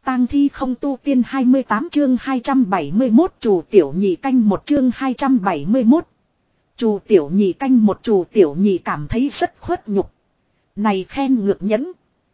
tang thi không tu tiên 28 chương 271 chủ tiểu nhị canh một chương 271. Chủ tiểu nhị canh một chủ tiểu nhị cảm thấy rất khuất nhục. Này khen ngược nhẫn.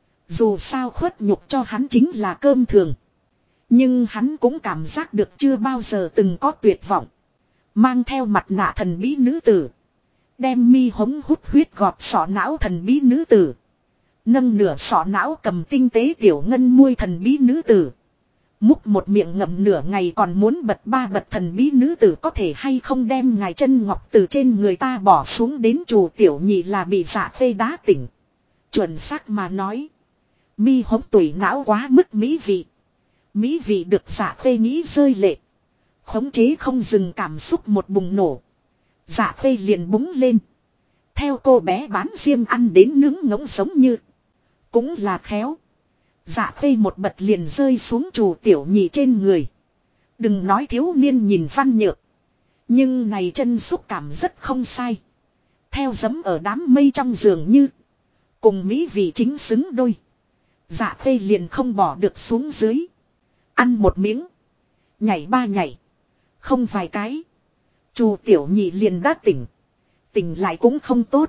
Dù sao khuất nhục cho hắn chính là cơm thường. Nhưng hắn cũng cảm giác được chưa bao giờ từng có tuyệt vọng. Mang theo mặt nạ thần bí nữ tử. Đem mi hống hút huyết gọt sọ não thần bí nữ tử. Nâng nửa sọ não cầm tinh tế tiểu ngân môi thần bí nữ tử. Múc một miệng ngậm nửa ngày còn muốn bật ba bật thần bí nữ tử có thể hay không đem ngài chân ngọc từ trên người ta bỏ xuống đến chủ tiểu nhị là bị dạ phê đá tỉnh. Chuẩn xác mà nói. Mi hống tủy não quá mức mỹ vị. Mỹ vị được dạ phê nghĩ rơi lệ. Khống chế không dừng cảm xúc một bùng nổ. Dạ phê liền búng lên. Theo cô bé bán xiêm ăn đến nướng ngỗng giống như. Cũng là khéo. Dạ phê một bật liền rơi xuống chủ tiểu nhị trên người. Đừng nói thiếu niên nhìn văn nhược. Nhưng này chân xúc cảm rất không sai. Theo giấm ở đám mây trong giường như. Cùng mỹ vị chính xứng đôi. Dạ phê liền không bỏ được xuống dưới. Ăn một miếng. Nhảy ba nhảy. Không vài cái. Chủ tiểu nhị liền đã tỉnh. Tỉnh lại cũng không tốt.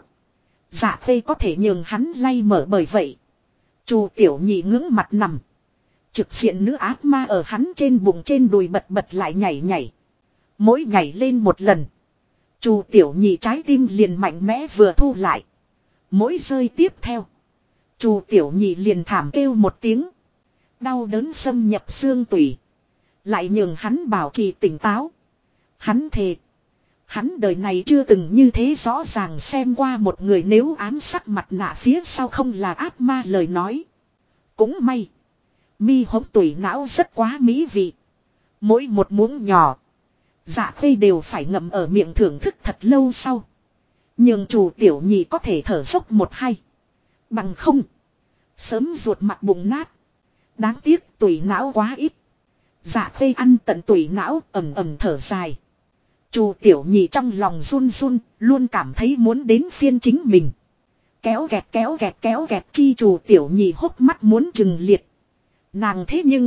Dạ phê có thể nhường hắn lay mở bởi vậy. Chủ tiểu nhị ngưỡng mặt nằm. Trực diện nữ ác ma ở hắn trên bụng trên đùi bật bật lại nhảy nhảy. Mỗi nhảy lên một lần. Chủ tiểu nhị trái tim liền mạnh mẽ vừa thu lại. Mỗi rơi tiếp theo. Chủ tiểu nhị liền thảm kêu một tiếng. Đau đớn xâm nhập xương tủy. Lại nhường hắn bảo trì tỉnh táo. Hắn thề. Hắn đời này chưa từng như thế rõ ràng xem qua một người nếu ám sắc mặt nạ phía sau không là ác ma lời nói. Cũng may. Mi hống tủy não rất quá mỹ vị. Mỗi một muỗng nhỏ. Dạ phê đều phải ngậm ở miệng thưởng thức thật lâu sau. Nhưng chủ tiểu nhị có thể thở dốc một hay. Bằng không. Sớm ruột mặt bụng nát. Đáng tiếc tủy não quá ít. Dạ phê ăn tận tủy não ầm ầm thở dài. Chủ tiểu nhị trong lòng run run, luôn cảm thấy muốn đến phiên chính mình. Kéo gẹt chi chủ tiểu nhị hốc mắt muốn trừng liệt. Nàng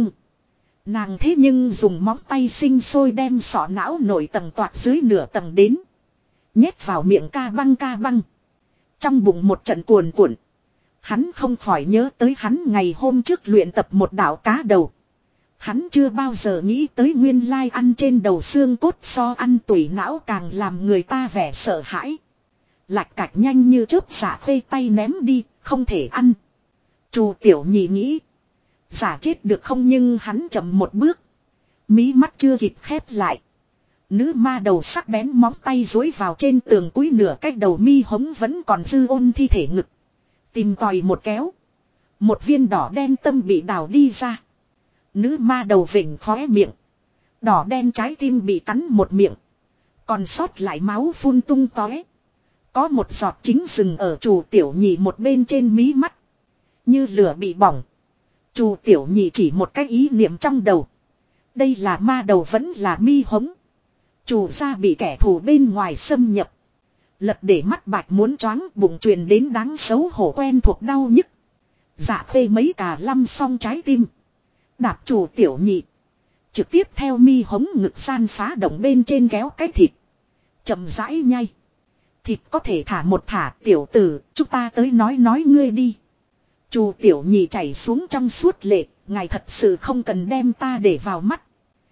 thế nhưng dùng móng tay sinh sôi đem sọ não nổi tầng toạc dưới nửa tầng đến. Nhét vào miệng ca băng. Trong bụng một trận cuồn cuộn. Hắn không khỏi nhớ tới hắn ngày hôm trước luyện tập một đạo cá đầu. Hắn chưa bao giờ nghĩ tới nguyên lai ăn trên đầu xương cốt so ăn tủy não càng làm người ta vẻ sợ hãi. Lạch cạch nhanh như chớp giả phê tay ném đi, không thể ăn. Chủ tiểu nhị nghĩ. Giả chết được không nhưng hắn chậm một bước. Mí mắt chưa kịp khép lại. Nữ ma đầu sắc bén móng tay dối vào trên tường cúi nửa cách đầu mi hống vẫn còn dư ôn thi thể ngực. Tìm tòi một kéo. Một viên đỏ đen tâm bị đào đi ra. Nữ ma đầu vểnh khóe miệng. Đỏ đen trái tim bị cắn một miệng. Còn sót lại máu phun tung tóe. Có một giọt chính dừng ở chủ tiểu nhị một bên trên mí mắt. Như lửa bị bỏng. Chủ tiểu nhị chỉ một cái ý niệm trong đầu. Đây là ma đầu vẫn là mi hống. Chủ gia bị kẻ thù bên ngoài xâm nhập. Lật để mắt bạch muốn choáng bụng truyền đến đáng xấu hổ quen thuộc đau nhức. Dạ phê mấy cà lăm xong trái tim. Đạp chủ tiểu nhị. Trực tiếp theo mi hống ngực san phá động bên trên kéo cái thịt. Chậm rãi nhai. Thịt có thể thả một thả tiểu tử, chúng ta tới nói ngươi đi. Chủ tiểu nhị chảy xuống trong suốt lệ, ngài thật sự không cần đem ta để vào mắt.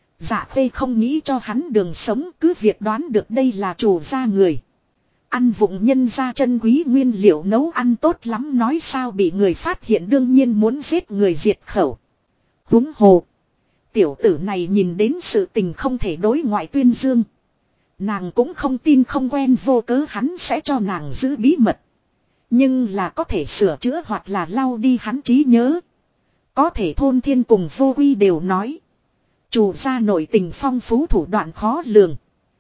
Dạ phê không nghĩ cho hắn đường sống cứ việc đoán được đây là chủ gia người. Ăn vụng nhân ra chân quý nguyên liệu nấu ăn tốt lắm nói sao bị người phát hiện đương nhiên muốn giết người diệt khẩu. Huống hồ. Tiểu tử này nhìn đến sự tình không thể đối ngoại tuyên dương. Nàng cũng không tin không quen vô cớ hắn sẽ cho nàng giữ bí mật. Nhưng là có thể sửa chữa hoặc là lau đi hắn trí nhớ. Có thể thôn thiên cùng vô quy đều nói. Chủ gia nội tình phong phú thủ đoạn khó lường.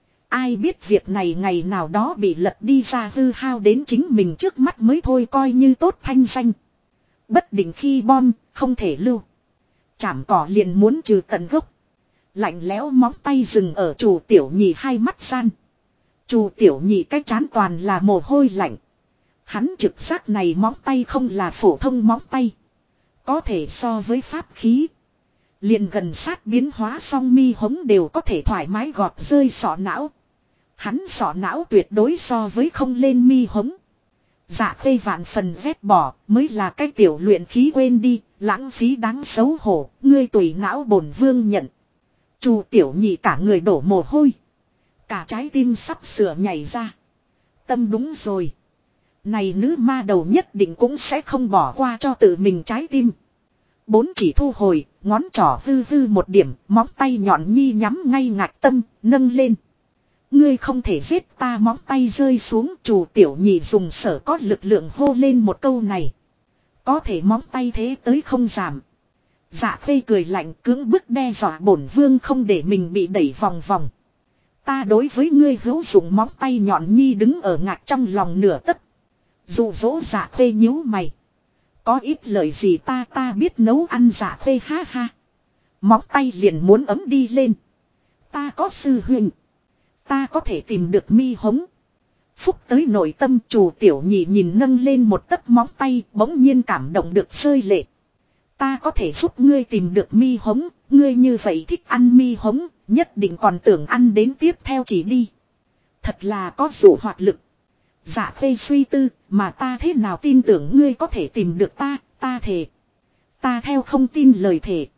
Ai biết việc này ngày nào đó bị lật đi ra hư hao đến chính mình trước mắt mới thôi coi như tốt thanh danh. Bất định khi bom, không thể lưu. Chảm cỏ liền muốn trừ tận gốc. Lạnh lẽo móng tay dừng ở chủ tiểu nhị hai mắt gian. Chủ tiểu nhị cái chán toàn là mồ hôi lạnh. Hắn trực giác này móng tay không là phổ thông móng tay. Có thể so với pháp khí. Liền gần sát biến hóa xong mi hống đều có thể thoải mái gọt rơi sọ não. Hắn sọ não tuyệt đối so với không lên mi hống. Dạ khê vạn phần ghét bỏ, mới là cái tiểu luyện khí quên đi, lãng phí đáng xấu hổ, ngươi tùy não bổn vương nhận. Chu tiểu nhị cả người đổ mồ hôi. Cả trái tim sắp sửa nhảy ra. Tâm đúng rồi. Này nữ ma đầu nhất định cũng sẽ không bỏ qua cho tự mình trái tim. Bốn chỉ thu hồi, ngón trỏ hư hư một điểm, móng tay nhọn nhi nhắm ngay ngạch tâm, nâng lên. Ngươi không thể giết ta, móng tay rơi xuống. Chủ tiểu nhị dùng sở có lực lượng hô lên một câu này. Có thể móng tay thế tới không giảm. Dạ khê cười lạnh cưỡng bức đe dọa bổn vương không để mình bị đẩy vòng vòng. Ta đối với ngươi hữu dụng móng tay nhọn nhi đứng ở ngạc trong lòng nửa tấc. Dụ dỗ dạ khê nhíu mày. Có ít lời gì ta biết nấu ăn, dạ khê ha ha. Móng tay liền muốn ấm đi lên. Ta có sư huynh. Ta có thể tìm được mi hống. Phúc tới nội tâm, chủ tiểu nhị nhìn nâng lên một tấc móng tay, bỗng nhiên cảm động được rơi lệ. Ta có thể giúp ngươi tìm được mi hống, ngươi như vậy thích ăn mi hống, nhất định còn tưởng ăn đến tiếp theo chỉ đi. Thật là có dụ hoạt lực. Dạ khê suy tư, mà ta thế nào tin tưởng ngươi có thể tìm được ta thề. Ta theo không tin lời thề.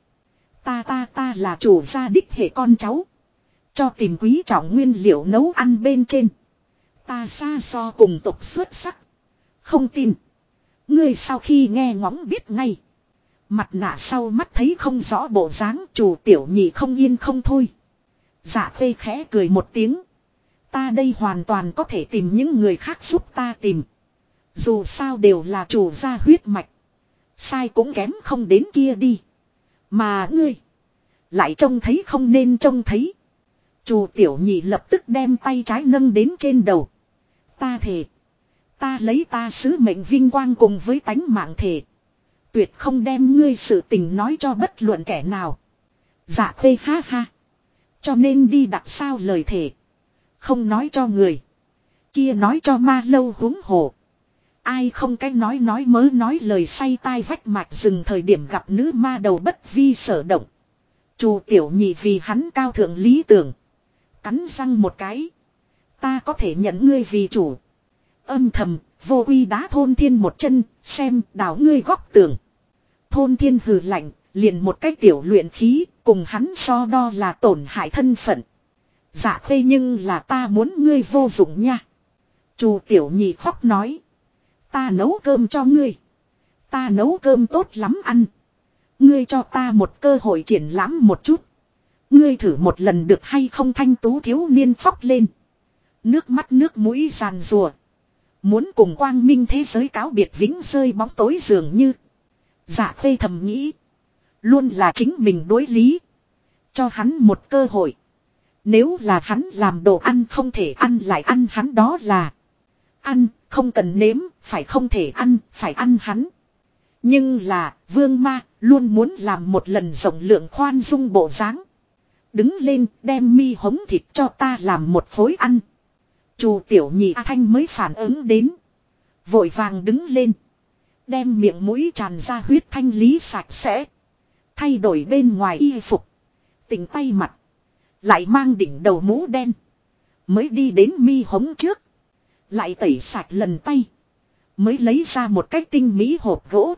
Ta là chủ gia đích hệ con cháu. Cho tìm quý trọng nguyên liệu nấu ăn bên trên. Ta xa so cùng tộc xuất sắc. Không tin. Ngươi sau khi nghe ngóng biết ngay. Mặt nạ sau mắt thấy không rõ bộ dáng, chủ tiểu nhị không yên không thôi. Dạ khê khẽ cười một tiếng. Ta đây hoàn toàn có thể tìm những người khác giúp ta tìm. Dù sao đều là chủ gia huyết mạch. Sai cũng kém không đến kia đi. Mà ngươi lại trông thấy không nên trông thấy. Chủ tiểu nhị lập tức đem tay trái nâng đến trên đầu. Ta thề. Ta lấy ta sứ mệnh vinh quang cùng với tánh mạng thề. Tuyệt không đem ngươi sự tình nói cho bất luận kẻ nào. Dạ khê ha ha. Cho nên đi đặt sao lời thề. Không nói cho người. Kia nói cho ma lâu huống hồ. Ai không cái nói mớ nói lời say tai vách mạch rừng thời điểm gặp nữ ma đầu bất vi sở động. Chủ tiểu nhị vì hắn cao thượng lý tưởng. Cắn răng một cái. Ta có thể nhận ngươi vì chủ. Âm thầm, vô uy đá thôn thiên một chân, xem đảo ngươi góc tường. Thôn thiên hừ lạnh, liền một cái tiểu luyện khí, cùng hắn so đo là tổn hại thân phận. Dạ khê nhưng là ta muốn ngươi vô dụng nha. Chủ tiểu nhị khóc nói. Ta nấu cơm cho ngươi. Ta nấu cơm tốt lắm ăn. Ngươi cho ta một cơ hội triển lãm một chút. Ngươi thử một lần được hay không, thanh tú thiếu niên khóc lên. Nước mắt nước mũi giàn rùa. Muốn cùng quang minh thế giới cáo biệt vĩnh rơi bóng tối dường như. Dạ khê thầm nghĩ. Luôn là chính mình đối lý. Cho hắn một cơ hội. Nếu là hắn làm đồ ăn không thể ăn lại ăn hắn, đó là ăn, không cần nếm, phải không thể ăn, phải ăn hắn. Nhưng là, vương ma, luôn muốn làm một lần rộng lượng khoan dung bộ dáng. Đứng lên, đem mi hống thịt cho ta làm một khối ăn. Chủ tiểu nhị A Thanh mới phản ứng đến. Vội vàng đứng lên. Đem miệng mũi tràn ra huyết thanh lý sạch sẽ. Thay đổi bên ngoài y phục. Tỉnh tay mặt. Lại mang đỉnh đầu mũ đen. Mới đi đến mi hống trước. Lại tẩy sạch lần tay. Mới lấy ra một cái tinh mỹ hộp gỗ.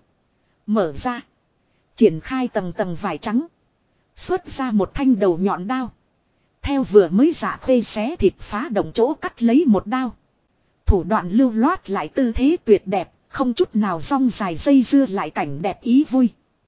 Mở ra. Triển khai tầng tầng vải trắng. Xuất ra một thanh đầu nhọn đao. Theo vừa mới dạ khê xé thịt phá động chỗ cắt lấy một đao. Thủ đoạn lưu loát lại tư thế tuyệt đẹp. Không chút nào rong dài dây dưa lại cảnh đẹp ý vui.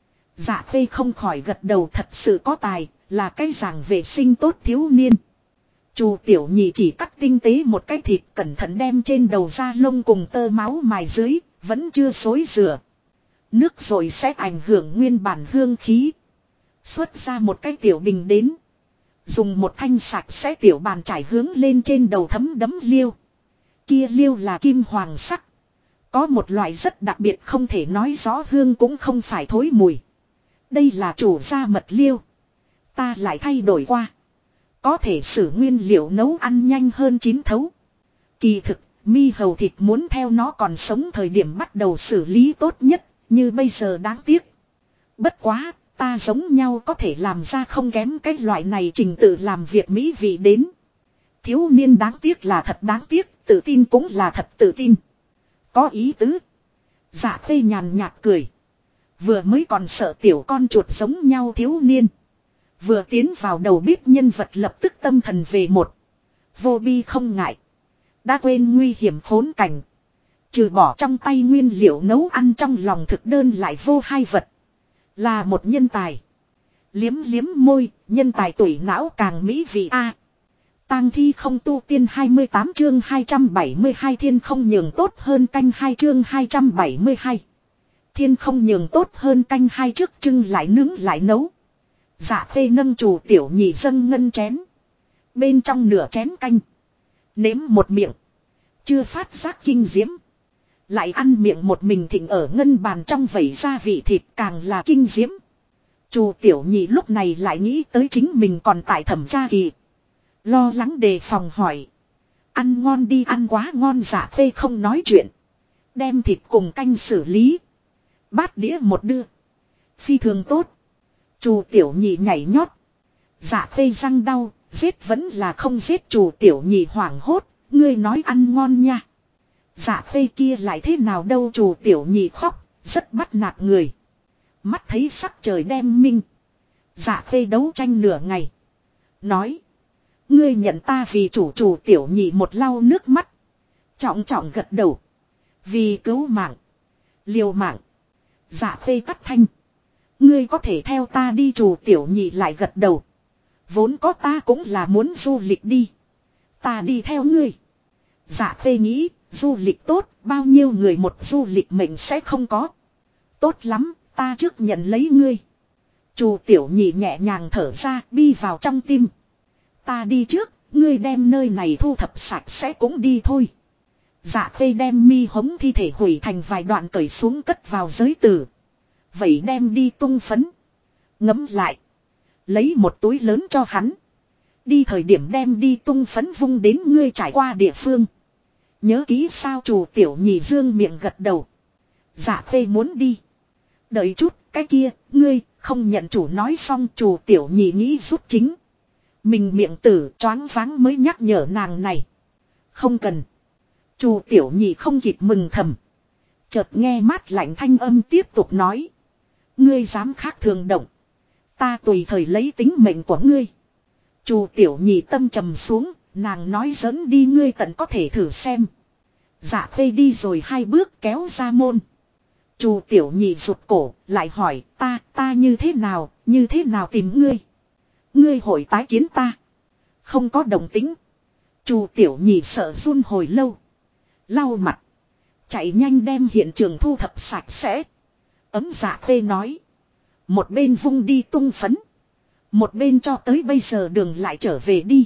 Dạ khê không khỏi gật đầu, thật sự có tài. Là cái dạng vệ sinh tốt thiếu niên. Chu tiểu nhị chỉ cắt tinh tế một cái thịt, cẩn thận đem trên đầu da lông cùng tơ máu mài dưới. Vẫn chưa xối rửa. Nước rồi sẽ ảnh hưởng nguyên bản hương khí. Xuất ra một cái tiểu bình đến. Dùng một thanh sạch sẽ tiểu bàn trải hướng lên trên đầu thấm đấm liêu. Kia liêu là kim hoàng sắc. Có một loại rất đặc biệt không thể nói rõ hương cũng không phải thối mùi. Đây là chủ gia mật liêu. Ta lại thay đổi qua. Có thể sử nguyên liệu nấu ăn nhanh hơn chín thấu. Kỳ thực, mi hầu thịt muốn theo nó còn sống thời điểm bắt đầu xử lý tốt nhất, như bây giờ đáng tiếc. Bất quá, ta giống nhau có thể làm ra không kém cái loại này trình tự làm việc mỹ vị đến. Thiếu niên đáng tiếc là thật đáng tiếc, tự tin cũng là thật tự tin. Có ý tứ. Dạ Khê nhàn nhạt cười. Vừa mới còn sợ tiểu con chuột giống nhau thiếu niên. Vừa tiến vào đầu bếp nhân vật lập tức tâm thần về một. Vô bi không ngại. Đã quên nguy hiểm khốn cảnh. Trừ bỏ trong tay nguyên liệu nấu ăn trong lòng thực đơn lại vô hai vật. Là một nhân tài. Liếm liếm môi, nhân tài tủy não càng mỹ vị a. Tang thi không tu tiên 28 chương 272 thiên không nhường tốt hơn canh 2 chương 272. Thiên không nhường tốt hơn canh 2 trước trưng lại nướng lại nấu. Dạ Khê nâng chủ tiểu nhị dâng ngân chén. Bên trong nửa chén canh. Nếm một miệng. Chưa phát giác kinh diễm. Lại ăn miệng một mình thịnh ở ngân bàn trong vẩy ra vị thịt càng là kinh diễm. Chủ tiểu nhị lúc này lại nghĩ tới chính mình còn tại thẩm tra kỳ. Lo lắng đề phòng hỏi. Ăn ngon đi ăn quá ngon. Dạ Khê không nói chuyện. Đem thịt cùng canh xử lý. Bát đĩa một đưa. Phi thường tốt. Chủ tiểu nhị nhảy nhót. Dạ Khê răng đau. Giết vẫn là không giết. Chủ tiểu nhị hoảng hốt. Ngươi nói ăn ngon nha. Dạ Khê kia lại thế nào đâu. Chủ tiểu nhị khóc. Rất bắt nạt người. Mắt thấy sắc trời đem minh. Dạ Khê đấu tranh nửa ngày. Nói. Ngươi nhận ta vì chủ tiểu nhị một lau nước mắt. Trọng trọng gật đầu. Vì cứu mạng. Liều mạng. Dạ Khê cắt thanh. Ngươi có thể theo ta đi. Chủ tiểu nhị lại gật đầu. Vốn có ta cũng là muốn du lịch đi. Ta đi theo ngươi. Dạ Khê nghĩ du lịch tốt. Bao nhiêu người một du lịch mệnh sẽ không có. Tốt lắm. Ta trước nhận lấy ngươi. Chủ tiểu nhị nhẹ nhàng thở ra bi vào trong tim. Ta đi trước, ngươi đem nơi này thu thập sạch sẽ cũng đi thôi. Dạ Khê đem mi hống thi thể hủy thành vài đoạn cởi xuống cất vào giới tử. Vậy đem đi tung phấn. Ngấm lại. Lấy một túi lớn cho hắn. Đi thời điểm đem đi tung phấn vung đến ngươi trải qua địa phương. Nhớ kỹ sao. Chủ tiểu nhị dương miệng gật đầu. Dạ Khê muốn đi. Đợi chút, cái kia, ngươi, không nhận chủ nói xong. Chủ tiểu nhị nghĩ rút chính. Mình miệng tử choáng váng mới nhắc nhở nàng này. Không cần. Chủ tiểu nhị không kịp mừng thầm. Chợt nghe mát lạnh thanh âm tiếp tục nói. Ngươi dám khác thường động. Ta tùy thời lấy tính mệnh của ngươi. Chủ tiểu nhị tâm trầm xuống. Nàng nói giỡn đi ngươi tận có thể thử xem. Dạ Khê đi rồi 2 bước kéo ra môn. Chủ tiểu nhị rụt cổ lại hỏi ta như thế nào tìm ngươi. Ngươi hội tái kiến ta. Không có đồng tính. Chủ tiểu nhị sợ run hồi lâu. Lau mặt. Chạy nhanh đem hiện trường thu thập sạch sẽ. Ấm Dạ Khê nói. Một bên vung đi tung phấn. Một bên cho tới bây giờ đường lại trở về đi.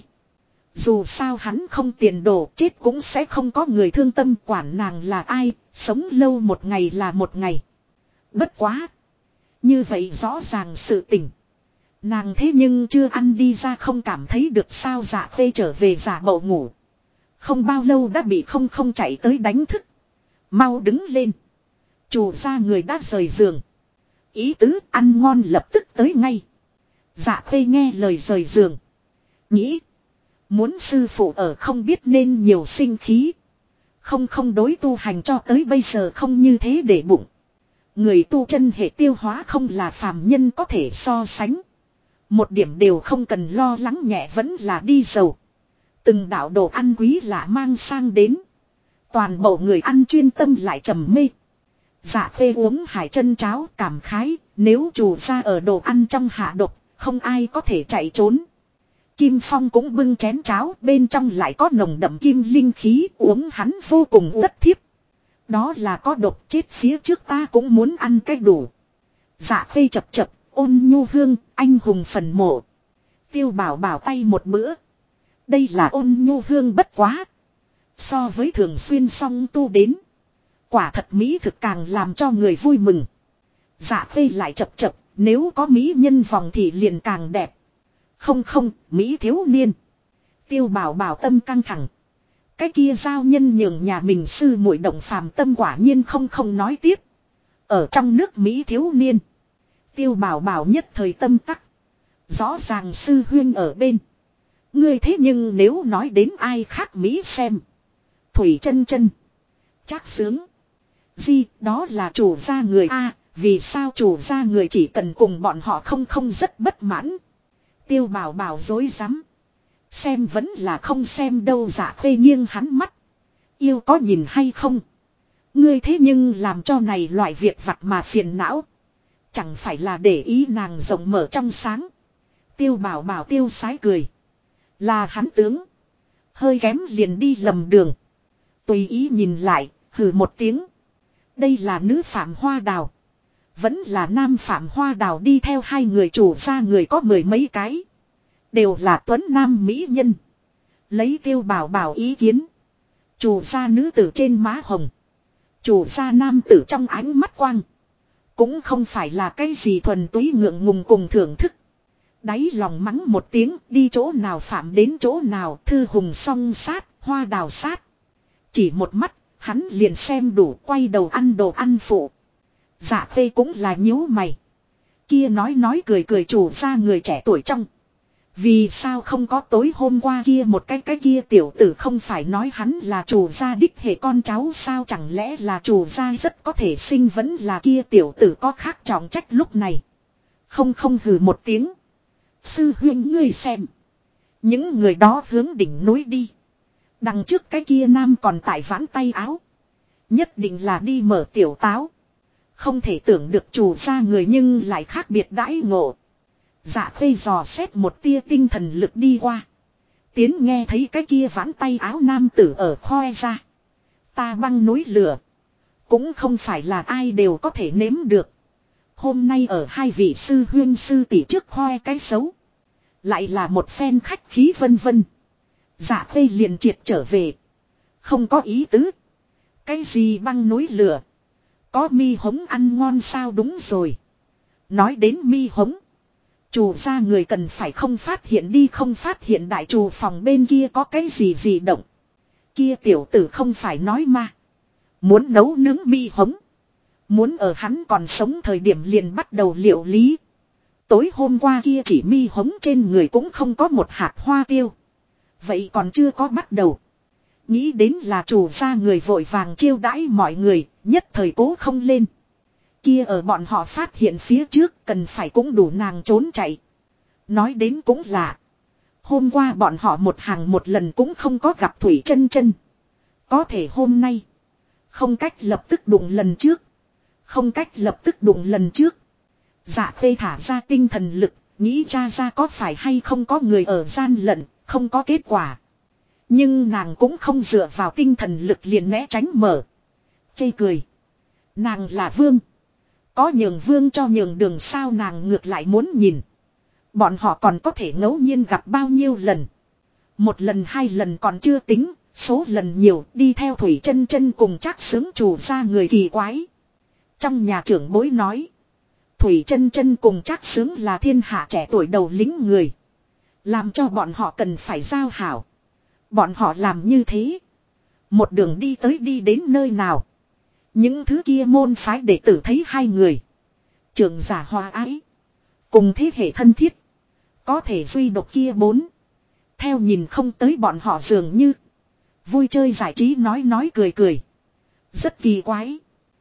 Dù sao hắn không tiền đồ chết cũng sẽ không có người thương tâm quản nàng là ai. Sống lâu một ngày là một ngày. Bất quá. Như vậy rõ ràng sự tình. Nàng thế nhưng chưa ăn đi ra không cảm thấy được sao. Dạ Khê trở về giả bộ ngủ. Không bao lâu đã bị không chạy tới đánh thức. Mau đứng lên. Chủ gia người đã rời giường. Ý tứ ăn ngon lập tức tới ngay. Dạ Khê nghe lời rời giường. Nghĩ. Muốn sư phụ ở không biết nên nhiều sinh khí. Không đối tu hành cho tới bây giờ không như thế để bụng. Người tu chân hệ tiêu hóa không là phàm nhân có thể so sánh. Một điểm đều không cần lo lắng nhẹ vẫn là đi dầu. Từng đạo đồ ăn quý lạ mang sang đến. Toàn bộ người ăn chuyên tâm lại trầm mê. Dạ Khê uống hải chân cháo cảm khái. Nếu chủ gia ở đồ ăn trong hạ độc, không ai có thể chạy trốn. Kim Phong cũng bưng chén cháo, bên trong lại có nồng đậm kim linh khí, uống hắn vô cùng uất thiếp. Đó là có độc chết phía trước ta cũng muốn ăn cái đủ. Dạ Khê chập chập, ôn nhu hương, anh hùng phần mộ. Tiêu Bảo Bảo tay một bữa. Đây là ôn nhu hương bất quá. So với thường xuyên song tu đến. Quả thật mỹ thực càng làm cho người vui mừng. Dạ Khê lại chập chập, nếu có mỹ nhân vòng thì liền càng đẹp. Không, mỹ thiếu niên. Tiêu Bảo Bảo tâm căng thẳng. Cái kia giao nhân nhường nhà mình sư muội động phàm tâm quả nhiên không nói tiếp. Ở trong nước mỹ thiếu niên. Tiêu Bảo Bảo nhất thời tâm tắc. Rõ ràng sư huyên ở bên. Ngươi thế nhưng nếu nói đến ai khác Mỹ xem. Thủy Chân Chân. Trác Sướng. Di, đó là chủ gia người A, vì sao chủ gia người chỉ cần cùng bọn họ không rất bất mãn. Tiêu Bảo Bảo dối rắm. Xem vẫn là không xem đâu. Dạ Khuê nghiêng hắn mắt. Yêu có nhìn hay không? Ngươi thế nhưng làm cho này loại việc vặt mà phiền não. Chẳng phải là để ý nàng rộng mở trong sáng. Tiêu Bảo Bảo tiêu sái cười. Là hắn tướng. Hơi kém liền đi lầm đường. Tùy ý nhìn lại, hừ một tiếng. Đây là nữ Phạm Hoa Đào. Vẫn là nam Phạm Hoa Đào, đi theo hai người chủ gia người có mười mấy cái. Đều là tuấn nam mỹ nhân. Lấy Tiêu Bảo Bảo ý kiến. Chủ gia nữ tử trên má hồng. Chủ gia nam tử trong ánh mắt quang. Cũng không phải là cái gì thuần túy ngượng ngùng cùng thưởng thức. Đáy lòng mắng một tiếng, đi chỗ nào phạm đến chỗ nào, Thư Hùng song sát, Hoa Đào sát. Chỉ một mắt, hắn liền xem đủ, quay đầu ăn đồ ăn phụ. Dạ Khê cũng là nhíu mày. Kia nói cười cười chủ gia người trẻ tuổi trong. Vì sao không có tối hôm qua kia một cái kia tiểu tử, không phải nói hắn là chủ gia đích hệ con cháu sao, chẳng lẽ là chủ gia rất có thể sinh, vẫn là kia tiểu tử có khác trọng trách lúc này. Không hừ một tiếng. Sư huynh ngươi xem. Những người đó hướng đỉnh núi đi. Đằng trước cái kia nam còn tại vãn tay áo. Nhất định là đi mở tiểu táo. Không thể tưởng được chủ gia người nhưng lại khác biệt đãi ngộ. Dạ Khê dò xét một tia tinh thần lực đi qua. Tiến nghe thấy cái kia vãn tay áo nam tử ở khoe ra. Ta băng núi lửa. Cũng không phải là ai đều có thể nếm được. Hôm nay ở hai vị sư huyên sư tỷ trước khoe cái xấu. Lại là một phen khách khí vân vân. Dạ Khê liền triệt trở về. Không có ý tứ. Cái gì băng núi lửa. Có mi hống ăn ngon sao, đúng rồi. Nói đến mi hống. Chủ gia người cần phải không phát hiện đi, không phát hiện đại trù phòng bên kia có cái gì động. Kia tiểu tử không phải nói mà. Muốn nấu nướng mi hống. Muốn ở hắn còn sống thời điểm liền bắt đầu liệu lý. Tối hôm qua kia chỉ mi hống trên người cũng không có một hạt hoa tiêu. Vậy còn chưa có bắt đầu. Nghĩ đến là chủ gia người vội vàng chiêu đãi mọi người, nhất thời cố không lên. Kia ở bọn họ phát hiện phía trước cần phải cũng đủ nàng trốn chạy. Nói đến cũng lạ. Hôm qua bọn họ một hàng một lần cũng không có gặp Thủy Chân Chân. Có thể hôm nay. Không cách lập tức đụng lần trước. Không cách lập tức đụng lần trước. Dạ Khê thả ra tinh thần lực. Nghĩ tra ra có phải hay không có người ở gian lận. Không có kết quả. Nhưng nàng cũng không dựa vào tinh thần lực liền né tránh mở. Chê cười. Nàng là vương. Có nhường vương cho nhường đường sao, nàng ngược lại muốn nhìn. Bọn họ còn có thể ngẫu nhiên gặp bao nhiêu lần. Một lần hai lần còn chưa tính. Số lần nhiều đi theo Thủy Chân Chân cùng Trác Sướng chủ ra người kỳ quái. Trong nhà trưởng bối nói. Thủy Chân Chân cùng Trác Sướng là thiên hạ trẻ tuổi đầu lính người. Làm cho bọn họ cần phải giao hảo. Bọn họ làm như thế. Một đường đi tới đi đến nơi nào. Những thứ kia môn phái đệ tử thấy hai người. Trưởng giả hòa ái. Cùng thế hệ thân thiết. Có thể duy độc kia bốn. Theo nhìn không tới bọn họ dường như. Vui chơi giải trí nói cười. Rất kỳ quái.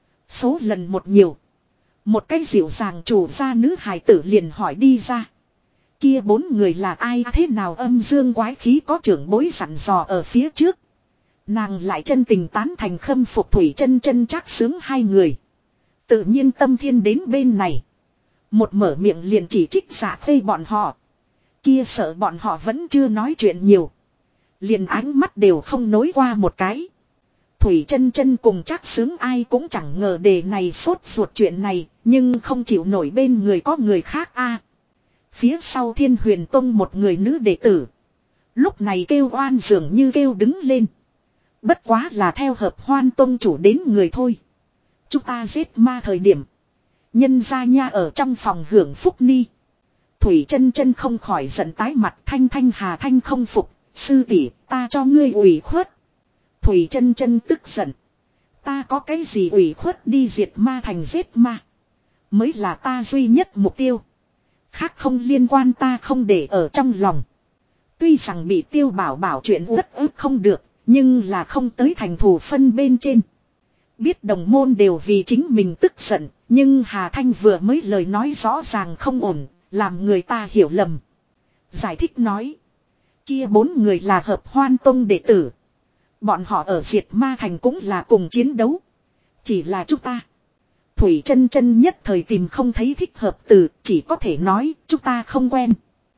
Số lần một nhiều. Một cái dịu dàng chủ gia nữ hài tử liền hỏi đi ra. Kia bốn người là ai, thế nào âm dương quái khí có trưởng bối dặn dò ở phía trước. Nàng lại chân tình tán thành khâm phục Thủy Chân Chân Trác Sướng hai người. Tự nhiên tâm thiên đến bên này. Một mở miệng liền chỉ trích Dạ Khê bọn họ. Kia sợ bọn họ vẫn chưa nói chuyện nhiều. Liền ánh mắt đều không nối qua một cái. Thủy Chân Chân cùng Trác Sướng ai cũng chẳng ngờ đề này sốt ruột chuyện này. Nhưng không chịu nổi bên người có người khác a. Phía sau Thiên Huyền Tông một người nữ đệ tử. Lúc này kêu oan dường như kêu đứng lên. Bất quá là theo hợp Hoan Tông chủ đến người thôi. Chúng ta giết ma thời điểm. Nhân gia nha ở trong phòng hưởng phúc ni. Thủy Chân Chân không khỏi giận tái mặt, Thanh Hà Thanh không phục. Sư tỷ, ta cho ngươi ủy khuất. Thủy Chân Chân tức giận. Ta có cái gì ủy khuất, đi diệt ma thành giết ma. mới là ta duy nhất mục tiêu. Khác không liên quan ta không để ở trong lòng. Tuy rằng bị Tiêu Bảo Bảo chuyện rất ức không được, nhưng là không tới thành thù phân bên trên. Biết đồng môn đều vì chính mình tức giận, nhưng Hà Thanh vừa mới lời nói rõ ràng không ổn, làm người ta hiểu lầm. Giải thích nói, kia 4 người là Hợp Hoan Tông đệ tử. Bọn họ ở Diệt Ma Thành cũng là cùng chiến đấu. Chỉ là chúng ta. Thủy Chân Chân nhất thời tìm không thấy thích hợp từ, chỉ có thể nói chúng ta không quen.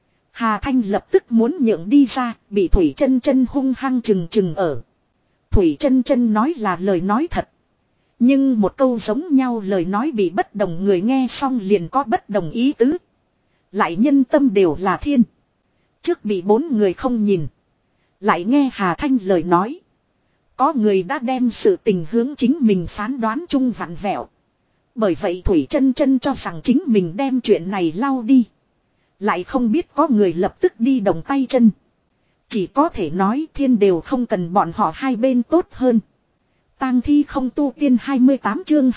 Hà Thanh lập tức muốn nhượng đi ra, bị Thủy Chân Chân hung hăng chừng ở. Thủy Chân Chân nói là lời nói thật. Nhưng một câu giống nhau lời nói bị bất đồng người nghe xong liền có bất đồng ý tứ. Lại nhân tâm đều là thiên. Trước bị 4 người không nhìn. Lại nghe Hà Thanh lời nói. Có người đã đem sự tình hướng chính mình phán đoán chung vặn vẹo. Bởi vậy Thủy Chân Chân cho rằng chính mình đem chuyện này lau đi. Lại không biết có người lập tức đi đồng tay chân. Chỉ có thể nói thiên đều không cần bọn họ hai bên tốt hơn. Tang thi không tu tiên 28 chương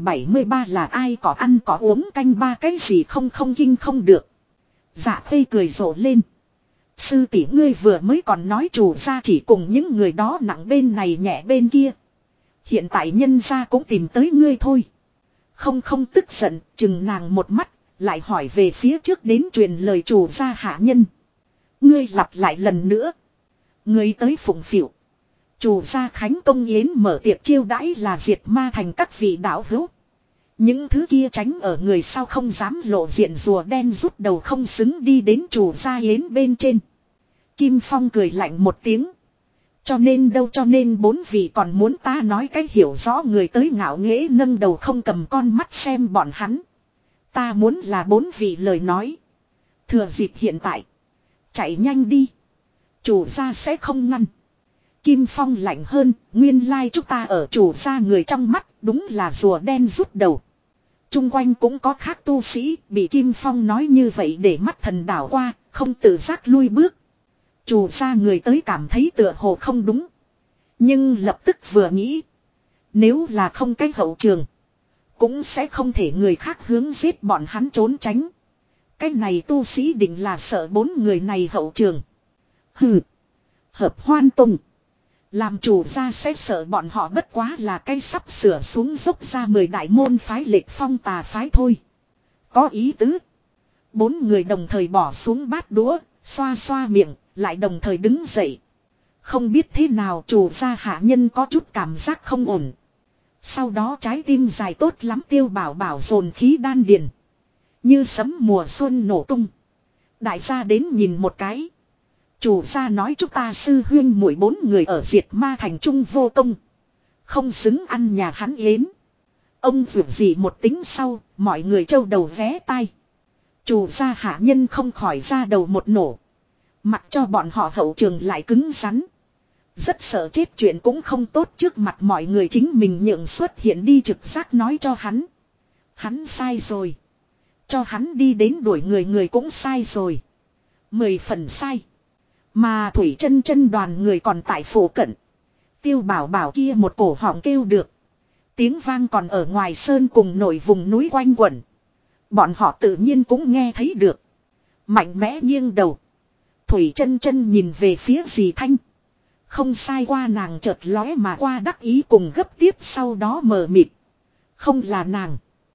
273 là ai có ăn có uống canh ba cái gì không kinh không được. Dạ Khê cười rộ lên. Sư tỷ ngươi vừa mới còn nói chủ gia chỉ cùng những người đó nặng bên này nhẹ bên kia. Hiện tại nhân gia cũng tìm tới ngươi thôi. Không tức giận, chừng nàng một mắt, lại hỏi về phía trước đến truyền lời chủ gia hạ nhân. Ngươi lặp lại lần nữa. Ngươi tới phụng phịu. Chủ gia Khánh Công Yến mở tiệc chiêu đãi là Diệt Ma Thành các vị đạo hữu. Những thứ kia tránh ở người sau không dám lộ diện rùa đen rút đầu không xứng đi đến chủ gia Yến bên trên. Kim Phong cười lạnh một tiếng. Cho nên 4 vị còn muốn ta nói cái hiểu rõ người tới ngạo nghễ nâng đầu không cầm con mắt xem bọn hắn. Ta muốn là 4 vị lời nói. Thừa dịp hiện tại. Chạy nhanh đi. Chủ gia sẽ không ngăn. Kim Phong lạnh hơn, nguyên lai chúng ta ở chủ gia người trong mắt, đúng là rùa đen rút đầu. Trung quanh cũng có khác tu sĩ, bị Kim Phong nói như vậy để mắt thần đảo qua, không tự giác lui bước. Chủ gia người tới cảm thấy tựa hồ không đúng. Nhưng lập tức vừa nghĩ. Nếu là không cách hậu trường, cũng sẽ không thể người khác hướng giết bọn hắn trốn tránh. Cái này tu sĩ định là sợ 4 người này hậu trường. Hừ, Hợp Hoan Tông. Làm chủ gia sẽ sợ bọn họ bất quá là cái sắp sửa xuống dốc ra 10 đại môn phái Lệch Phong tà phái thôi. Có ý tứ. 4 người đồng thời bỏ xuống bát đũa, xoa xoa miệng, lại đồng thời đứng dậy. Không biết thế nào chủ gia hạ nhân có chút cảm giác không ổn. Sau đó trái tim dài tốt lắm Tiêu Bảo Bảo dồn khí đan điền. Như sấm mùa xuân nổ tung. Đại gia đến nhìn một cái. Chủ gia nói chúng ta sư huyên muội 4 người ở Diệt Ma Thành trung vô công. Không xứng ăn nhà hắn yến. Ông vượt gì một tính sau, mọi người trâu đầu vé tai. Chủ gia hạ nhân không khỏi ra đầu một nổ. Mặc cho bọn họ hậu trường lại cứng rắn. Rất sợ chết chuyện cũng không tốt trước mặt mọi người chính mình nhượng xuất hiện đi trực giác nói cho hắn. Hắn sai rồi. Cho hắn đi đến đuổi người cũng sai rồi. 10 phần sai. Mà Thủy Chân Chân đoàn người còn tại phủ cận. Tiêu Bảo Bảo kia một cổ họng kêu được. Tiếng vang còn ở ngoài sơn cùng nổi vùng núi quanh quẩn. Bọn họ tự nhiên cũng nghe thấy được. Mạnh mẽ nghiêng đầu. Thủy Chân Chân nhìn về phía dì Thanh. Không sai qua nàng chợt lóe mà qua đắc ý cùng gấp tiếp sau đó mờ mịt. Không là nàng.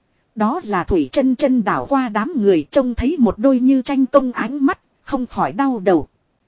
Đó là Thủy Chân Chân đảo qua đám người trông thấy một đôi như tranh công ánh mắt, không khỏi đau đầu.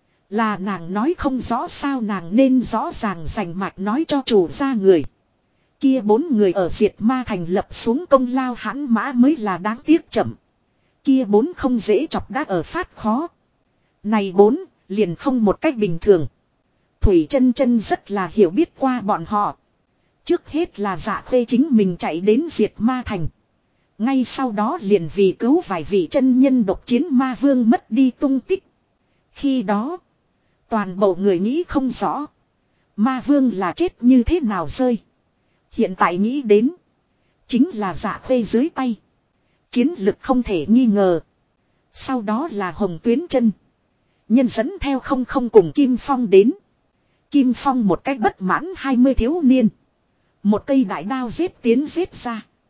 Là nàng nói không rõ sao nàng nên rõ ràng rành mạch nói cho chủ gia người. Kia 4 người ở Diệt Ma Thành lập xuống công lao hãn mã mới là đáng tiếc chậm. Kia 4 không dễ chọc đã ở phát khó. Này 4 liền không một cách bình thường. Thủy Chân Chân rất là hiểu biết qua bọn họ. Trước hết là Dạ Khê chính mình chạy đến Diệt Ma Thành. Ngay sau đó liền vì cứu vài vị chân nhân độc chiến ma vương mất đi tung tích. Khi đó, toàn bộ người nghĩ không rõ. Ma vương là chết như thế nào rơi. Hiện tại nghĩ đến, chính là Dạ Khê dưới tay. Chiến lực không thể nghi ngờ. Sau đó là Hồng Tuyến Chân. Nhân dẫn theo không cùng Kim Phong đến. Kim Phong một cách bất mãn 20 thiếu niên. Một cây đại đao giết tiến giết ra.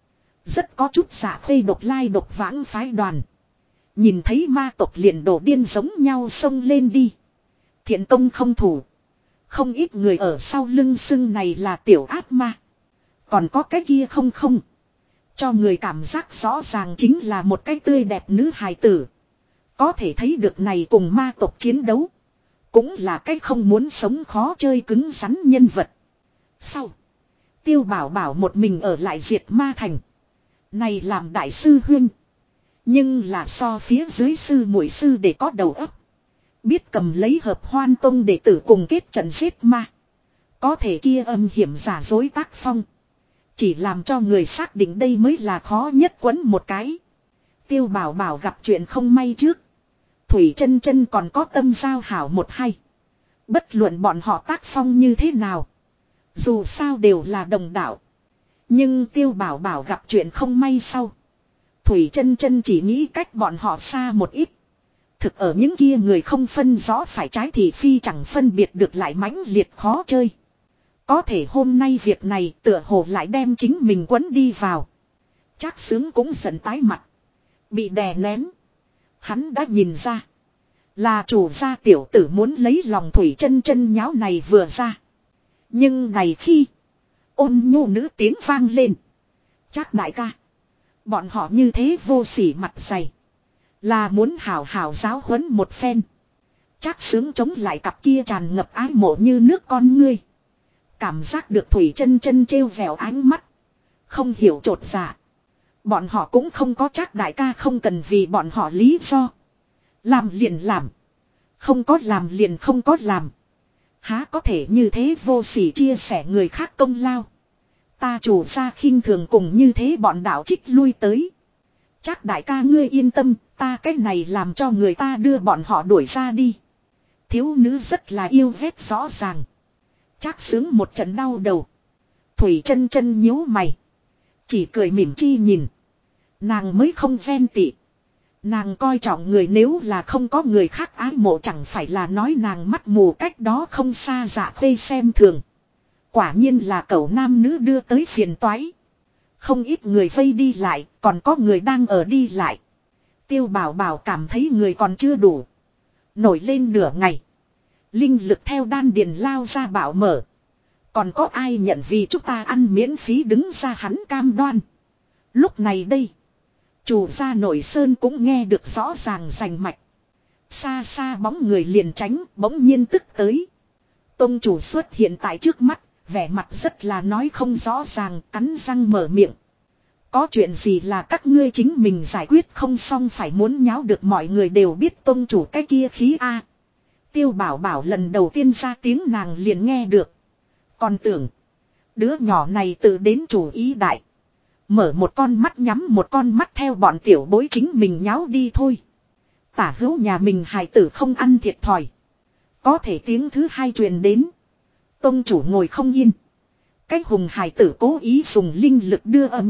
Rất có chút dạ khuê độc lai độc vãng phái đoàn. Nhìn thấy ma tộc liền đổ điên giống nhau xông lên đi. Thiện tông không thủ. Không ít người ở sau lưng xưng này là tiểu ác ma. Còn có cái kia không không. Cho người cảm giác rõ ràng chính là một cái tươi đẹp nữ hài tử. Có thể thấy được này cùng ma tộc chiến đấu. Cũng là cái không muốn sống khó chơi cứng rắn nhân vật. Sau. Tiêu Bảo Bảo một mình ở lại diệt ma thành. Này làm đại sư huynh. Nhưng là so phía dưới sư muội sư để có đầu óc. Biết cầm lấy hợp hoan tông đệ tử cùng kết trận giết ma. Có thể kia âm hiểm giả dối tác phong. Chỉ làm cho người xác định đây mới là khó nhất quấn một cái. Tiêu Bảo Bảo gặp chuyện không may trước. Thủy Chân Chân còn có tâm giao hảo một hay. Bất luận bọn họ tác phong như thế nào. Dù sao đều là đồng đạo. Nhưng Tiêu Bảo Bảo gặp chuyện không may sau. Thủy Chân Chân chỉ nghĩ cách bọn họ xa một ít. Thực ở những kia người không phân rõ phải trái thì phi chẳng phân biệt được lại mãnh liệt khó chơi. Có thể hôm nay việc này tựa hồ lại đem chính mình quấn đi vào. Trác Xướng cũng giận tái mặt. Bị đè nén. Hắn đã nhìn ra. Là chủ gia tiểu tử muốn lấy lòng Thủy Chân Chân nháo này vừa ra. Nhưng này khi ôn nhu nữ tiếng vang lên. Trác đại ca. Bọn họ như thế vô sỉ mặt dày. Là muốn hảo hảo giáo huấn một phen. Trác Xướng chống lại cặp kia tràn ngập ái mộ như nước con ngươi. Cảm giác được Thủy Chân Chân trêu vẻo ánh mắt. Không hiểu trột dạ. Bọn họ cũng không có Trác đại ca không cần vì bọn họ lý do. Làm liền làm. Không có làm liền không có làm. Há có thể như thế vô sỉ chia sẻ người khác công lao. Ta chủ gia khinh thường cùng như thế bọn đạo trích lui tới. Trác đại ca ngươi yên tâm, ta cái này làm cho người ta đưa bọn họ đuổi ra đi. Thiếu nữ rất là yêu ghét rõ ràng. Trác Xướng một trận đau đầu. Thủy Chân Chân nhíu mày. Chỉ cười mỉm chi nhìn. Nàng mới không ghen tị. Nàng coi trọng người nếu là không có người khác ái mộ chẳng phải là nói nàng mắt mù cách đó không xa dạ khuê xem thường. Quả nhiên là cẩu nam nữ đưa tới phiền toái. Không ít người vây đi lại, còn có người đang ở đi lại. Tiêu Bảo Bảo cảm thấy người còn chưa đủ. Nổi lên nửa ngày. Linh lực theo đan điền lao ra bảo mở. Còn có ai nhận vì chúng ta ăn miễn phí đứng ra hắn cam đoan. Lúc này đây. Chủ gia nội sơn cũng nghe được rõ ràng rành mạch. Xa xa bóng người liền tránh bỗng nhiên tức tới. Tông chủ xuất hiện tại trước mắt. Vẻ mặt rất là nói không rõ ràng cắn răng mở miệng. Có chuyện gì là các ngươi chính mình giải quyết không xong phải muốn nháo được mọi người đều biết tông chủ cái kia khí a. Tiêu Bảo Bảo lần đầu tiên ra tiếng nàng liền nghe được. Còn tưởng. Đứa nhỏ này tự đến chủ ý đại. Mở một con mắt nhắm một con mắt theo bọn tiểu bối chính mình nháo đi thôi. Tả hữu nhà mình hài tử không ăn thiệt thòi. Có thể tiếng thứ hai truyền đến. Tông chủ ngồi không yên. Cái hùng hài tử cố ý dùng linh lực đưa âm.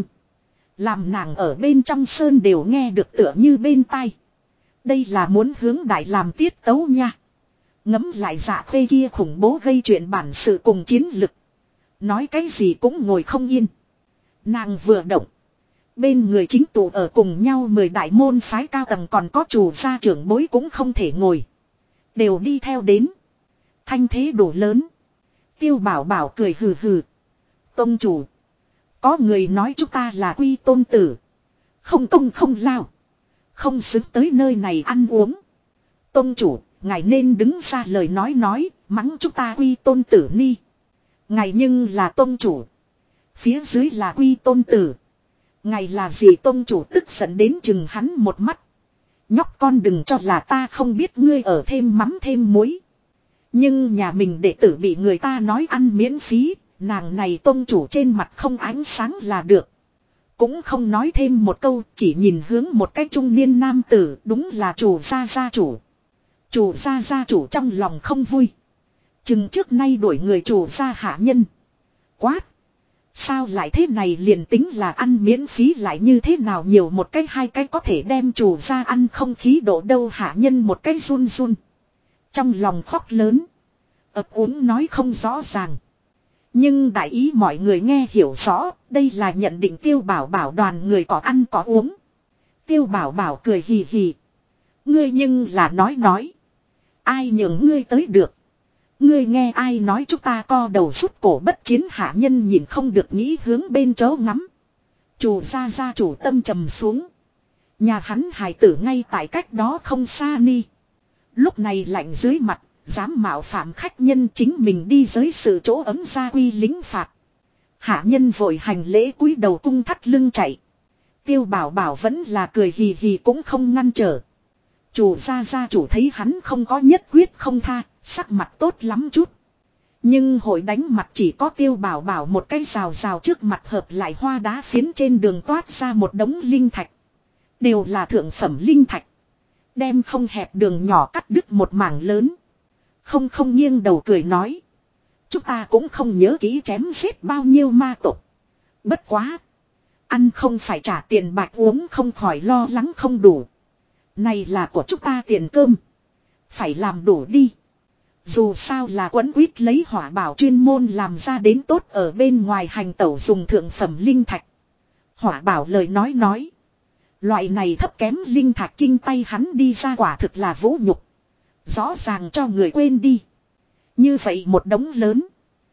Làm nàng ở bên trong sơn đều nghe được tựa như bên tai. Đây là muốn hướng đại làm tiết tấu nha. Ngấm lại dạ khuê kia khủng bố gây chuyện bản sự cùng chiến lực. Nói cái gì cũng ngồi không yên. Nàng vừa động. Bên người chính tụ ở cùng nhau 10 đại môn phái cao tầng còn có chủ gia trưởng bối cũng không thể ngồi. Đều đi theo đến. Thanh thế đủ lớn. Tiêu Bảo Bảo cười hừ hừ. Tông chủ. Có người nói chúng ta là quy tôn tử. Không công không lao. Không xứng tới nơi này ăn uống. Tông chủ, ngài nên đứng ra lời nói, mắng chúng ta quy tôn tử ni. Ngài nhưng là tông chủ. Phía dưới là quy tôn tử. Ngài là gì tông chủ tức giận đến chừng hắn một mắt. Nhóc con đừng cho là ta không biết ngươi ở thêm mắm thêm muối. Nhưng nhà mình đệ tử bị người ta nói ăn miễn phí, nàng này tông chủ trên mặt không ánh sáng là được. Cũng không nói thêm một câu, chỉ nhìn hướng một cái trung niên nam tử, đúng là chủ gia gia chủ. Chủ gia gia chủ trong lòng không vui. Chừng trước nay đuổi người chủ gia hạ nhân. Quát! Sao lại thế này liền tính là ăn miễn phí lại như thế nào nhiều một cái hai cái có thể đem chủ gia ăn không khí độ đâu hạ nhân một cái run run. Trong lòng khóc lớn. Ấp úng nói không rõ ràng. Nhưng đại ý mọi người nghe hiểu rõ, đây là nhận định Tiêu Bảo Bảo đoàn người có ăn có uống. Tiêu Bảo Bảo cười hì hì. Ngươi nhưng là nói. Ai nhường ngươi tới được. Ngươi nghe ai nói chúng ta co đầu rút cổ bất chiến hạ nhân nhìn không được nghĩ hướng bên chỗ ngắm. Chủ gia chủ tâm trầm xuống. Nhà hắn hài tử ngay tại cách đó không xa ni. Lúc này lạnh dưới mặt, dám mạo phạm khách nhân chính mình đi dưới sự chỗ ấm gia quy lính phạt. Hạ nhân vội hành lễ cúi đầu cung thắt lưng chạy. Tiêu Bảo Bảo vẫn là cười hì hì cũng không ngăn trở. Chủ gia chủ thấy hắn không có nhất quyết không tha, sắc mặt tốt lắm chút. Nhưng hội đánh mặt chỉ có Tiêu Bảo Bảo một cái rào trước mặt hợp lại hoa đá phiến trên đường toát ra một đống linh thạch. Đều là thượng phẩm linh thạch. Đem không hẹp đường nhỏ cắt đứt một mảng lớn. Không nghiêng đầu cười nói. Chúng ta cũng không nhớ kỹ chém giết bao nhiêu ma tộc. Bất quá. Ăn không phải trả tiền bạc uống không khỏi lo lắng không đủ. Này là của chúng ta tiền cơm. Phải làm đủ đi. Dù sao là quấn quýt lấy hỏa bảo chuyên môn làm ra đến tốt ở bên ngoài hành tẩu dùng thượng phẩm linh thạch. Hỏa bảo lời nói. Loại này thấp kém linh thạch kinh tay hắn đi ra quả thực là vũ nhục. Rõ ràng cho người quên đi. Như vậy một đống lớn.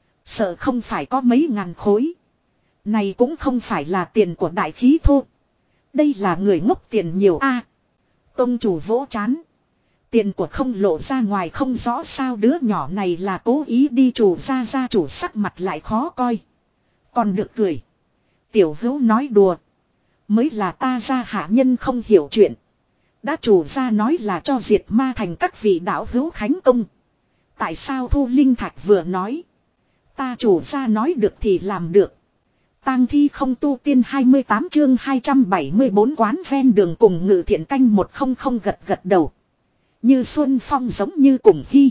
Sợ không phải có mấy ngàn khối. Này cũng không phải là tiền của đại khí thô. Đây là người ngốc tiền nhiều a. Tông chủ vỗ chán. Tiền của không lộ ra ngoài không rõ sao đứa nhỏ này là cố ý đi chủ gia chủ sắc mặt lại khó coi. Còn được cười. Tiểu hữu nói đùa. Mới là ta gia hạ nhân không hiểu chuyện. Đã chủ gia nói là cho diệt ma thành các vị đạo hữu khánh công. Tại sao thu linh thạch vừa nói. Ta chủ gia nói được thì làm được. Tang thi không tu tiên 28 chương 274 quán ven đường cùng ngự thiện canh 100 gật đầu. Như xuân phong giống như cùng hy.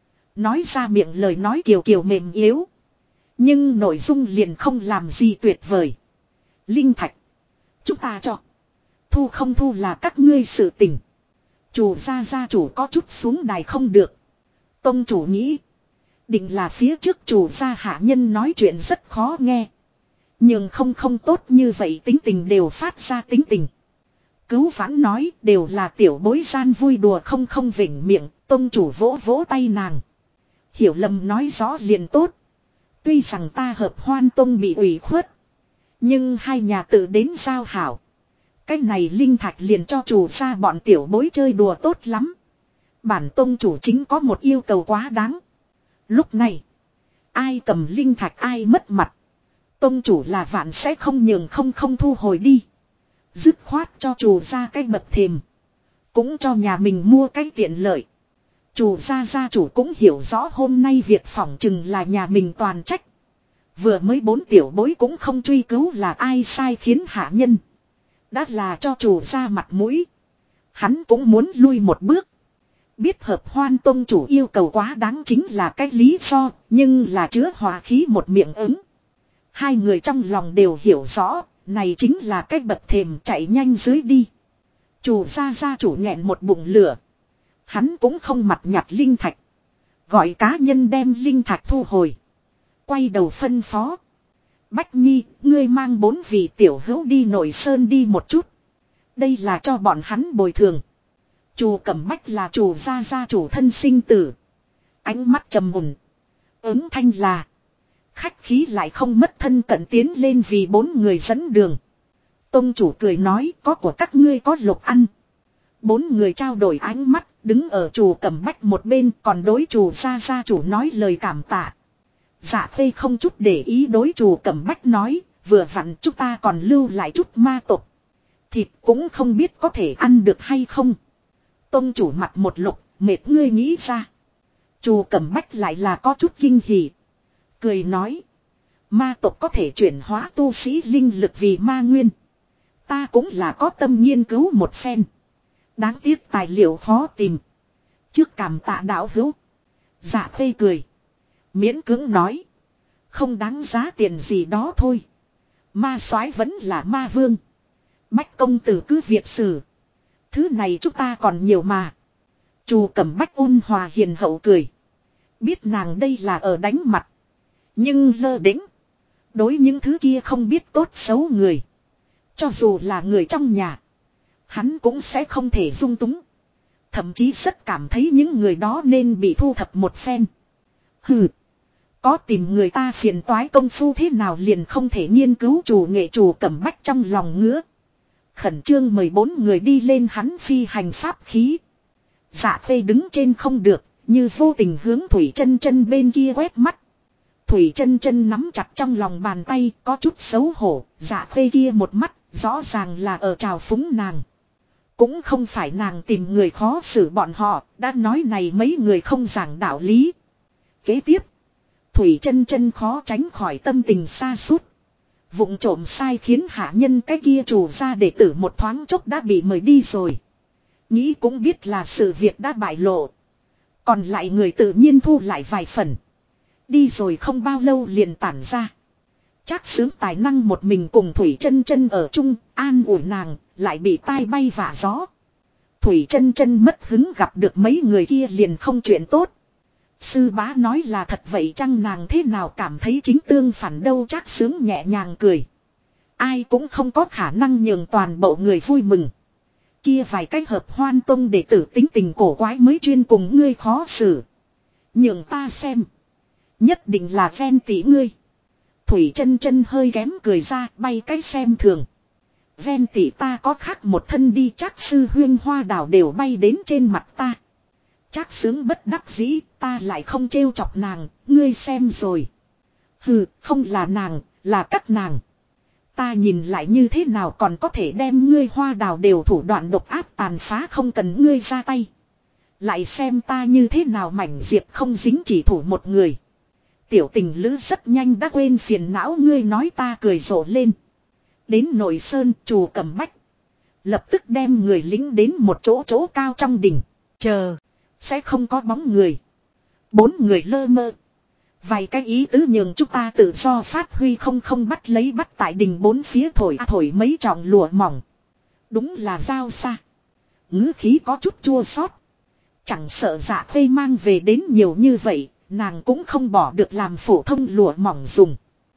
Nói ra miệng lời nói kiều mềm yếu. Nhưng nội dung liền không làm gì tuyệt vời. Linh thạch. Chúng ta cho. Thu không thu là các ngươi sự tình. Chủ gia chủ có chút xuống đài không được. Tông chủ nghĩ. Định là phía trước chủ gia hạ nhân nói chuyện rất khó nghe. Nhưng không tốt như vậy tính tình đều phát ra tính tình. Cứu vãn nói đều là tiểu bối gian vui đùa không vỉnh miệng. Tông chủ vỗ tay nàng. Hiểu lầm nói rõ liền tốt. Tuy rằng ta hợp hoan tông bị ủy khuất. Nhưng hai nhà tự đến giao hảo. Cái này linh thạch liền cho chủ gia bọn tiểu bối chơi đùa tốt lắm. Bản tông chủ chính có một yêu cầu quá đáng. Lúc này. Ai cầm linh thạch ai mất mặt. Tông chủ là vạn sẽ không nhường không thu hồi đi. Dứt khoát cho chủ gia cái bậc thềm. Cũng cho nhà mình mua cái tiện lợi. Chủ gia chủ cũng hiểu rõ hôm nay việc phỏng chừng là nhà mình toàn trách. Vừa mới 4 tiểu bối cũng không truy cứu là ai sai khiến hạ nhân. Đã là cho chủ gia mặt mũi. Hắn cũng muốn lui một bước. Biết hợp hoan tông chủ yêu cầu quá đáng chính là cái lý do. Nhưng là chứa hòa khí một miệng ứng. Hai người trong lòng đều hiểu rõ. Này chính là cái bậc thềm chạy nhanh dưới đi. Chủ gia chủ nghẹn một bụng lửa. Hắn cũng không mặt nhặt linh thạch. Gọi cá nhân đem linh thạch thu hồi. Quay đầu phân phó. Bách Nhi, ngươi mang 4 vị tiểu hữu đi nội sơn đi một chút. Đây là cho bọn hắn bồi thường. Chủ Cẩm Bách là chủ gia chủ thân sinh tử. Ánh mắt trầm mùn. Ứng thanh là. Khách khí lại không mất thân cận tiến lên vì 4 người dẫn đường. Tông chủ cười nói có của các ngươi có lộc ăn. 4 người trao đổi ánh mắt đứng ở chủ Cẩm Bách một bên còn đối chủ gia chủ nói lời cảm tạ. Dạ Phê không chút để ý đối chủ Cẩm Bách nói, vừa vặn chúng ta còn lưu lại chút ma tộc. Thịt cũng không biết có thể ăn được hay không. Tông chủ mặt một lục, mệt ngươi nghĩ ra. Chủ Cẩm Bách lại là có chút kinh hỉ. Cười nói, ma tộc có thể chuyển hóa tu sĩ linh lực vì ma nguyên. Ta cũng là có tâm nghiên cứu một phen. Đáng tiếc tài liệu khó tìm. Trước cảm tạ đạo hữu. Dạ Phê cười. Miễn cưỡng nói. Không đáng giá tiền gì đó thôi. Ma soái vẫn là ma vương. Bách công tử cứ việc xử. Thứ này chúng ta còn nhiều mà. Chủ Cẩm Bách ôn hòa hiền hậu cười. Biết nàng đây là ở đánh mặt. Nhưng lơ đễnh. Đối những thứ kia không biết tốt xấu người. Cho dù là người trong nhà. Hắn cũng sẽ không thể dung túng. Thậm chí rất cảm thấy những người đó nên bị thu thập một phen. Hừ. Có tìm người ta phiền toái công phu thế nào liền không thể nghiên cứu chủ nghệ Chủ Cẩm Bách trong lòng ngứa. Khẩn trương mời 4 người đi lên hắn phi hành pháp khí. Dạ Khê đứng trên không được, như vô tình hướng Thủy Chân Chân bên kia quét mắt. Thủy Chân Chân nắm chặt trong lòng bàn tay, có chút xấu hổ, Dạ Khê kia một mắt, rõ ràng là ở trào phúng nàng. Cũng không phải nàng tìm người khó xử bọn họ, đã nói này mấy người không giảng đạo lý. Kế tiếp, Thủy Chân Chân khó tránh khỏi tâm tình sa sút. Vụng trộm sai khiến hạ nhân cái kia chủ gia đệ tử một thoáng chốc đã bị mời đi rồi. Nghĩ cũng biết là sự việc đã bại lộ. Còn lại người tự nhiên thu lại vài phần. Đi rồi không bao lâu liền tản ra. Trác Xướng tài năng một mình cùng Thủy Chân Chân ở chung, an ủi nàng, lại bị tai bay vạ gió. Thủy Chân Chân mất hứng gặp được mấy người kia liền không chuyện tốt. Sư bá nói là thật vậy chăng, nàng thế nào cảm thấy chính tương phản đâu. Trác Xướng nhẹ nhàng cười. Ai cũng không có khả năng nhường toàn bộ người vui mừng. Kia vài cách hợp hoan tông đệ tử tính tình cổ quái mới chuyên cùng ngươi khó xử. Nhường ta xem. Nhất định là ghen tị ngươi. Thủy Chân Chân hơi ghém cười ra, bay cái xem thường. Ghen tị ta có khác một thân đi, Trác sư huyên hoa đào đều bay đến trên mặt ta. Trác Xướng bất đắc dĩ, ta lại không trêu chọc nàng, ngươi xem rồi. Hừ, không là nàng, là các nàng. Ta nhìn lại như thế nào còn có thể đem ngươi hoa đào đều thủ đoạn độc áp tàn phá không cần ngươi ra tay. Lại xem ta như thế nào mảnh diệp không dính chỉ thủ một người. Tiểu tình lữ rất nhanh đã quên phiền não, ngươi nói ta cười rộ lên. Đến Nội Sơn, Chùa Cẩm Bách. Lập tức đem người lính đến một chỗ cao trong đỉnh. Chờ. Sẽ không có bóng người. 4 người lơ mơ. Vài cái ý tứ nhường chúng ta tự do phát huy, không bắt lấy bắt tại đình 4 phía thổi mấy trọng lụa mỏng. Đúng là giao xa. Ngữ khí có chút chua xót. Chẳng sợ Dạ Khê mang về đến nhiều như vậy, nàng cũng không bỏ được làm phổ thông lụa mỏng dùng.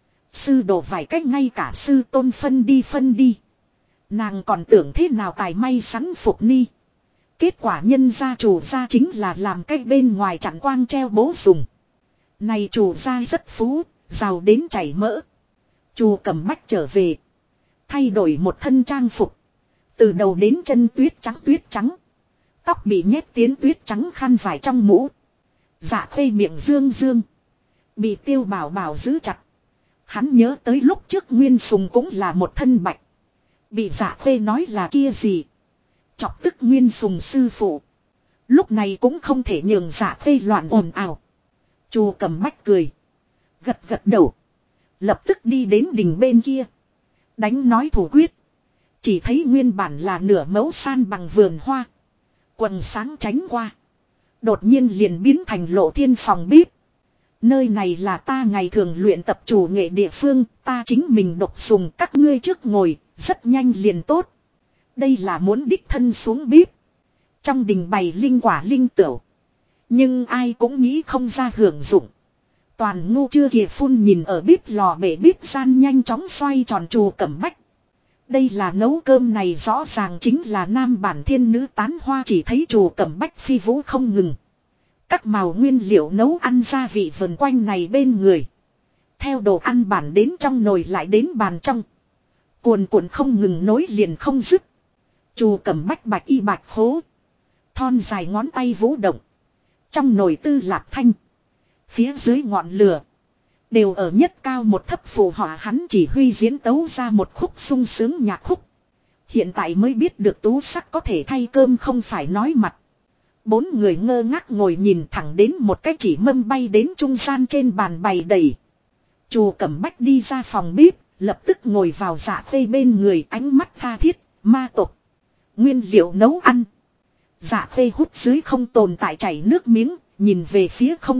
Sư đồ vài cách ngay cả sư tôn phân đi. Nàng còn tưởng thế nào tài may sắn phục ni. Kết quả nhân gia chủ gia chính là làm cách bên ngoài chặn quang treo bố dùng. Này chủ gia rất phú, giàu đến chảy mỡ. Chùa Cẩm Bách trở về. Thay đổi một thân trang phục. Từ đầu đến chân tuyết trắng. Tóc bị nhét tiến tuyết trắng khăn vải trong mũ. Dạ Khê miệng dương. Bị Tiêu Bảo Bảo giữ chặt. Hắn nhớ tới lúc trước Nguyên Sùng cũng là một thân bạch. Bị Dạ Khê nói là kia gì. Chọc tức Nguyên Sùng sư phụ. Lúc này cũng không thể nhường Dạ Khê loạn ồn ào. Chùa Cẩm Bách cười. Gật đầu. Lập tức đi đến đỉnh bên kia. Đánh nói thủ quyết. Chỉ thấy nguyên bản là nửa mẫu san bằng vườn hoa. Quần sáng tránh qua. Đột nhiên liền biến thành Lộ Thiên phòng bếp. Nơi này là ta ngày thường luyện tập chủ nghệ địa phương. Ta chính mình độc dùng, các ngươi trước ngồi. Rất nhanh liền tốt. Đây là muốn đích thân xuống bếp. Trong đình bày linh quả linh tửu. Nhưng ai cũng nghĩ không ra hưởng dụng. Toàn ngu chưa kịp phun nhìn ở bếp lò bể bếp gian nhanh chóng xoay tròn Chùa Cẩm Bách. Đây là nấu cơm này rõ ràng chính là nam bản thiên nữ tán hoa, chỉ thấy Chùa Cẩm Bách phi vũ không ngừng. Các màu nguyên liệu nấu ăn gia vị vần quanh này bên người. Theo đồ ăn bản đến trong nồi lại đến bàn trong. Cuồn cuộn không ngừng nối liền không dứt. Chùa Cẩm Bách bạch y bạch khố. Thon dài ngón tay vũ động. Trong nồi tư lạp thanh. Phía dưới ngọn lửa. Đều ở nhất cao một thấp phù họa hắn chỉ huy diễn tấu ra một khúc sung sướng nhạc khúc. Hiện tại mới biết được tú sắc có thể thay cơm không phải nói mặt. 4 người ngơ ngác ngồi nhìn thẳng đến một cái chỉ mâm bay đến trung gian trên bàn bày đầy. Chùa Cẩm Bách đi ra phòng bếp, lập tức ngồi vào Dạ Khê bên người, ánh mắt tha thiết, ma tộc. Nguyên liệu nấu ăn. Dạ Khê hút dưới không tồn tại chảy nước miếng, nhìn về phía không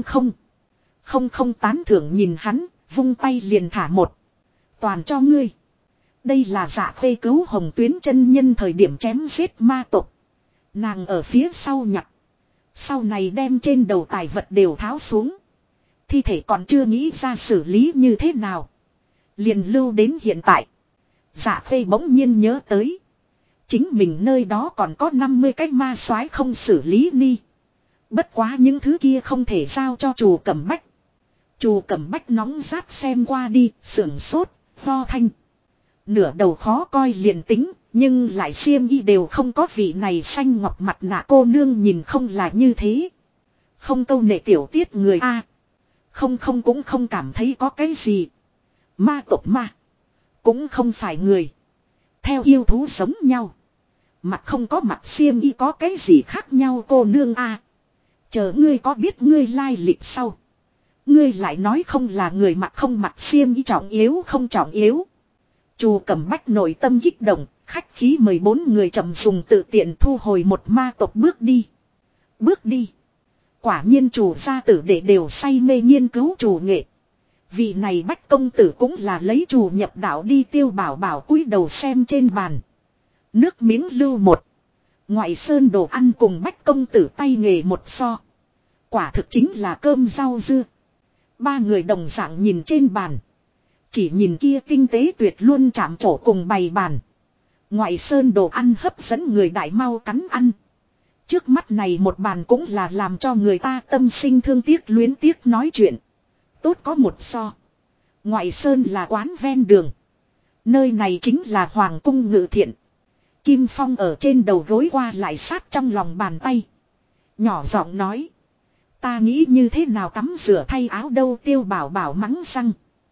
tán thưởng nhìn hắn, vung tay liền thả một. Toàn cho ngươi. Đây là Dạ Khê cứu Hồng Tuyến chân nhân thời điểm chém giết ma tộc. Nàng ở phía sau nhặt. Sau này đem trên đầu tài vật đều tháo xuống. Thi thể còn chưa nghĩ ra xử lý như thế nào. Liền lưu đến hiện tại. Dạ Khê bỗng nhiên nhớ tới. Chính mình nơi đó còn có 50 cái ma soái không xử lý ni. Bất quá những thứ kia không thể giao cho Trù Cẩm Bách. Trù Cẩm Bách nóng rát xem qua đi, sưởng sốt, lo thanh. Nửa đầu khó coi liền tính, nhưng lại xiêm y đều không có vị này xanh ngọc mặt nạ cô nương nhìn không là như thế. Không câu nệ tiểu tiết người A. Không cũng không cảm thấy có cái gì. Ma tộc ma. Cũng không phải người. Theo yêu thú giống nhau. Mặt không có mặt xiêm y có cái gì khác nhau cô nương A. Chờ ngươi có biết ngươi lai lịch sau. Ngươi lại nói không là người mặt không mặt xiêm y trọng yếu không trọng yếu. Trù Cẩm Bách nội tâm kích động, khách khí 14 người chậm dùng tự tiện thu hồi một ma tộc bước đi. Bước đi. Quả nhiên chủ gia tử đệ đều say mê nghiên cứu chủ nghệ. Vị này Bách công tử cũng là lấy chủ nhập đạo đi Tiêu Bảo Bảo cúi đầu xem trên bàn. Nước miếng lưu một. Ngoại sơn đồ ăn cùng Bách công tử tay nghề một so. Quả thực chính là cơm rau dưa. Ba người đồng dạng nhìn trên bàn. Chỉ nhìn kia tinh tế tuyệt luôn chạm trổ cùng bày bàn. Ngoại sơn đồ ăn hấp dẫn người đại mau cắn ăn. Trước mắt này một bàn cũng là làm cho người ta tâm sinh thương tiếc luyến tiếc nói chuyện. Tốt có một so. Ngoại sơn là quán ven đường. Nơi này chính là Hoàng cung Ngự Thiện. Kim Phong ở trên đầu gối qua lại sát trong lòng bàn tay. Nhỏ giọng nói. Ta nghĩ như thế nào tắm rửa thay áo đâu Tiêu Bảo Bảo mắng răng.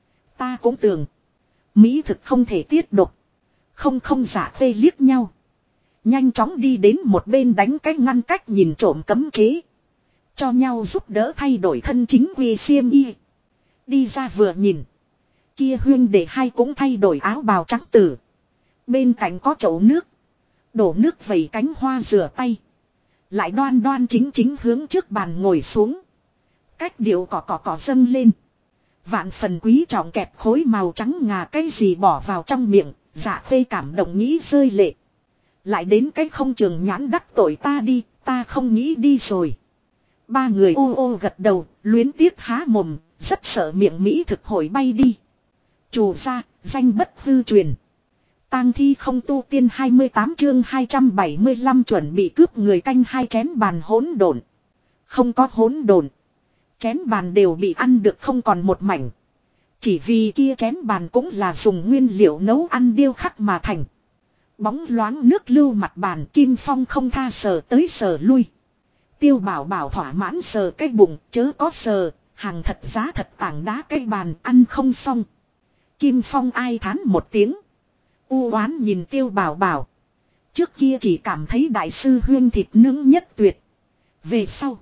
Ta cũng tưởng. Mỹ thực không thể tiết độc. Không giả phê liếc nhau. Nhanh chóng đi đến một bên đánh cái ngăn cách nhìn trộm cấm chế. Cho nhau giúp đỡ thay đổi thân chính quy xiêm y. Đi ra vừa nhìn. Kia huyên để hai cũng thay đổi áo bào trắng tử. Bên cạnh có chậu nước. Đổ nước vẩy cánh hoa rửa tay. Lại đoan đoan chính hướng trước bàn ngồi xuống. Cách điệu cỏ dâng lên. Vạn phần quý trọng kẹp khối màu trắng ngà cái gì bỏ vào trong miệng. Dạ Khê cảm động nghĩ rơi lệ. Lại đến cái không trường nhãn đắc tội ta đi. Ta không nghĩ đi rồi. Ba người ô gật đầu. Luyến tiếc há mồm. Rất sợ miệng Mỹ thực hồi bay đi. Chủ gia danh bất hư truyền. Tang thi không tu tiên 28 chương 275 chuẩn bị cướp người canh hai chén bàn hỗn độn. Không có hỗn độn. Chén bàn đều bị ăn được không còn một mảnh. Chỉ vì kia chén bàn cũng là dùng nguyên liệu nấu ăn điêu khắc mà thành. Bóng loáng nước lưu mặt bàn Kim Phong không tha sờ tới sờ lui. Tiêu Bảo Bảo thỏa mãn sờ cái bụng chớ có sờ. Hàng thật giá thật tảng đá cái bàn ăn không xong. Kim Phong ai thán một tiếng. U oán nhìn Tiêu Bảo Bảo. Trước kia chỉ cảm thấy đại sư huyên thịt nướng nhất tuyệt. Về sau.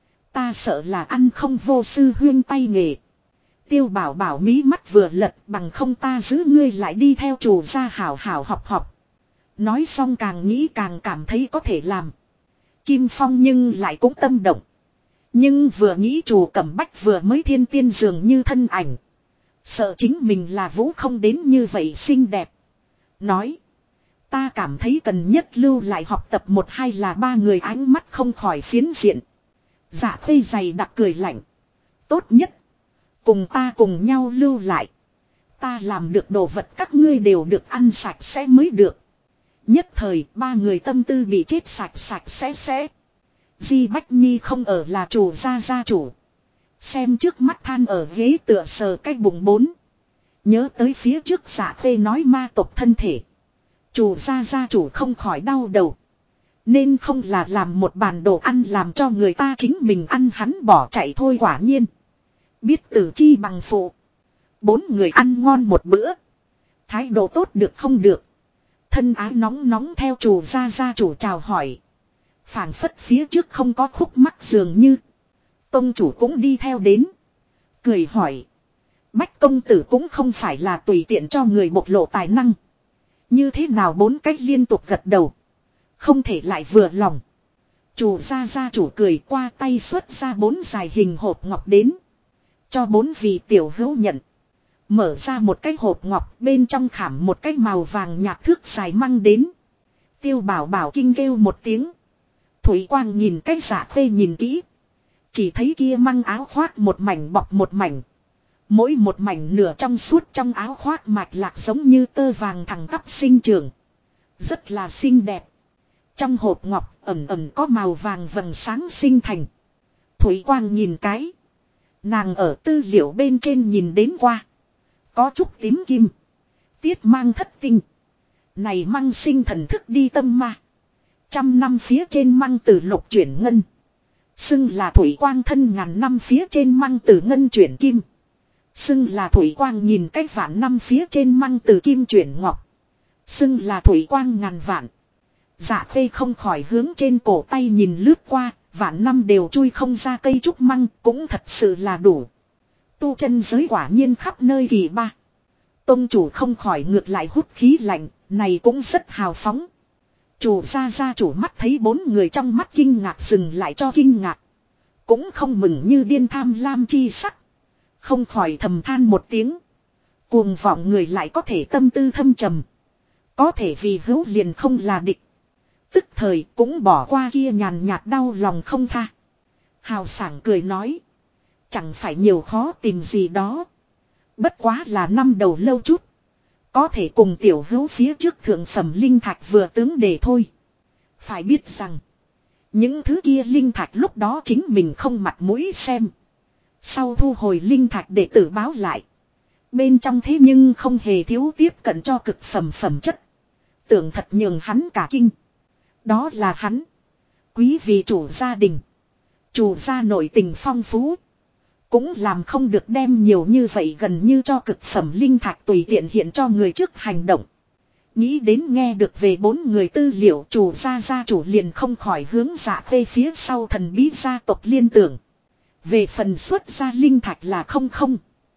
Ta sợ là ăn không vô sư huyên tay nghề. Tiêu Bảo Bảo mí mắt vừa lật bằng không ta giữ ngươi lại đi theo chủ gia hảo hảo học. Nói xong càng nghĩ càng cảm thấy có thể làm. Kim Phong nhưng lại cũng tâm động. Nhưng vừa nghĩ Trù Cẩm Bách vừa mới thiên tiên dường như thân ảnh. Sợ chính mình là vũ không đến như vậy xinh đẹp. Nói. Ta cảm thấy cần nhất lưu lại học tập một hay là ba người ánh mắt không khỏi phiến diện. Dạ Khê dày đặc cười lạnh. Tốt nhất. Cùng ta cùng nhau lưu lại. Ta làm được đồ vật các ngươi đều được ăn sạch sẽ mới được. Nhất thời ba người tâm tư bị chết sạch sẽ. Di Bách Nhi không ở là chủ gia chủ. Xem trước mắt than ở ghế tựa sờ cái bụng bốn. Nhớ tới phía trước Dạ Khê nói ma tộc thân thể. Chủ gia chủ không khỏi đau đầu. Nên không là làm một bàn đồ ăn làm cho người ta chính mình ăn hắn bỏ chạy thôi quả nhiên. Biết tử chi bằng phụ. Bốn người ăn ngon một bữa. Thái độ tốt được không được. Thân ái nóng theo chủ gia chủ chào hỏi. Phảng phất phía trước không có khúc mắc dường như. Tông chủ cũng đi theo đến. Cười hỏi. Bách công tử cũng không phải là tùy tiện cho người bộc lộ tài năng. Như thế nào bốn cách liên tục gật đầu. Không thể lại vừa lòng. Chủ gia chủ cười qua tay xuất ra bốn dài hình hộp ngọc đến. Cho bốn vị tiểu hữu nhận. Mở ra một cái hộp ngọc bên trong khảm một cái màu vàng nhạt thước dài măng đến. Tiêu Bảo Bảo kinh kêu một tiếng. Thủy Quang nhìn cái Dạ Khê nhìn kỹ. Chỉ thấy kia măng áo khoác một mảnh bọc một mảnh. Mỗi một mảnh nửa trong suốt trong áo khoác mạch lạc giống như tơ vàng thẳng tắp sinh trường. Rất là xinh đẹp. Trong hộp ngọc ẩn ẩn có màu vàng vầng sáng sinh thành. Thủy Quang nhìn cái. Nàng ở tư liệu bên trên nhìn đến qua. Có chút tím kim. Tiết mang thất tinh. Này măng sinh thần thức đi tâm ma. 100 năm phía trên măng từ lục chuyển ngân. Xưng là Thủy Quang thân ngàn năm phía trên măng từ ngân chuyển kim. Xưng là Thủy Quang nhìn cách vạn năm phía trên măng từ kim chuyển ngọc. Xưng là Thủy Quang ngàn vạn. Dạ Khê không khỏi hướng trên cổ tay nhìn lướt qua. Vạn năm đều chui không ra cây trúc măng cũng thật sự là đủ. Tu chân giới quả nhiên khắp nơi kỳ ba. Tông chủ không khỏi ngược lại hút khí lạnh. Này cũng rất hào phóng. Chủ gia chủ mắt thấy bốn người trong mắt kinh ngạc dừng lại cho kinh ngạc. Cũng không mừng như điên tham lam chi sắc. Không khỏi thầm than một tiếng. Cuồng vọng người lại có thể tâm tư thâm trầm. Có thể vì hữu liền không là địch. Tức thời cũng bỏ qua kia nhàn nhạt đau lòng không tha. Hào sảng cười nói. Chẳng phải nhiều khó tìm gì đó. Bất quá là năm đầu lâu chút. Có thể cùng tiểu hữu phía trước thượng phẩm linh thạch vừa tướng để thôi. Phải biết rằng. Những thứ kia linh thạch lúc đó chính mình không mặt mũi xem. Sau thu hồi linh thạch để tự báo lại. Bên trong thế nhưng không hề thiếu tiếp cận cho cực phẩm chất. Tưởng thật nhường hắn cả kinh. Đó là hắn. Quý vị chủ gia đình. Chủ gia nội tình phong phú. Cũng làm không được đem nhiều như vậy gần như cho cực phẩm linh thạch tùy tiện hiện cho người trước hành động. Nghĩ đến nghe được về bốn người tư liệu chủ gia chủ liền không khỏi hướng Dạ Khê phía sau thần bí gia tộc liên tưởng. Về phần xuất gia linh thạch là không.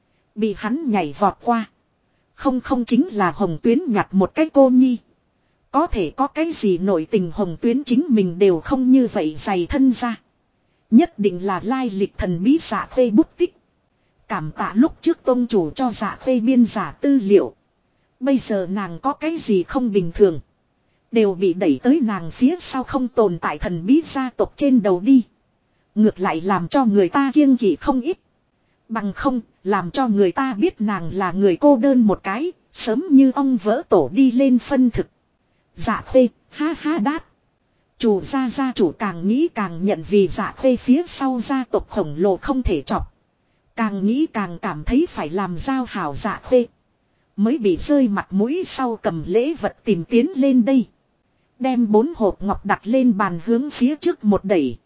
Bị hắn nhảy vọt qua. Không chính là Hồng Tuyến nhặt một cái cô nhi. Có thể có cái gì nội tình Hồng Tuyến chính mình đều không như vậy dày thân ra. Nhất định là lai lịch thần bí Dạ Khê bút tích. Cảm tạ lúc trước tông chủ cho Dạ Khê biên giả tư liệu. Bây giờ nàng có cái gì không bình thường. Đều bị đẩy tới nàng phía sau không tồn tại thần bí gia tộc trên đầu đi. Ngược lại làm cho người ta kiêng kỵ không ít. Bằng không, làm cho người ta biết nàng là người cô đơn một cái, sớm như ong vỡ tổ đi lên phân thực. Dạ Khê, ha ha đát. Chủ gia chủ càng nghĩ càng nhận vì Dạ Khê phía sau gia tộc khổng lồ không thể chọc. Càng nghĩ càng cảm thấy phải làm giao hảo Dạ Khê. Mới bị rơi mặt mũi sau cầm lễ vật tìm tiến lên đây. Đem 4 hộp ngọc đặt lên bàn hướng phía trước một đẩy.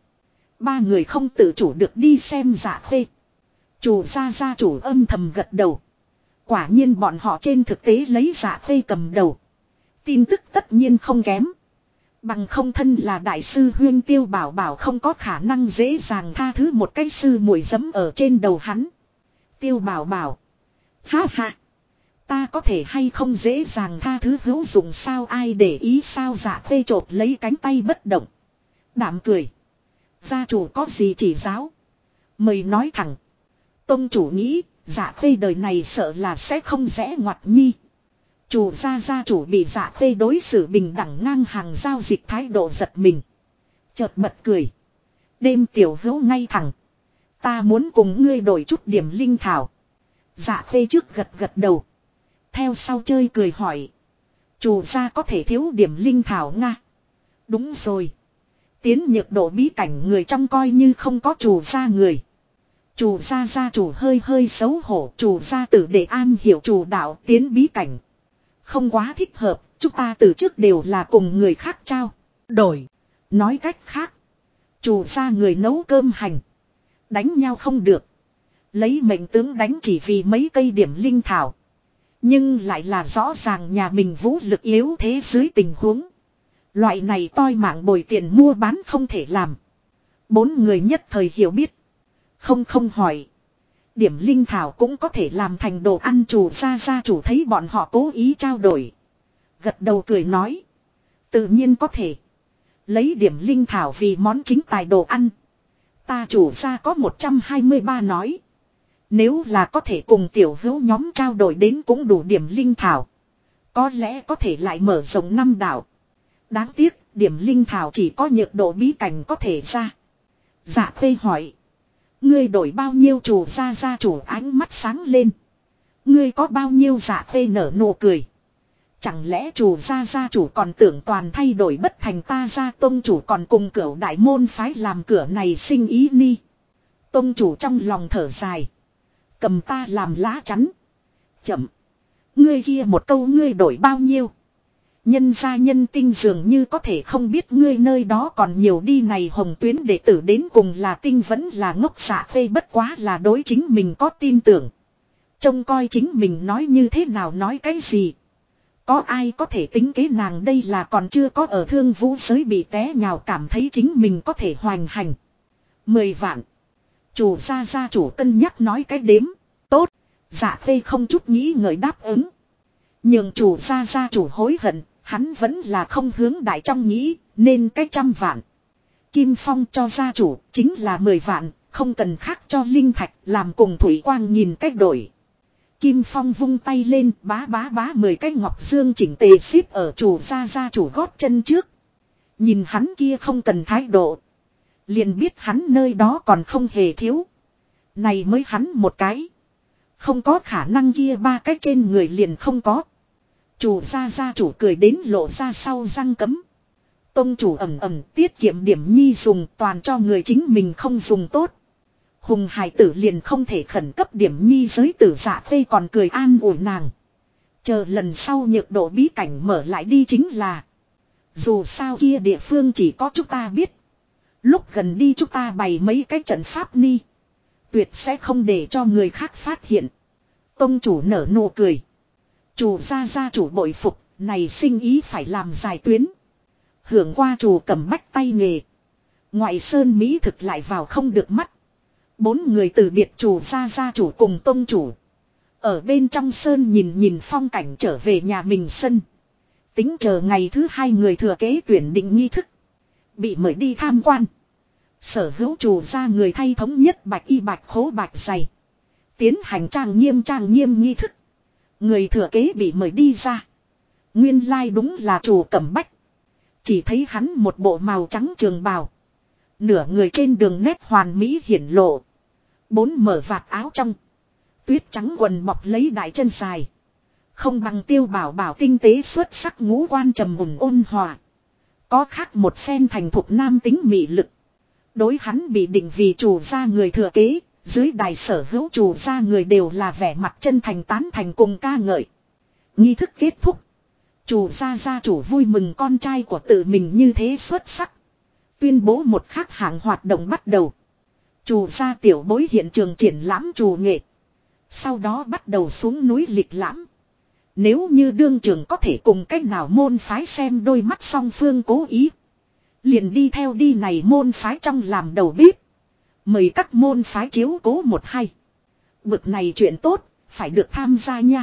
3 người không tự chủ được đi xem Dạ Khê. Chủ gia chủ âm thầm gật đầu. Quả nhiên bọn họ trên thực tế lấy Dạ Khê cầm đầu. Tin tức tất nhiên không kém. Bằng không thân là đại sư Huyên Tiêu Bảo Bảo không có khả năng dễ dàng tha thứ một cái sư muội giẫm ở trên đầu hắn. Tiêu Bảo Bảo. Ha ha. Ta có thể hay không dễ dàng tha thứ hữu dụng sao ai để ý sao Dạ Khê chộp lấy cánh tay bất động. Đạm cười. Gia chủ có gì chỉ giáo. Mời nói thẳng. Tông chủ nghĩ Dạ Khê đời này sợ là sẽ không rẽ ngoặt nhi. Chủ gia chủ bị Dạ Khê đối xử bình đẳng ngang hàng giao dịch thái độ giật mình. Chợt bật cười. Đêm tiểu hữu ngay thẳng. Ta muốn cùng ngươi đổi chút điểm linh thảo. Dạ Khê trước gật đầu. Theo sau chơi cười hỏi. Chủ gia có thể thiếu điểm linh thảo nga. Đúng rồi. Tiến nhược độ bí cảnh người trong coi như không có chủ gia người. Chủ gia chủ hơi xấu hổ. Chủ gia tử để an hiểu chủ đạo tiến bí cảnh. Không quá thích hợp. Chúng ta từ trước đều là cùng người khác trao đổi. Nói cách khác. Chủ gia người nấu cơm hành. Đánh nhau không được. Lấy mệnh tướng đánh chỉ vì mấy cây điểm linh thảo. Nhưng lại là rõ ràng nhà mình vũ lực yếu thế dưới tình huống. Loại này toi mạng bồi tiền mua bán không thể làm. 4 người nhất thời hiểu biết. Không hỏi. Điểm linh thảo cũng có thể làm thành đồ ăn chủ gia chủ thấy bọn họ cố ý trao đổi. Gật đầu cười nói. Tự nhiên có thể. Lấy điểm linh thảo vì món chính tài đồ ăn. Ta chủ gia có 123 nói. Nếu là có thể cùng tiểu hữu nhóm trao đổi đến cũng đủ điểm linh thảo. Có lẽ có thể lại mở rộng 5 đảo. Đáng tiếc điểm linh thảo chỉ có nhược độ bí cảnh có thể ra. Dạ Khê hỏi. Ngươi đổi bao nhiêu chủ gia chủ ánh mắt sáng lên. Ngươi có bao nhiêu dạ phê nở nụ cười. Chẳng lẽ chủ gia chủ còn tưởng toàn thay đổi bất thành ta gia tông chủ còn cùng cửu đại môn phái làm cửa này sinh ý ni. Tông chủ trong lòng thở dài. Cầm ta làm lá chắn. Chậm. Ngươi kia một câu ngươi đổi bao nhiêu. Nhân gia nhân tinh dường như có thể không biết ngươi nơi đó còn nhiều đi này hồng tuyến đệ tử đến cùng là tinh vẫn là ngốc dạ phê bất quá là đối chính mình có tin tưởng. Trông coi chính mình nói như thế nào nói cái gì. Có ai có thể tính kế nàng đây là còn chưa có ở thương vũ giới bị té nhào cảm thấy chính mình có thể hoành hành. 10 vạn. Chủ gia chủ cân nhắc nói cái đếm. Tốt. Dạ phê không chút nghĩ ngợi đáp ứng. Nhưng chủ gia chủ hối hận. Hắn vẫn là không hướng đại trong nghĩ. Nên cái 100 vạn. Kim Phong cho gia chủ chính là 10 vạn. Không cần khác cho linh thạch làm cùng Thủy Quang nhìn cách đổi. Kim Phong vung tay lên bá 10 cái ngọc dương chỉnh tề xếp ở chủ gia chủ gót chân trước. Nhìn hắn kia không cần thái độ. Liền biết hắn nơi đó còn không hề thiếu. Này mới hắn một cái. Không có khả năng kia 3 cái trên người liền không có. Chủ gia chủ cười đến lộ ra sau răng cấm. Tông chủ ẩm tiết kiệm điểm nhi dùng toàn cho người chính mình không dùng tốt. Hùng hải tử liền không thể khẩn cấp điểm nhi giới tử dạ phê còn cười an ủi nàng. Chờ lần sau nhược độ bí cảnh mở lại đi chính là. Dù sao kia địa phương chỉ có chúng ta biết. Lúc gần đi chúng ta bày mấy cái trận pháp ni. Tuyệt sẽ không để cho người khác phát hiện. Tông chủ nở nụ cười. Chủ gia chủ bội phục, này sinh ý phải làm dài tuyến. Hưởng qua chủ cầm bách tay nghề. Ngoại sơn Mỹ thực lại vào không được mắt. 4 người từ biệt chủ gia chủ cùng tông chủ. Ở bên trong sơn nhìn phong cảnh trở về nhà mình sân. Tính chờ ngày thứ 2 người thừa kế tuyển định nghi thức. Bị mời đi tham quan. Sở hữu chủ gia người thay thống nhất bạch y bạch khố bạch dày. Tiến hành trang nghiêm nghi thức. Người thừa kế bị mời đi ra. Nguyên lai đúng là chủ cẩm bách. Chỉ thấy hắn một bộ màu trắng trường bào. Nửa người trên đường nét hoàn mỹ hiển lộ. 4 mở vạt áo trong. Tuyết trắng quần bọc lấy đại chân dài. Không bằng Tiêu Bảo tinh tế xuất sắc ngũ quan trầm mùn ôn hòa. Có khác một phen thành thục nam tính mị lực. Đối hắn bị định vì chủ gia người thừa kế. Dưới đài sở hữu chủ gia người đều là vẻ mặt chân thành tán thành cùng ca ngợi. Nghi thức kết thúc. Chủ gia chủ vui mừng con trai của tự mình như thế xuất sắc. Tuyên bố một khắc hạng hoạt động bắt đầu. Chủ gia tiểu bối hiện trường triển lãm chủ nghệ. Sau đó bắt đầu xuống núi lịch lãm. Nếu như đương trường có thể cùng cách nào môn phái xem đôi mắt song phương cố ý. Liền đi theo đi này môn phái trong làm đầu bếp. Mời các môn phái chiếu cố 1-2. Bực này chuyện tốt, phải được tham gia nha.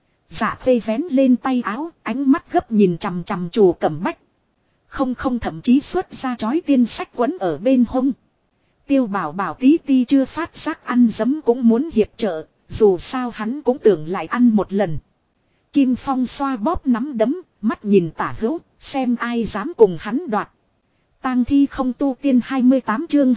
Dạ phê vén lên tay áo, ánh mắt gấp nhìn chằm chằm chủ cẩm bách. Không thậm chí xuất ra chói tiên sách quấn ở bên hông. Tiêu bảo tí ti chưa phát giác ăn dấm cũng muốn hiệp trợ, dù sao hắn cũng tưởng lại ăn một lần. Kim Phong xoa bóp nắm đấm, mắt nhìn tả hữu, xem ai dám cùng hắn đoạt. Tang thi không tu tiên 28 chương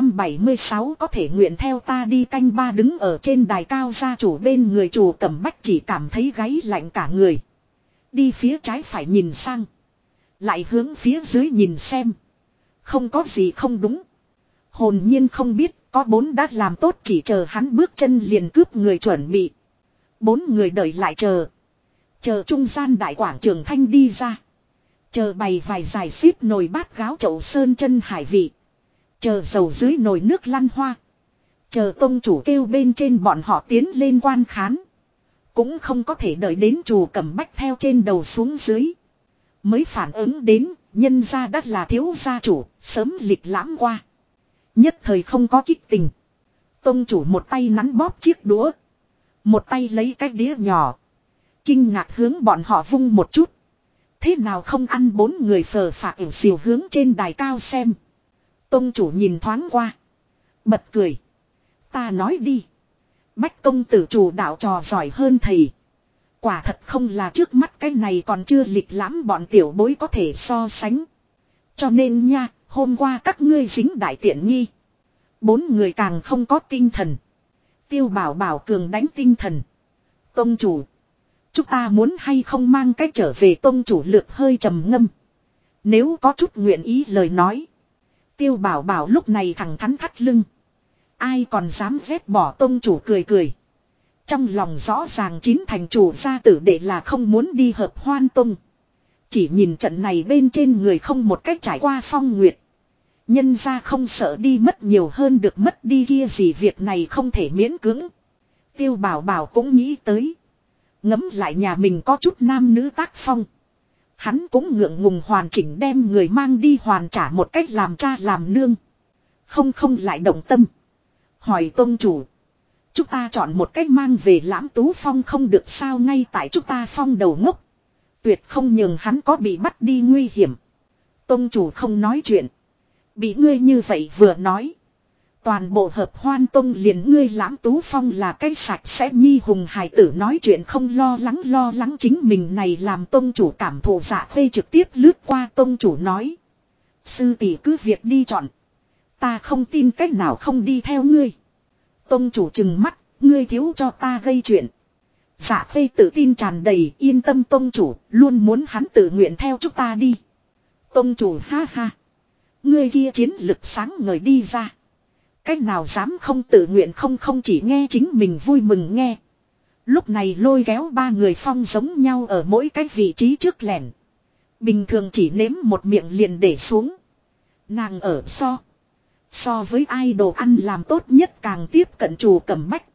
276 có thể nguyện theo ta đi canh ba đứng ở trên đài cao gia chủ bên người chủ cẩm bách chỉ cảm thấy gáy lạnh cả người. Đi phía trái phải nhìn sang. Lại hướng phía dưới nhìn xem. Không có gì không đúng. Hồn nhiên không biết có 4 đã làm tốt chỉ chờ hắn bước chân liền cướp người chuẩn bị. 4 người đợi lại chờ. Chờ trung gian đại quảng trường thanh đi ra. Chờ bày vài dài xếp nồi bát gáo chậu sơn chân hải vị. Chờ dầu dưới nồi nước lăn hoa. Chờ tông chủ kêu bên trên bọn họ tiến lên quan khán. Cũng không có thể đợi đến chủ cẩm bách theo trên đầu xuống dưới. Mới phản ứng đến, nhân gia đắt là thiếu gia chủ, sớm lịch lãm qua. Nhất thời không có kích tình. Tông chủ một tay nắn bóp chiếc đũa. Một tay lấy cái đĩa nhỏ. Kinh ngạc hướng bọn họ vung một chút. Thế nào không ăn 4 người phờ phạc ỉu xìu hướng trên đài cao xem. Tông chủ nhìn thoáng qua. Bật cười. Ta nói đi. Bách công tử chủ đạo trò giỏi hơn thầy. Quả thật không là trước mắt cái này còn chưa lịch lãm bọn tiểu bối có thể so sánh. Cho nên nha, hôm qua các ngươi dính đại tiện nghi. Bốn người càng không có tinh thần. Tiêu Bảo Bảo cường đánh tinh thần. Tông chủ. Chúng ta muốn hay không mang cách trở về, tông chủ Lược hơi trầm ngâm. Nếu có chút nguyện ý lời nói. Tiêu Bảo Bảo lúc này thẳng thắn thắt lưng. Ai còn dám ghét bỏ, tông chủ cười cười. Trong lòng rõ ràng chín thành chủ gia tử đệ là không muốn đi hợp Hoan Tông. Chỉ nhìn trận này bên trên người không một cách trải qua phong nguyệt. Nhân ra không sợ đi mất nhiều hơn được mất đi kia gì, việc này không thể miễn cưỡng. Tiêu Bảo Bảo cũng nghĩ tới. Ngẫm lại nhà mình có chút nam nữ tác phong. Hắn cũng ngượng ngùng hoàn chỉnh đem người mang đi hoàn trả một cách làm cha làm nương. Không lại động tâm. Hỏi tông chủ. Chúng ta chọn một cách mang về Lãm Tú Phong không được sao, ngay tại chúng ta phong đầu ngốc. Tuyệt không nhường hắn có bị bắt đi nguy hiểm. Tông chủ không nói chuyện. Bị ngươi như vậy vừa nói. Toàn bộ hợp Hoan Tông liền ngươi Lãm Tú Phong là cái sạch sẽ nhi hùng hài tử nói chuyện không lo lắng chính mình này, làm tông chủ cảm thụ. Dạ Khê trực tiếp lướt qua tông chủ nói. Sư tỷ cứ việc đi chọn. Ta không tin cách nào không đi theo ngươi. Tông chủ trừng mắt, ngươi thiếu cho ta gây chuyện. Dạ Khê tự tin tràn đầy, yên tâm tông chủ, luôn muốn hắn tự nguyện theo chúng ta đi. Tông chủ ha ha. Ngươi kia chiến lực sáng ngời đi ra. Cách nào dám không tự nguyện, không chỉ nghe chính mình vui mừng nghe. Lúc này lôi kéo ba người phong giống nhau ở mỗi cái vị trí trước lẻn. Bình thường chỉ nếm một miệng liền để xuống. Nàng ở so với idol ăn làm tốt nhất càng tiếp cận Trù Cẩm Bách.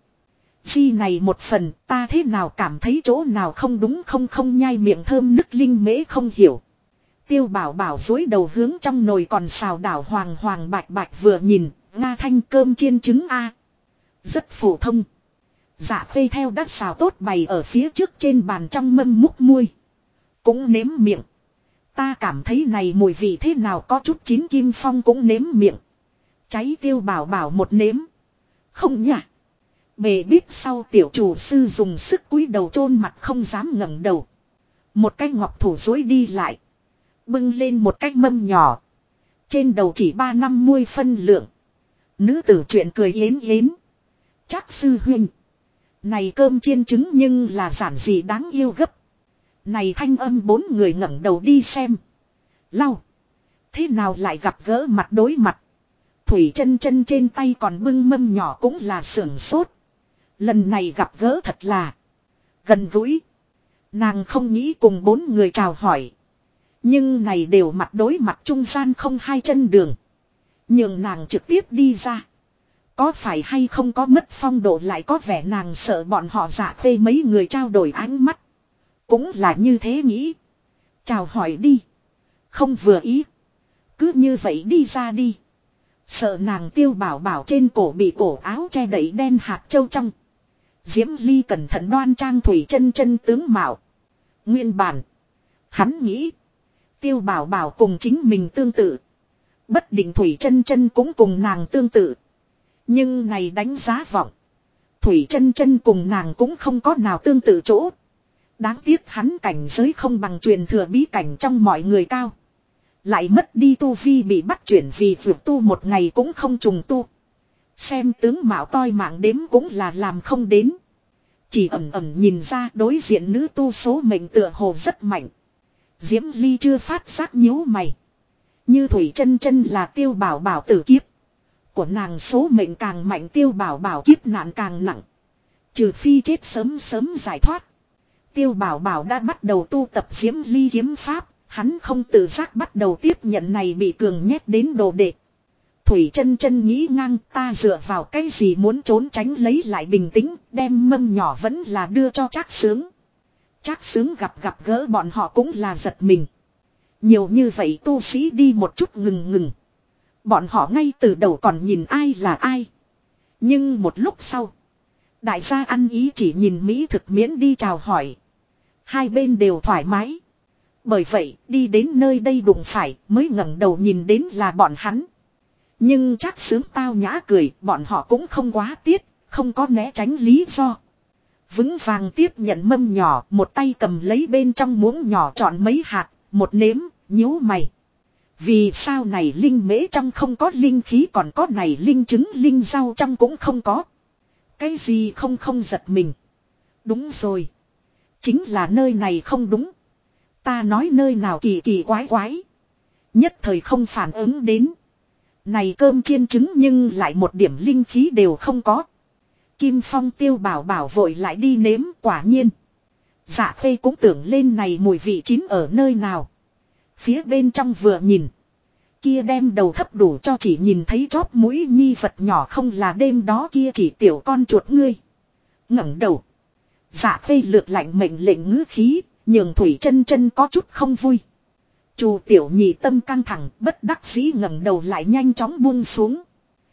Di này một phần ta thế nào cảm thấy chỗ nào không đúng, không nhai miệng thơm nức linh mễ không hiểu. Tiêu Bảo Bảo dối đầu hướng trong nồi còn xào đảo hoàng bạch vừa nhìn, Nga thanh cơm chiên trứng a. Rất phổ thông. Dạ Khê theo đắt xào tốt bày ở phía trước trên bàn trong mâm múc muôi. Cũng nếm miệng. Ta cảm thấy này mùi vị thế nào có chút chín, Kim Phong cũng nếm miệng. Cháy Tiêu Bảo Bảo một nếm. Không nhả. Bề bếp sau tiểu chủ sư dùng sức cúi đầu chôn mặt không dám ngẩng đầu. Một cái ngọc thủ dối đi lại. Bưng lên một cái mâm nhỏ. Trên đầu chỉ 3 năm muôi phân lượng. Nữ tử chuyện cười yến. Chắc sư huynh. Này cơm chiên trứng nhưng là giản dị đáng yêu gấp. Này thanh âm bốn người ngẩng đầu đi xem. Lau. Thế nào lại gặp gỡ mặt đối mặt. Thủy chân trên tay còn bưng mâm nhỏ cũng là sưởng sốt. Lần này gặp gỡ thật là gần gũi. Nàng không nghĩ cùng bốn người chào hỏi. Nhưng này đều mặt đối mặt trung gian không hai chân đường. Nhưng nàng trực tiếp đi ra. Có phải hay không có mất phong độ, lại có vẻ nàng sợ bọn họ Dạ Khê mấy người trao đổi ánh mắt. Cũng là như thế nghĩ. Chào hỏi đi. Không vừa ý. Cứ như vậy đi ra đi. Sợ nàng Tiêu Bảo Bảo trên cổ bị cổ áo che đậy đen hạt châu trong. Diễm Ly cẩn thận đoan trang thủy chân tướng mạo. Nguyên bản. Hắn nghĩ. Tiêu Bảo Bảo cùng chính mình tương tự. Bất định thủy chân cũng cùng nàng tương tự. Nhưng này đánh giá vọng. Thủy chân cùng nàng cũng không có nào tương tự chỗ. Đáng tiếc hắn cảnh giới không bằng truyền thừa bí cảnh trong mọi người cao. Lại mất đi tu vi, bị bắt chuyển vì vượt tu một ngày cũng không trùng tu. Xem tướng mạo toi mạng đếm cũng là làm không đến. Chỉ ẩn nhìn ra đối diện nữ tu số mệnh tựa hồ rất mạnh. Diễm Ly chưa phát giác nhíu mày. Như thủy chân là Tiêu Bảo Bảo tử kiếp. Của nàng số mệnh càng mạnh, Tiêu Bảo Bảo kiếp nạn càng nặng. Trừ phi chết sớm giải thoát. Tiêu Bảo Bảo đã bắt đầu tu tập Diễm Ly kiếm pháp. Hắn không tự giác bắt đầu tiếp nhận này bị cường nhét đến đồ đệ. Thủy chân nghĩ ngang, ta dựa vào cái gì muốn trốn tránh, lấy lại bình tĩnh, đem mâm nhỏ vẫn là đưa cho Trác Sướng. Trác Sướng gặp gỡ bọn họ cũng là giật mình. Nhiều như vậy tu sĩ đi một chút ngừng. Bọn họ ngay từ đầu còn nhìn ai là ai. Nhưng một lúc sau, đại gia ăn ý chỉ nhìn mỹ thực miễn đi chào hỏi. Hai bên đều thoải mái. Bởi vậy đi đến nơi đây đụng phải mới ngẩng đầu nhìn đến là bọn hắn. Nhưng Trác Sướng tao nhã cười, bọn họ cũng không quá tiết, không có né tránh lý do. Vững vàng tiếp nhận mâm nhỏ, một tay cầm lấy bên trong muỗng nhỏ chọn mấy hạt, một nếm, nhíu mày. Vì sao này linh mễ trong không có linh khí còn có này linh trứng linh rau trong cũng không có. Cái gì không giật mình. Đúng rồi. Chính là nơi này không đúng. Ta nói nơi nào kỳ kỳ quái quái. Nhất thời không phản ứng đến. Này cơm chiên trứng nhưng lại một điểm linh khí đều không có. Kim Phong Tiêu bảo bảo vội lại đi nếm quả nhiên. Dạ Khê cũng tưởng lên này mùi vị chín ở nơi nào. Phía bên trong vừa nhìn. Kia đem đầu thấp đủ cho chỉ nhìn thấy chóp mũi nhi vật nhỏ không là đêm đó kia chỉ tiểu con chuột ngươi. Ngẩng đầu. Dạ Khê lược lạnh mệnh lệnh ngữ khí, nhường Thủy Chân Chân có chút không vui. Chu tiểu nhị tâm căng thẳng, bất đắc dĩ ngẩng đầu lại nhanh chóng buông xuống.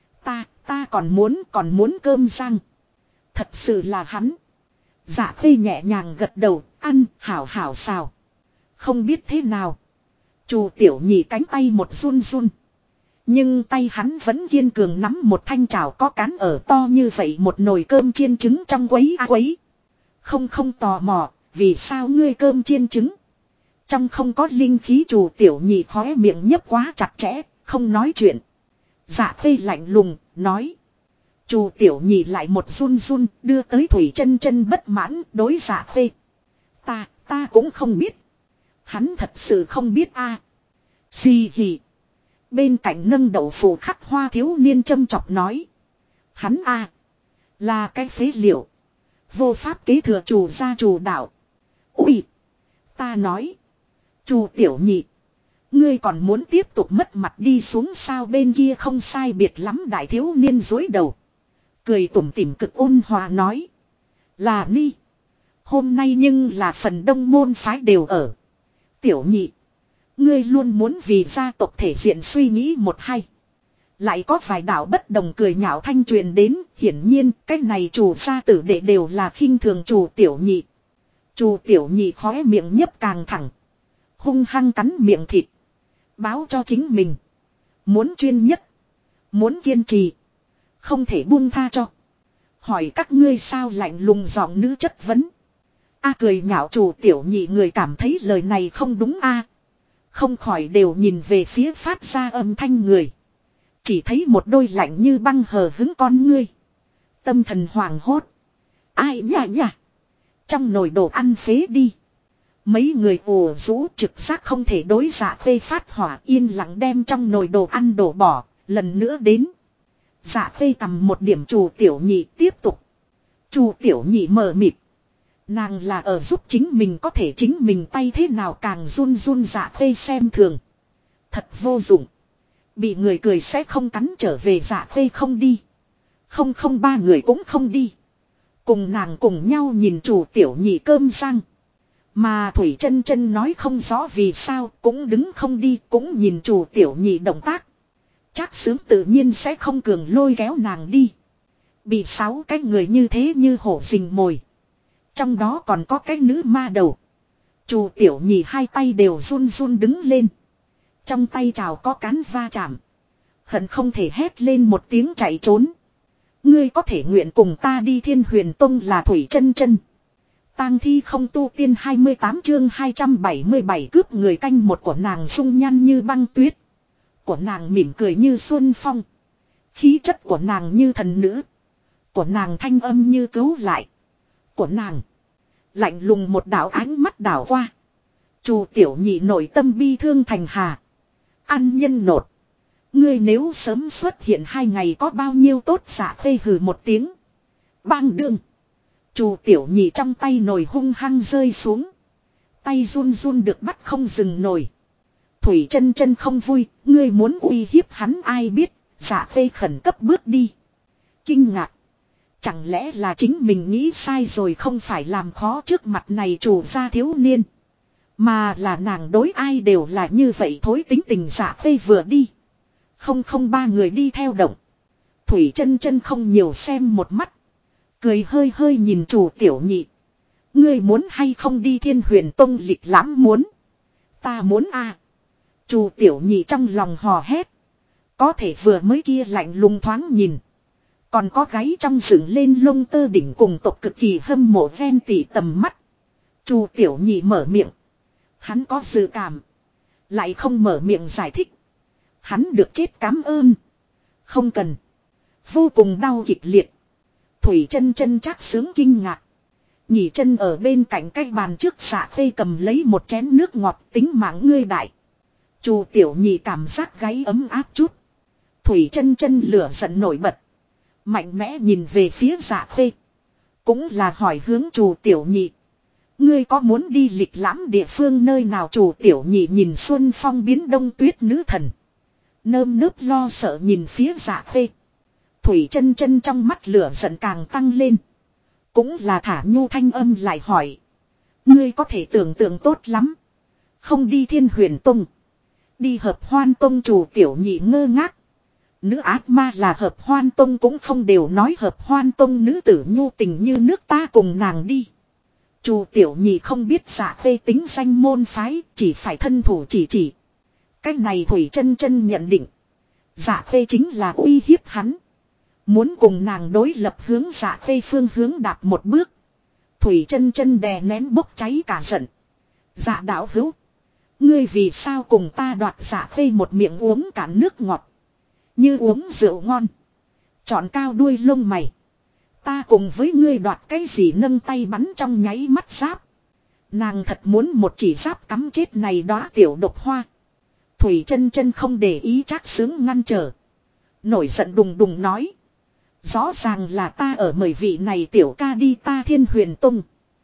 Ta còn muốn cơm rang. Thật sự là hắn. Dạ Khê nhẹ nhàng gật đầu, ăn, hảo hảo xào. Không biết thế nào. Chu tiểu nhị cánh tay một run run. Nhưng tay hắn vẫn kiên cường nắm một thanh chảo có cán ở to như vậy một nồi cơm chiên trứng trong quấy quấy. Không tò mò, vì sao ngươi cơm chiên trứng? Trong không có linh khí Chu tiểu nhị khóe miệng nhấp quá chặt chẽ, không nói chuyện. Dạ Khê lạnh lùng, nói. Chu tiểu nhị lại một run run, đưa tới Thủy Chân Chân bất mãn, đối Dạ Khê. Ta cũng không biết. Hắn thật sự không biết a. Xì hì. Bên cạnh nâng đậu phụ khắc hoa thiếu niên châm chọc nói. Hắn a là cái phế liệu. Vô pháp kế thừa chủ gia chủ đạo. Ui. Ta nói. Chu tiểu nhị. Ngươi còn muốn tiếp tục mất mặt đi xuống sao bên kia không sai biệt lắm đại thiếu niên dối đầu. Cười tủm tỉm cực ôn hòa nói. Là ni. Hôm nay nhưng là phần đông môn phái đều ở. Tiểu nhị. Ngươi luôn muốn vì gia tộc thể diện suy nghĩ một hay. Lại có vài đạo bất đồng cười nhạo thanh truyền đến. Hiển nhiên cái này chủ gia tử đệ đều là khinh thường chủ tiểu nhị. Chủ tiểu nhị khóe miệng nhấp càng thẳng. Hung hăng cắn miệng thịt. Báo cho chính mình. Muốn chuyên nhất. Muốn kiên trì. Không thể buông tha cho. Hỏi các ngươi sao lạnh lùng giọng nữ chất vấn. A cười nhạo chủ tiểu nhị người cảm thấy lời này không đúng a. Không khỏi đều nhìn về phía phát ra âm thanh người. Chỉ thấy một đôi lạnh như băng hờ hứng con ngươi. Tâm thần hoảng hốt. Ai nhả. Trong nồi đồ ăn phế đi. Mấy người ồ rũ trực giác không thể đối Dạ Khê phát hỏa yên lặng đem trong nồi đồ ăn đổ bỏ. Lần nữa đến. Dạ Khê cầm một điểm Chu tiểu nhị tiếp tục. Chu tiểu nhị mờ mịt. Nàng là ở giúp chính mình có thể chính mình tay thế nào càng run run. Dạ Khê xem thường. Thật vô dụng. Bị người cười sẽ không cắn trở về. Dạ Khê không đi. Không ba người cũng không đi. Cùng nàng cùng nhau nhìn Chu tiểu nhị cơm rang. Mà Thủy Chân Chân nói không rõ vì sao cũng đứng không đi cũng nhìn Chu tiểu nhị động tác. Chắc sướng tự nhiên sẽ không cường lôi kéo nàng đi. Bị 6 cái người như thế như hổ rình mồi. Trong đó còn có cái nữ ma đầu. Chu tiểu nhị hai tay đều run run đứng lên. Trong tay chào có cán va chạm. Hận không thể hét lên một tiếng chạy trốn. Ngươi có thể nguyện cùng ta đi Thiên Huyền Tông là Thủy Chân Chân. Tang thi không tu tiên 28 chương 277 cướp người canh một của nàng dung nhan như băng tuyết. Của nàng mỉm cười như xuân phong. Khí chất của nàng như thần nữ. Của nàng thanh âm như cứu lại. Của nàng lạnh lùng một đạo ánh mắt đảo qua. Chu tiểu nhị nội tâm bi thương thành hà. Ăn nhân nột. Ngươi nếu sớm xuất hiện 2 ngày có bao nhiêu tốt. Dạ Khê hừ một tiếng. Bang đương. Chu tiểu nhị trong tay nồi hung hăng rơi xuống. Tay run run được bắt không dừng nổi. Thủy Chân Chân không vui. Ngươi muốn uy hiếp hắn ai biết. Dạ Khê khẩn cấp bước đi. Kinh ngạc. Chẳng lẽ là chính mình nghĩ sai rồi không phải làm khó trước mặt này chủ gia thiếu niên. Mà là nàng đối ai đều là như vậy thối tính tình. Dạ Khê vừa đi. Không ba người đi theo động. Thủy Chân Chân không nhiều xem một mắt. Cười hơi hơi nhìn Chu tiểu nhị. Ngươi muốn hay không đi Thiên Huyền Tông lịch lãm muốn. Ta muốn a. Chu tiểu nhị trong lòng hò hét. Có thể vừa mới kia lạnh lùng thoáng nhìn. Còn có gáy trong dựng lên lông tơ đỉnh cùng tộc cực kỳ hâm mộ ven tỉ tầm mắt. Chu tiểu nhị mở miệng. Hắn có dự cảm. Lại không mở miệng giải thích. Hắn được chết cám ơn. Không cần. Vô cùng đau kịch liệt. Thủy chân chân chắc sướng kinh ngạc. Nhỉ chân ở bên cạnh cái bàn trước Dạ Khê cầm lấy một chén nước ngọt, tính mạng ngươi đại. Chu Tiểu Nhị cảm giác gáy ấm áp chút. Thủy chân chân lửa giận nổi bật. Mạnh mẽ nhìn về phía Dạ Khê. Cũng là hỏi hướng Chu Tiểu Nhị. Ngươi có muốn đi lịch lãm địa phương nơi nào? Chu Tiểu Nhị nhìn xuân phong biến đông tuyết nữ thần. Nơm nớp lo sợ nhìn phía Dạ Khê. Thủy chân chân trong mắt lửa giận càng tăng lên. Cũng là thả nhu thanh âm lại hỏi. Ngươi có thể tưởng tượng tốt lắm. Không đi Thiên Huyền Tông. Đi Hợp Hoan Tông. Chu Tiểu Nhị ngơ ngác. Nữ ác ma là Hợp Hoan Tông cũng không đều nói Hợp Hoan Tông nữ tử nhu tình như nước, ta cùng nàng đi. Chu Tiểu Nhị không biết Dạ Khê tính danh môn phái, chỉ phải thân thủ chỉ. Cách này Thủy chân chân nhận định. Dạ Khê chính là uy hiếp hắn. Muốn cùng nàng đối lập, hướng Dạ Khê phương hướng đạp một bước. Thủy chân chân đè nén bốc cháy cả giận. Dạ đạo hữu. Ngươi vì sao cùng ta đoạt? Dạ Khê một miệng uống cả nước ngọt. Như uống rượu ngon. Chọn cao đuôi lông mày. Ta cùng với ngươi đoạt cái gì? Nâng tay bắn trong nháy mắt giáp. Nàng thật muốn một chỉ giáp cắm chết này đóa tiểu độc hoa. Thủy chân chân không để ý Trác Sướng ngăn trở. Nổi giận đùng đùng nói. Rõ ràng là ta ở mời vị này tiểu ca đi ta Thiên Huyền Tông.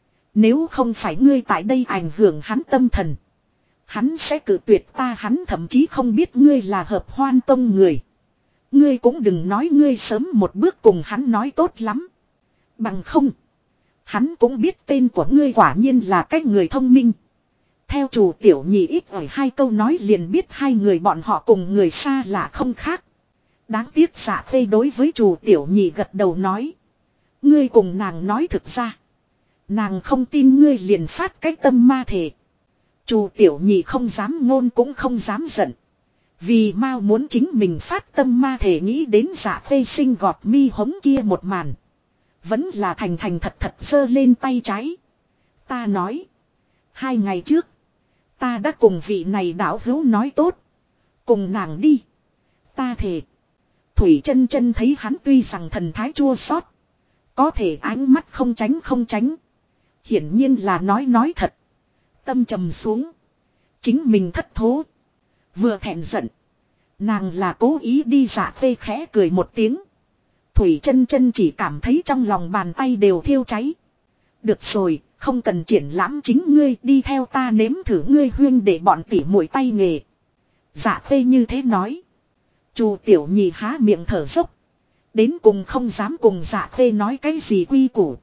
Nếu không phải ngươi tại đây ảnh hưởng hắn tâm thần. Hắn sẽ cự tuyệt ta, hắn thậm chí không biết ngươi là Hợp Hoan Tông người. Ngươi cũng đừng nói ngươi sớm một bước cùng hắn nói tốt lắm. Bằng không. Hắn cũng biết tên của ngươi, quả nhiên là cái người thông minh. Theo Chu Tiểu Nhị ít ỏi hai câu nói liền biết hai người bọn họ cùng người xa lạ không khác. Đáng tiếc Dạ Khê đối với Chu Tiểu Nhị gật đầu nói. Ngươi cùng nàng nói thực ra. Nàng không tin ngươi liền phát cái tâm ma thể. Chu Tiểu Nhị không dám ngôn cũng không dám giận. Vì mau muốn chính mình phát tâm ma thể, nghĩ đến Dạ Khê sinh gọt mi hống kia một màn. Vẫn là thành thật giơ lên tay trái. Ta nói. 2 ngày trước. Ta đã cùng vị này đạo hữu nói tốt. Cùng nàng đi. Ta thề. Thủy chân chân thấy hắn tuy rằng thần thái chua xót, có thể ánh mắt không tránh. Hiển nhiên là nói thật. Tâm trầm xuống. Chính mình thất thố. Vừa thẹn giận. Nàng là cố ý đi. Dạ Khê khẽ cười một tiếng. Thủy chân chân chỉ cảm thấy trong lòng bàn tay đều thiêu cháy. Được rồi, không cần triển lãm, chính ngươi đi theo ta nếm thử ngươi huyên để bọn tỉ muội tay nghề. Dạ Khê như thế nói. Chu Tiểu Nhị há miệng thở dốc. Đến cùng không dám cùng Dạ Khê nói cái gì quy củ.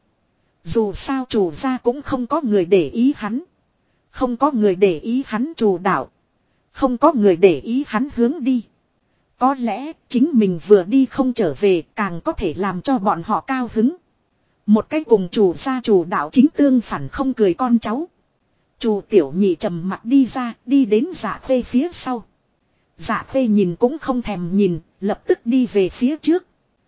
Dù sao Chu gia cũng không có người để ý hắn. Không có người để ý hắn Chu đạo. Không có người để ý hắn hướng đi. Có lẽ chính mình vừa đi không trở về càng có thể làm cho bọn họ cao hứng. Một cái cùng Chu gia Chu đạo chính tương phản, không cười con cháu. Chu Tiểu Nhị trầm mặt đi ra, đi đến Dạ Khê phía sau. Dạ Khê nhìn cũng không thèm nhìn, lập tức đi về phía trước.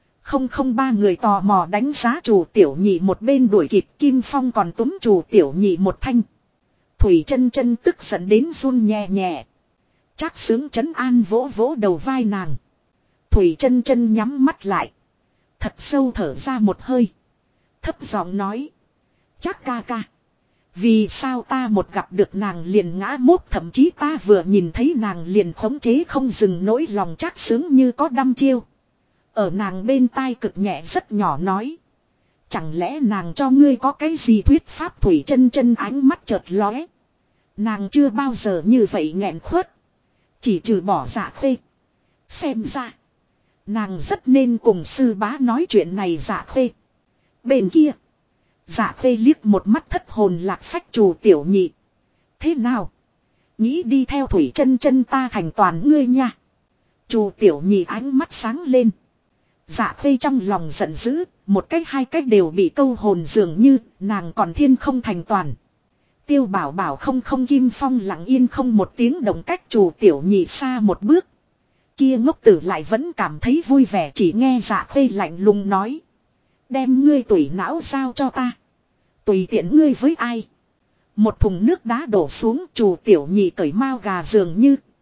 Ba người tò mò đánh giá Chu Tiểu Nhị, một bên đuổi kịp, Kim Phong còn túm Chu Tiểu Nhị một thanh. Thủy chân chân tức giận đến run nhẹ nhẹ. Trác Sướng trấn an vỗ vỗ đầu vai nàng. Thủy chân chân nhắm mắt lại. Thật sâu thở ra một hơi. Thấp giọng nói. Trác ca ca. Vì sao ta một gặp được nàng liền ngã mốt, thậm chí ta vừa nhìn thấy nàng liền khống chế không dừng nỗi lòng. Trác Sướng như có đăm chiêu. Ở nàng bên tai cực nhẹ rất nhỏ nói. Chẳng lẽ nàng cho ngươi có cái gì thuyết pháp? Thủy chân chân ánh mắt chợt lóe. Nàng chưa bao giờ như vậy nghẹn khuất. Chỉ trừ bỏ Dạ Khê. Xem ra. Nàng rất nên cùng sư bá nói chuyện này. Dạ Khê. Bên kia. Dạ Khê liếc một mắt thất hồn lạc phách Chu Tiểu Nhị. Thế nào? Nghĩ đi theo Thủy chân chân ta thành toàn ngươi nha. Chu Tiểu Nhị ánh mắt sáng lên. Dạ Khê trong lòng giận dữ. Một cách hai cách đều bị câu hồn, dường như nàng còn thiên không thành toàn. Tiêu Bảo Bảo không Kim Phong lặng yên không một tiếng động cách Chu Tiểu Nhị xa một bước. Kia ngốc tử lại vẫn cảm thấy vui vẻ, chỉ nghe Dạ Khê lạnh lùng nói. Đem ngươi tủy não giao cho ta. Tùy tiện ngươi với ai. Một thùng nước đá đổ xuống, Chu Tiểu Nhị cởi mao gà dường như.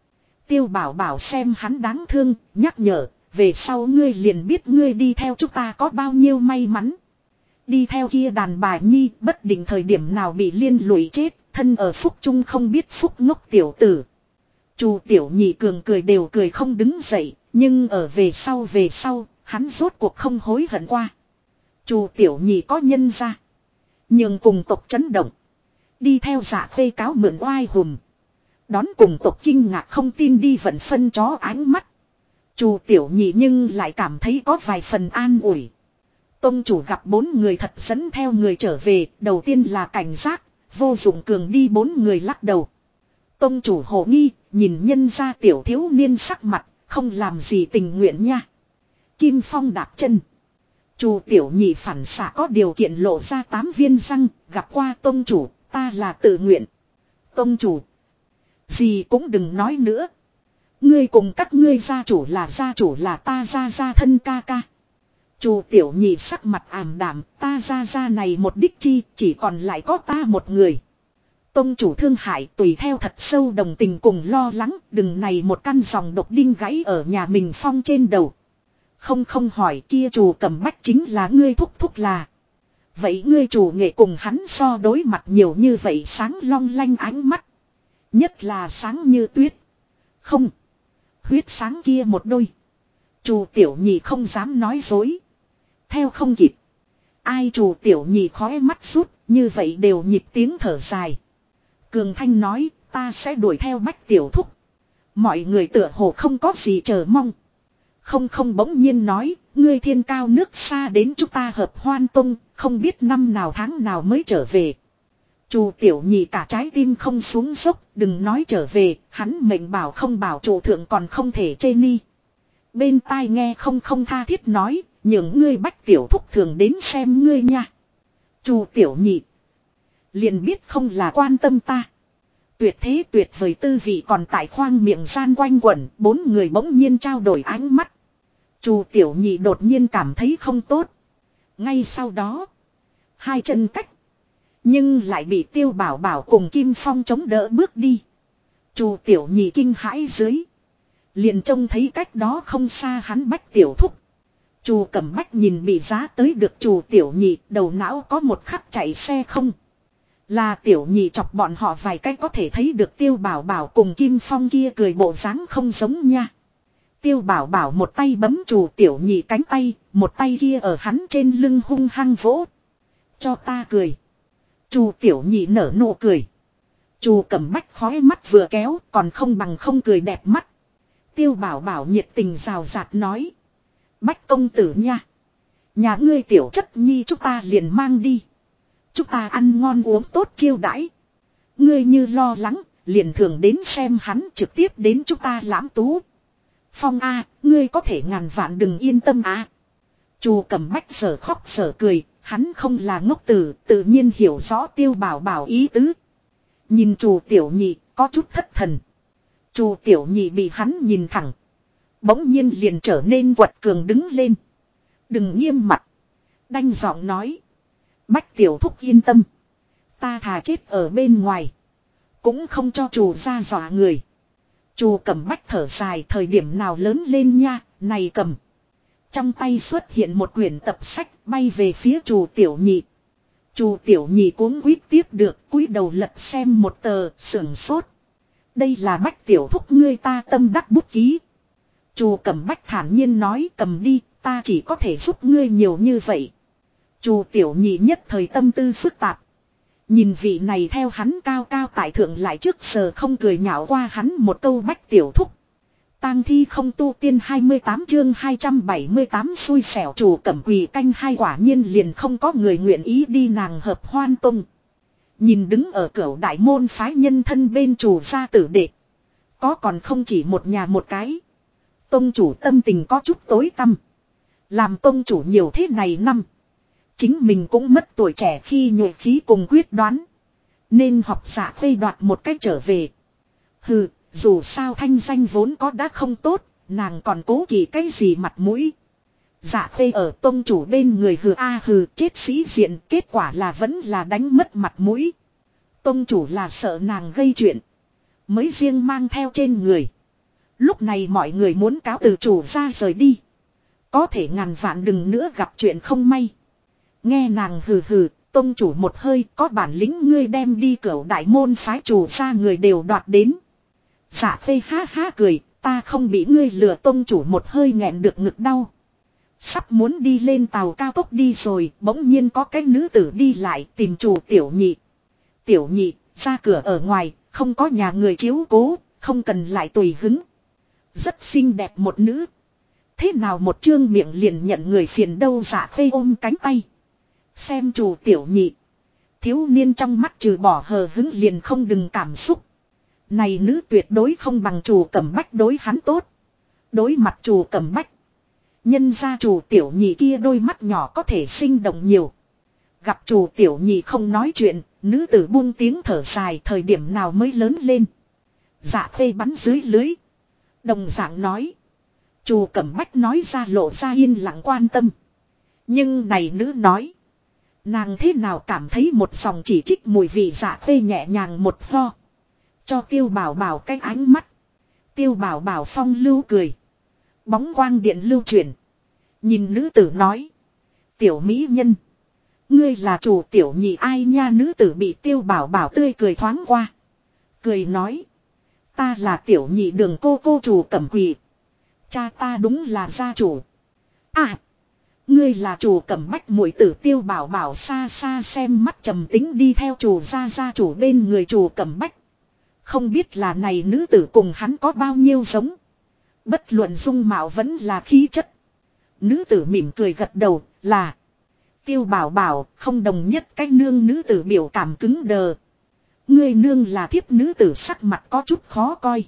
Tiêu Bảo Bảo xem hắn đáng thương, nhắc nhở, về sau ngươi liền biết ngươi đi theo chúng ta có bao nhiêu may mắn. Đi theo kia đàn bà nhi, bất định thời điểm nào bị liên lụy chết, thân ở phúc chung không biết phúc ngốc tiểu tử. Chu Tiểu Nhị cường cười đều cười không đứng dậy, nhưng ở về sau, hắn rốt cuộc không hối hận qua. Chu Tiểu Nhị có nhân ra, nhưng cùng tộc chấn động, đi theo Dạ Khê cáo mượn oai hùm, đón cùng tộc kinh ngạc không tin đi vận phân chó ánh mắt. Chu Tiểu Nhị nhưng lại cảm thấy có vài phần an ủi. Tông chủ gặp 4 người thật dẫn theo người trở về, đầu tiên là cảnh giác, vô dụng cường đi 4 người lắc đầu. Tông chủ hồ nghi, nhìn nhân ra tiểu thiếu niên sắc mặt, không làm gì tình nguyện nha. Kim Phong đạp chân. Chu Tiểu Nhị phản xạ có điều kiện lộ ra 8 viên răng, gặp qua tông chủ, ta là tự nguyện. Tông chủ, gì cũng đừng nói nữa. Ngươi cùng các ngươi gia chủ là ta gia thân ca ca. Chu Tiểu Nhị sắc mặt ảm đạm, ta gia này một đích chi, chỉ còn lại có ta một người. Tông chủ thương hại tùy theo thật sâu đồng tình cùng lo lắng, đừng này một căn dòng độc đinh gãy ở nhà mình phong trên đầu. Không hỏi kia Chu Cẩm Bách chính là ngươi thúc là. Vậy ngươi chủ nghệ cùng hắn so đối mặt nhiều như vậy sáng long lanh ánh mắt. Nhất là sáng như tuyết. Không. Huyết sáng kia một đôi. Chu Tiểu Nhị không dám nói dối. Theo không kịp. Ai Chu Tiểu Nhị khóe mắt rút, như vậy đều nhịp tiếng thở dài. Cường Thanh nói, ta sẽ đuổi theo Bách Tiểu Thúc. Mọi người tựa hồ không có gì chờ mong. Không bỗng nhiên nói, ngươi thiên cao nước xa đến chúng ta hợp hoan tông, không biết năm nào tháng nào mới trở về. Chu Tiểu Nhị cả trái tim không xuống dốc, đừng nói trở về, hắn mệnh bảo không bảo chủ thượng còn không thể chê ni. Bên tai nghe không tha thiết nói, những ngươi Bách Tiểu Thúc thường đến xem ngươi nha. Chu Tiểu Nhị liền biết không là quan tâm ta. Tuyệt thế tuyệt vời tư vị còn tại khoang miệng gian quanh quẩn, 4 người bỗng nhiên trao đổi ánh mắt. Chu Tiểu Nhị đột nhiên cảm thấy không tốt. Ngay sau đó, 2 chân cách, nhưng lại bị Tiêu Bảo Bảo cùng Kim Phong chống đỡ bước đi. Chu Tiểu Nhị kinh hãi dưới, liền trông thấy cách đó không xa hắn Bách Tiểu Thúc. Chu Cẩm Bách nhìn bị giá tới được Chu Tiểu Nhị, đầu não có một khắc chạy xe không. Là Tiểu Nhị chọc bọn họ vài cách có thể thấy được Tiêu Bảo Bảo cùng Kim Phong kia cười bộ dáng không giống nha. Tiêu Bảo Bảo một tay bấm Chu Tiểu Nhị cánh tay, một tay kia ở hắn trên lưng hung hăng vỗ. Cho ta cười. Chu Tiểu Nhị nở nụ cười. Chu Cẩm Bách khói mắt vừa kéo, còn không bằng không cười đẹp mắt. Tiêu Bảo Bảo nhiệt tình rào rạt nói. Bách công tử nha. Nhà ngươi tiểu chất nhi chúng ta liền mang đi. Chúng ta ăn ngon uống tốt chiêu đãi. Ngươi như lo lắng, liền thường đến xem hắn trực tiếp đến chúng ta lãm tú. Phong A, ngươi có thể ngàn vạn đừng yên tâm A. Chu Cẩm Bách sở khóc sở cười, hắn không là ngốc tử, tự nhiên hiểu rõ Tiêu Bảo Bảo ý tứ. Nhìn Chu Tiểu Nhị, có chút thất thần. Chu Tiểu Nhị bị hắn nhìn thẳng. Bỗng nhiên liền trở nên quật cường đứng lên. Đừng nghiêm mặt. Đanh giọng nói. Bách Tiểu Thúc yên tâm. Ta thà chết ở bên ngoài. Cũng không cho Chu ra dọa người. Chu Cẩm Bách thở dài thời điểm nào lớn lên nha, này cầm. Trong tay xuất hiện một quyển tập sách bay về phía Chu Tiểu Nhị. Chu Tiểu Nhị cuống quýt tiếp được, cúi đầu lật xem một tờ, sưởng sốt. Đây là Bách Tiểu Thúc ngươi ta tâm đắc bút ký. Chu Cẩm Bách thản nhiên nói cầm đi, ta chỉ có thể giúp ngươi nhiều như vậy. Chu Tiểu Nhị nhất thời tâm tư phức tạp. Nhìn vị này theo hắn cao cao tại thượng lại trước giờ không cười nhạo qua hắn một câu Bách Tiểu Thúc. Tang thi không tu tiên 28 chương 278 xui xẻo Chu Cẩm quỳ canh hai quả nhiên liền không có người nguyện ý đi nàng hợp hoan tông. Nhìn đứng ở cửa đại môn phái nhân thân bên Chu gia tử đệ. Có còn không chỉ một nhà một cái. Tông chủ tâm tình có chút tối tăm. Làm tông chủ nhiều thế này năm. Chính mình cũng mất tuổi trẻ khi nhuệ khí cùng quyết đoán. Nên học giả phê đoạt một cách trở về. Hừ, dù sao thanh danh vốn có đã không tốt, nàng còn cố kỳ cái gì mặt mũi. Dạ phê ở tông chủ bên người hừ a hừ chết sĩ diện, kết quả là vẫn là đánh mất mặt mũi. Tông chủ là sợ nàng gây chuyện. Mới riêng mang theo trên người. Lúc này mọi người muốn cáo từ chủ ra rời đi. Có thể ngàn vạn đừng nữa gặp chuyện không may. Nghe nàng hừ hừ, tông chủ một hơi, có bản lĩnh ngươi đem đi cửu đại môn phái chủ ra người đều đoạt đến. Dạ Khê ha ha cười, ta không bị ngươi lừa, tông chủ một hơi nghẹn được ngực đau. Sắp muốn đi lên tàu cao tốc đi rồi, bỗng nhiên có cái nữ tử đi lại tìm chủ tiểu nhị. Tiểu nhị, ra cửa ở ngoài, không có nhà người chiếu cố, không cần lại tùy hứng. Rất xinh đẹp một nữ. Thế nào một trương miệng liền nhận người phiền đâu. Dạ Khê ôm cánh tay. Xem chủ tiểu nhị. Thiếu niên trong mắt trừ bỏ hờ hứng liền không đừng cảm xúc. Này nữ tuyệt đối không bằng chủ Cẩm Bách đối hắn tốt. Đối mặt chủ Cẩm Bách. Nhân ra chủ tiểu nhị kia đôi mắt nhỏ có thể sinh động nhiều. Gặp chủ tiểu nhị không nói chuyện, nữ tử buông tiếng thở dài, thời điểm nào mới lớn lên. Dạ Khê bắn dưới lưới. Đồng dạng nói. Chủ Cẩm Bách nói ra lộ ra yên lặng quan tâm. Nhưng này nữ nói. Nàng thế nào cảm thấy một dòng chỉ trích mùi vị. Dạ Khê nhẹ nhàng một ho. Cho Tiêu Bảo Bảo cái ánh mắt. Tiêu Bảo Bảo phong lưu cười. Bóng quang điện lưu chuyển. Nhìn nữ tử nói. Tiểu mỹ nhân. Ngươi là chủ tiểu nhị ai nha. Nữ tử bị Tiêu Bảo Bảo tươi cười thoáng qua. Cười nói. Ta là tiểu nhị Đường cô chủ Cẩm Quỳ. Cha ta đúng là gia chủ. À. Ngươi là chủ Cẩm Bách muội tử. Tiêu Bảo Bảo xa xa xem mắt trầm tính đi theo chủ gia chủ bên người chủ Cẩm Bách. Không biết là này nữ tử cùng hắn có bao nhiêu giống. Bất luận dung mạo vẫn là khí chất. Nữ tử mỉm cười gật đầu là. Tiêu Bảo Bảo không đồng nhất cái nương. Nữ tử biểu cảm cứng đờ. Ngươi nương là thiếp. Nữ tử sắc mặt có chút khó coi.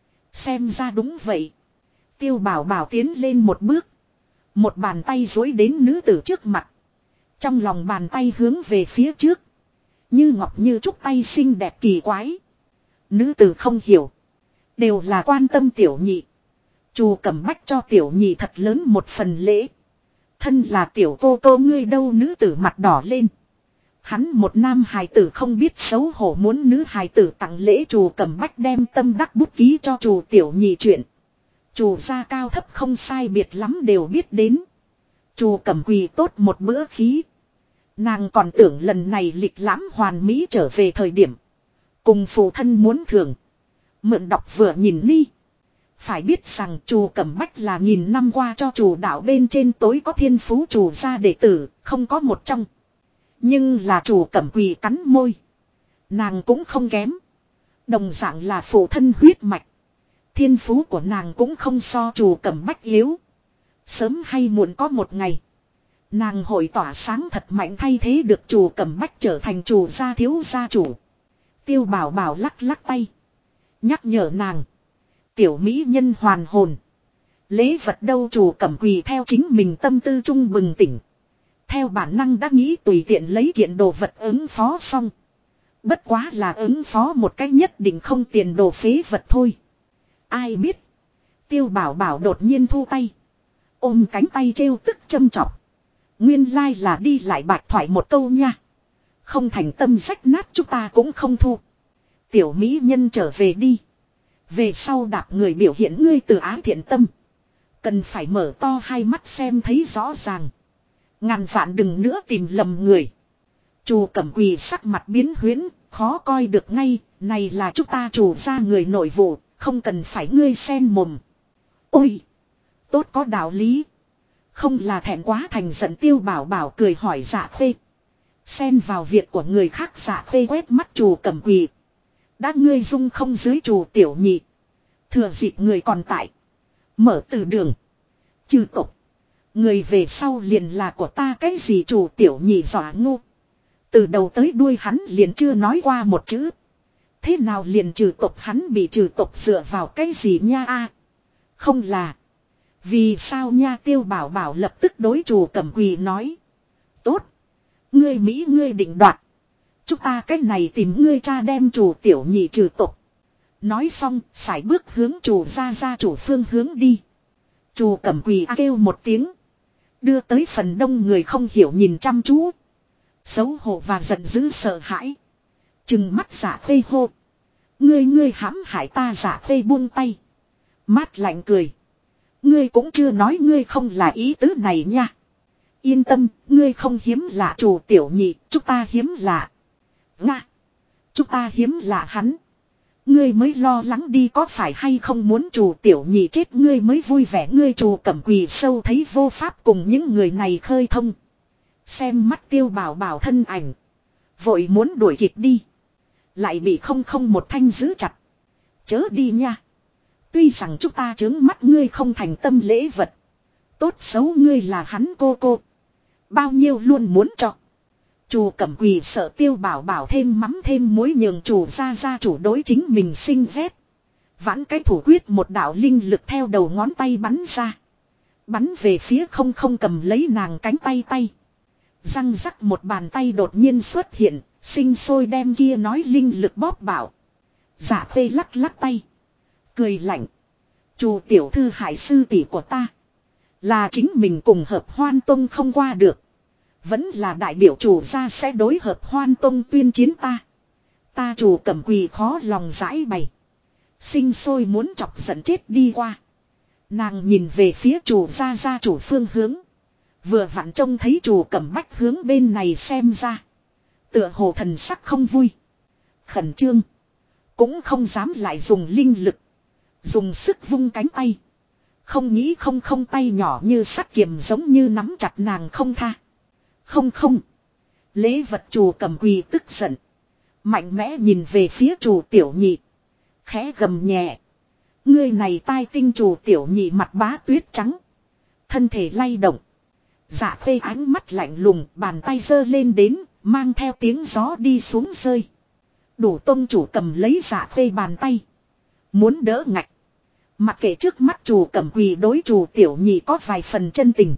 Xem ra đúng vậy. Tiêu Bảo Bảo tiến lên một bước. Một bàn tay duỗi đến nữ tử trước mặt. Trong lòng bàn tay hướng về phía trước. Như ngọc như trúc tay xinh đẹp kỳ quái. Nữ tử không hiểu. Đều là quan tâm tiểu nhị. Chủ Cẩm Bách cho tiểu nhị thật lớn một phần lễ. Thân là tiểu cô ngươi đâu. Nữ tử mặt đỏ lên. Hắn một nam hài tử không biết xấu hổ muốn nữ hài tử tặng lễ. Chủ Cẩm Bách đem tâm đắc bút ký cho chủ tiểu nhị chuyện. Chủ gia cao thấp không sai biệt lắm đều biết đến. Chủ Cẩm Quỳ tốt một bữa khí. Nàng còn tưởng lần này lịch lãm hoàn mỹ trở về thời điểm. Cùng phụ thân muốn thường. Mượn đọc vừa nhìn đi. Phải biết rằng chủ Cẩm Bách là nghìn năm qua cho chủ đạo bên trên tối có thiên phú chủ gia đệ tử, không có một trong. Nhưng là chủ Cẩm Quỳ cắn môi. Nàng cũng không kém. Đồng dạng là phụ thân huyết mạch. Thiên phú của nàng cũng không so chủ Cẩm Bách yếu. Sớm hay muộn có một ngày. Nàng hội tỏa sáng thật mạnh thay thế được chủ Cẩm Bách trở thành chủ gia thiếu gia chủ. Tiêu Bảo Bảo lắc lắc tay. Nhắc nhở nàng. Tiểu mỹ nhân hoàn hồn. Lễ vật đâu. Chủ Cẩm Quỳ theo chính mình tâm tư trung bừng tỉnh. Theo bản năng đã nghĩ tùy tiện lấy kiện đồ vật ứng phó xong. Bất quá là ứng phó một cách nhất định không tiền đồ phế vật thôi. Ai biết. Tiêu Bảo Bảo đột nhiên thu tay. Ôm cánh tay trêu tức châm chọc. Nguyên lai là đi lại bạch thoại một câu nha. Không thành tâm rách nát chúng ta cũng không thu. Tiểu mỹ nhân trở về đi. Về sau đạp người biểu hiện ngươi từ ái thiện tâm. Cần phải mở to hai mắt xem thấy rõ ràng. Ngàn vạn đừng nữa tìm lầm người. Chủ Cẩm Quỳ sắc mặt biến huyễn, khó coi được ngay. Này là chúng ta chủ gia người nội vụ, không cần phải ngươi xen mồm. Ôi! Tốt có đạo lý. Không là thẹn quá thành giận. Tiêu Bảo Bảo cười hỏi Dạ Khê. Xen vào việc của người khác. Dạ Khê quét mắt chủ Cẩm Quỳ. Đã ngươi dung không dưới chủ tiểu nhị. Thừa dịp người còn tại. Mở từ đường. Trừ tục. Người về sau liền là của ta cái gì. Chủ tiểu nhị dọa ngu. Từ đầu tới đuôi hắn liền chưa nói qua một chữ. Thế nào liền trừ tục. Hắn bị trừ tục dựa vào cái gì nha a? Không là. Vì sao nha. Tiêu Bảo Bảo lập tức đối chủ Cẩm Quỳ nói. Tốt. Ngươi Mỹ ngươi định đoạt. Chúng ta cách này tìm ngươi cha đem chủ tiểu nhị trừ tục. Nói xong sải bước hướng chủ gia chủ phương hướng đi. Chủ Cẩm Quỳ kêu một tiếng. Đưa tới phần đông người không hiểu nhìn chăm chú. Xấu hổ và giận dữ sợ hãi. Trừng mắt Dạ Khê hô. Ngươi hãm hại ta. Dạ Khê buông tay. Mát lạnh cười. Ngươi cũng chưa nói ngươi không là ý tứ này nha. Yên tâm, ngươi không hiếm lạ chủ tiểu nhị, chúng ta hiếm lạ. Nga. Chúng ta hiếm lạ hắn. Ngươi mới lo lắng đi có phải hay không muốn chủ tiểu nhị chết ngươi mới vui vẻ ngươi chủ cẩm quỳ sâu thấy vô pháp cùng những người này khơi thông. Xem mắt Tiêu Bảo Bảo thân ảnh. Vội muốn đuổi kịp đi. Lại bị không một thanh giữ chặt. Chớ đi nha. Tuy rằng chúng ta trướng mắt ngươi không thành tâm lễ vật. Tốt xấu ngươi là hắn cô. Bao nhiêu luôn muốn cho. Chủ cẩm quỳ sợ Tiêu Bảo Bảo thêm mắm thêm muối nhường chủ ra chủ đối chính mình sinh ghét. Vãn cái thủ quyết một đạo linh lực theo đầu ngón tay bắn ra. Bắn về phía không cầm lấy nàng cánh tay. Răng rắc một bàn tay đột nhiên xuất hiện, sinh sôi đem kia nói linh lực bóp bảo. Dạ phê lắc tay. Cười lạnh. Chủ tiểu thư hải sư tỷ của ta. Là chính mình cùng hợp Hoan Tông không qua được. Vẫn là đại biểu chủ gia sẽ đối hợp Hoan Tông tuyên chiến ta. Ta chủ cẩm quỳ khó lòng giải bày. Sinh sôi muốn chọc giận chết đi qua. Nàng nhìn về phía chủ gia chủ phương hướng. Vừa vặn trông thấy chủ cẩm bách hướng bên này xem ra. Tựa hồ thần sắc không vui. Khẩn trương. Cũng không dám lại dùng linh lực. Dùng sức vung cánh tay. Không nghĩ không tay nhỏ như sắt kiềm giống như nắm chặt nàng không tha. Không. Lễ vật chủ cẩm quỳ tức giận. Mạnh mẽ nhìn về phía chủ tiểu nhị. Khẽ gầm nhẹ. Ngươi này tai tinh chủ tiểu nhị mặt bá tuyết trắng. Thân thể lay động. Dạ phê ánh mắt lạnh lùng, bàn tay giơ lên đến, mang theo tiếng gió đi xuống rơi. Đủ tông chủ cầm lấy dạ phê bàn tay. Muốn đỡ ngạch. Mặc kệ trước mắt chủ cẩm quỳ đối chủ tiểu nhị có vài phần chân tình.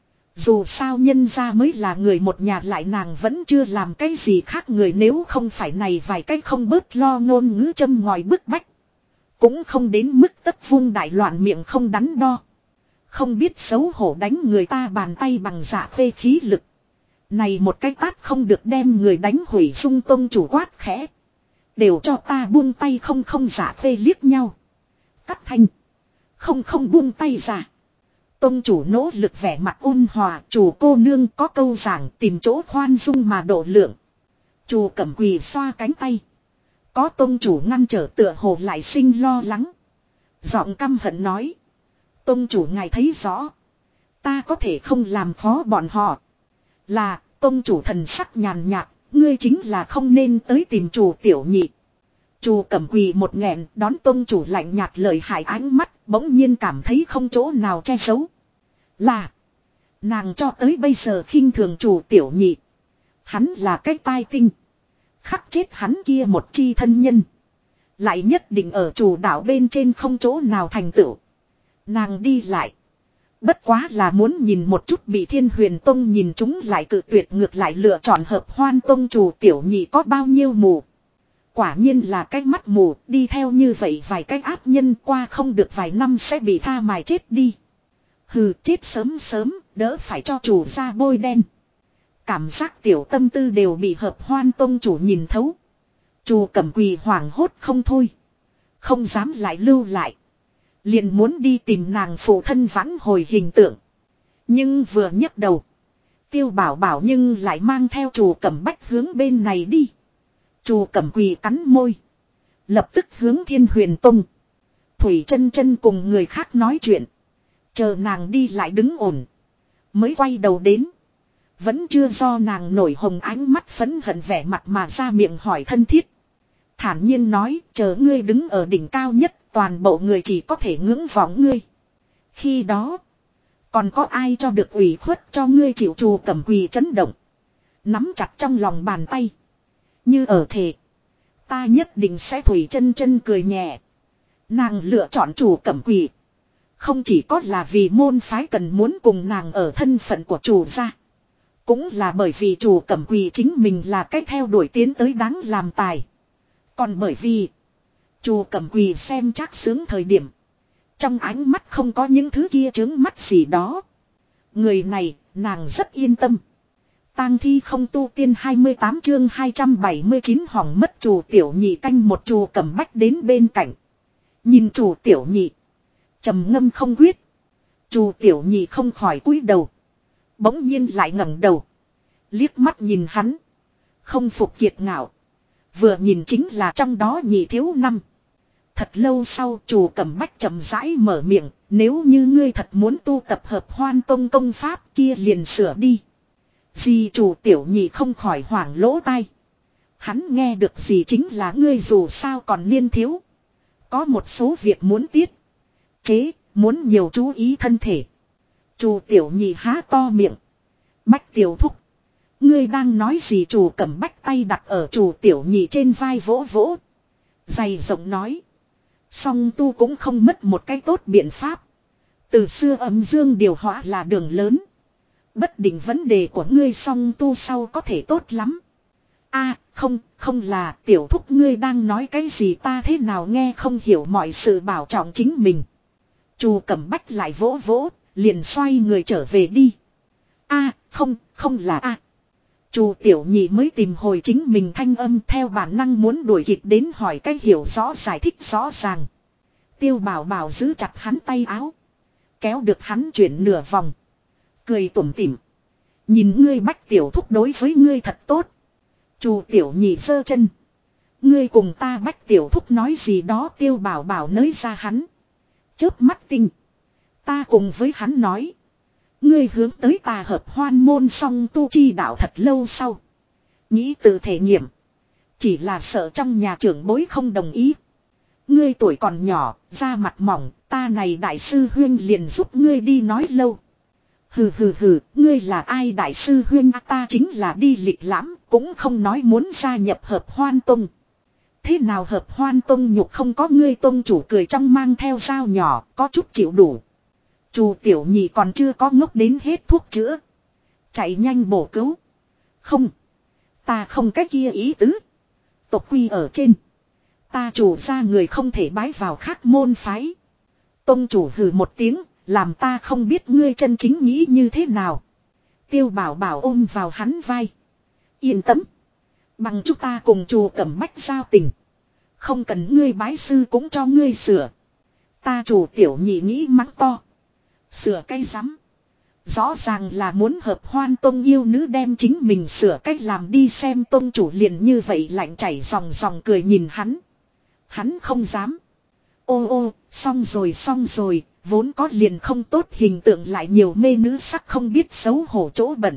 Dù sao nhân ra mới là người một nhà lại nàng vẫn chưa làm cái gì khác người nếu không phải này vài cái không bớt lo ngôn ngữ châm ngòi bức bách. Cũng không đến mức tất vung đại loạn miệng không đắn đo. Không biết xấu hổ đánh người ta bàn tay bằng dạ phê khí lực. Này một cái tát không được đem người đánh hủy sung tông chủ quát khẽ. Đều cho ta buông tay không dạ phê liếc nhau. Cắt thanh. Không buông tay ra. Tông chủ nỗ lực vẻ mặt ôn hòa. Chủ cô nương có câu giảng tìm chỗ khoan dung mà độ lượng. Chủ cẩm quỳ xoa cánh tay. Có tông chủ ngăn trở tựa hồ lại sinh lo lắng. Giọng căm hận nói. Tông chủ ngài thấy rõ. Ta có thể không làm khó bọn họ. Là, tông chủ thần sắc nhàn nhạt, ngươi chính là không nên tới tìm chủ tiểu nhị. Chủ cẩm quỳ một nghẹn đón tông chủ lạnh nhạt lời hại ánh mắt, bỗng nhiên cảm thấy không chỗ nào che giấu. Là, nàng cho tới bây giờ khinh thường chủ tiểu nhị. Hắn là cái tai tinh. Khắc chết hắn kia một chi thân nhân. Lại nhất định ở chủ đạo bên trên không chỗ nào thành tựu. Nàng đi lại. Bất quá là muốn nhìn một chút bị Thiên Huyền Tông nhìn chúng lại cự tuyệt ngược lại lựa chọn hợp Hoan Tông chủ tiểu nhị có bao nhiêu mù. Quả nhiên là cái mắt mù, đi theo như vậy vài cái ác nhân qua không được vài năm sẽ bị tha mài chết đi. Hừ, chết sớm, đỡ phải cho chủ ra bôi đen. Cảm giác tiểu tâm tư đều bị hợp Hoan Tông chủ nhìn thấu. Chủ cẩm quỳ hoảng hốt không thôi. Không dám lại lưu lại. Liền muốn đi tìm nàng phụ thân vãn hồi hình tượng. Nhưng vừa nhấc đầu. Tiêu Bảo Bảo nhưng lại mang theo chủ cẩm bách hướng bên này đi. Chủ cẩm quỳ cắn môi. Lập tức hướng Thiên Huyền Tông. Thủy chân chân cùng người khác nói chuyện. Chờ nàng đi lại đứng ổn. Mới quay đầu đến. Vẫn chưa do nàng nổi hồng ánh mắt phẫn hận vẻ mặt mà ra miệng hỏi thân thiết. Thản nhiên nói chờ ngươi đứng ở đỉnh cao nhất. Toàn bộ người chỉ có thể ngưỡng vọng ngươi. Khi đó. Còn có ai cho được ủy khuất cho ngươi chịu chủ cẩm quỳ chấn động. Nắm chặt trong lòng bàn tay. Như ở thề. Ta nhất định sẽ thủy chân chân cười nhẹ. Nàng lựa chọn chủ cẩm quỳ. Không chỉ có là vì môn phái cần muốn cùng nàng ở thân phận của chủ gia. Cũng là bởi vì chủ cẩm quỳ chính mình là cách theo đuổi tiến tới đáng làm tài. Còn bởi vì. Chủ cẩm quỳ xem chắc sướng thời điểm. Trong ánh mắt không có những thứ kia chướng mắt gì đó. Người này, nàng rất yên tâm. Tang thi không tu tiên 28 chương 279 hỏng mất chủ tiểu nhị canh một chủ cẩm bách đến bên cạnh. Nhìn chủ tiểu nhị. Trầm ngâm không quyết. Chu tiểu nhị không khỏi cúi đầu. Bỗng nhiên lại ngẩng đầu. Liếc mắt nhìn hắn. Không phục kiệt ngạo. Vừa nhìn chính là trong đó nhị thiếu năm. Thật lâu sau Chu Cẩm Bách chậm rãi mở miệng. Nếu như ngươi thật muốn tu tập hợp hoan tông công pháp kia liền sửa đi. Gì Chu tiểu nhị không khỏi hoảng lỗ tai. Hắn nghe được gì chính là ngươi dù sao còn niên thiếu. Có một số việc muốn tiết chế, muốn nhiều chú ý thân thể. Chu tiểu nhị há to miệng. Bách tiểu thúc. Ngươi đang nói gì? Chu Cẩm Bách tay đặt ở Chu tiểu nhị trên vai vỗ vỗ. Dày rộng nói. Song tu cũng không mất một cái tốt biện pháp. Từ xưa âm dương điều hóa là đường lớn. Bất định vấn đề của ngươi song tu sau có thể tốt lắm. Không là tiểu thúc ngươi đang nói cái gì ta thế nào nghe không hiểu mọi sự bảo trọng chính mình. Chu Cẩm Bách lại vỗ vỗ, liền xoay người trở về đi. Không là Chu tiểu nhị mới tìm hồi chính mình thanh âm theo bản năng muốn đuổi kịp đến hỏi cách hiểu rõ giải thích rõ ràng. Tiêu Bảo Bảo giữ chặt hắn tay áo. Kéo được hắn chuyển nửa vòng. Cười tủm tỉm. Nhìn ngươi Bách tiểu thúc đối với ngươi thật tốt. Chu tiểu nhị giơ chân. Ngươi cùng ta Bách tiểu thúc nói gì đó Tiêu Bảo Bảo nới ra hắn. Chớp mắt tinh. Ta cùng với hắn nói. Ngươi hướng tới ta hợp hoan môn song tu chi đạo thật lâu sau. Nghĩ tự thể nghiệm. Chỉ là sợ trong nhà trưởng bối không đồng ý. Ngươi tuổi còn nhỏ, da mặt mỏng, ta này đại sư huyên liền giúp ngươi đi nói lâu. Hừ, ngươi là ai đại sư huyên ta chính là đi lịch lãm, cũng không nói muốn gia nhập hợp hoan tông. Thế nào hợp hoan tông nhục không có ngươi tông chủ cười trong mang theo dao nhỏ, có chút chịu đủ. Chu tiểu nhị còn chưa có ngốc đến hết thuốc chữa. Chạy nhanh bổ cứu. Không. Ta không cách kia ý tứ. Tộc quy ở trên. Ta chủ ra người không thể bái vào khác môn phái. Tông chủ hừ một tiếng. Làm ta không biết ngươi chân chính nghĩ như thế nào. Tiêu Bảo Bảo ôm vào hắn vai. Yên tâm. Bằng chúng ta cùng Chu Cẩm Bách giao tình. Không cần ngươi bái sư cũng cho ngươi sửa. Ta Chu tiểu nhị nghĩ mắng to. Sửa cái rắm. Rõ ràng là muốn hợp hoan tông yêu nữ đem chính mình sửa cách làm đi xem tông chủ liền như vậy lạnh chảy ròng ròng cười nhìn hắn. Hắn không dám. Ô xong rồi, vốn có liền không tốt hình tượng lại nhiều mê nữ sắc không biết xấu hổ chỗ bẩn.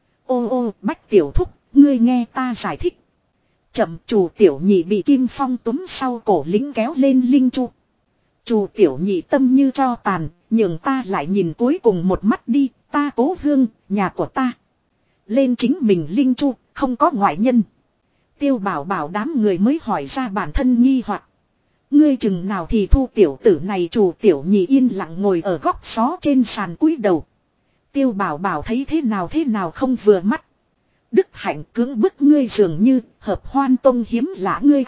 Ô Bách tiểu thúc, ngươi nghe ta giải thích. Chậm Chu tiểu nhị bị Kim Phong túm sau cổ lính kéo lên linh chu. Chu tiểu nhị tâm như cho tàn, nhường ta lại nhìn cuối cùng một mắt đi, ta Cố Hương, nhà của ta. Lên chính mình linh chu, không có ngoại nhân. Tiêu Bảo Bảo đám người mới hỏi ra bản thân nghi hoặc. Ngươi chừng nào thì thu tiểu tử này Chu tiểu nhị yên lặng ngồi ở góc xó trên sàn cúi đầu. Tiêu Bảo Bảo thấy thế nào không vừa mắt. Đức Hạnh cưỡng bức ngươi dường như hợp hoan tông hiếm lạ ngươi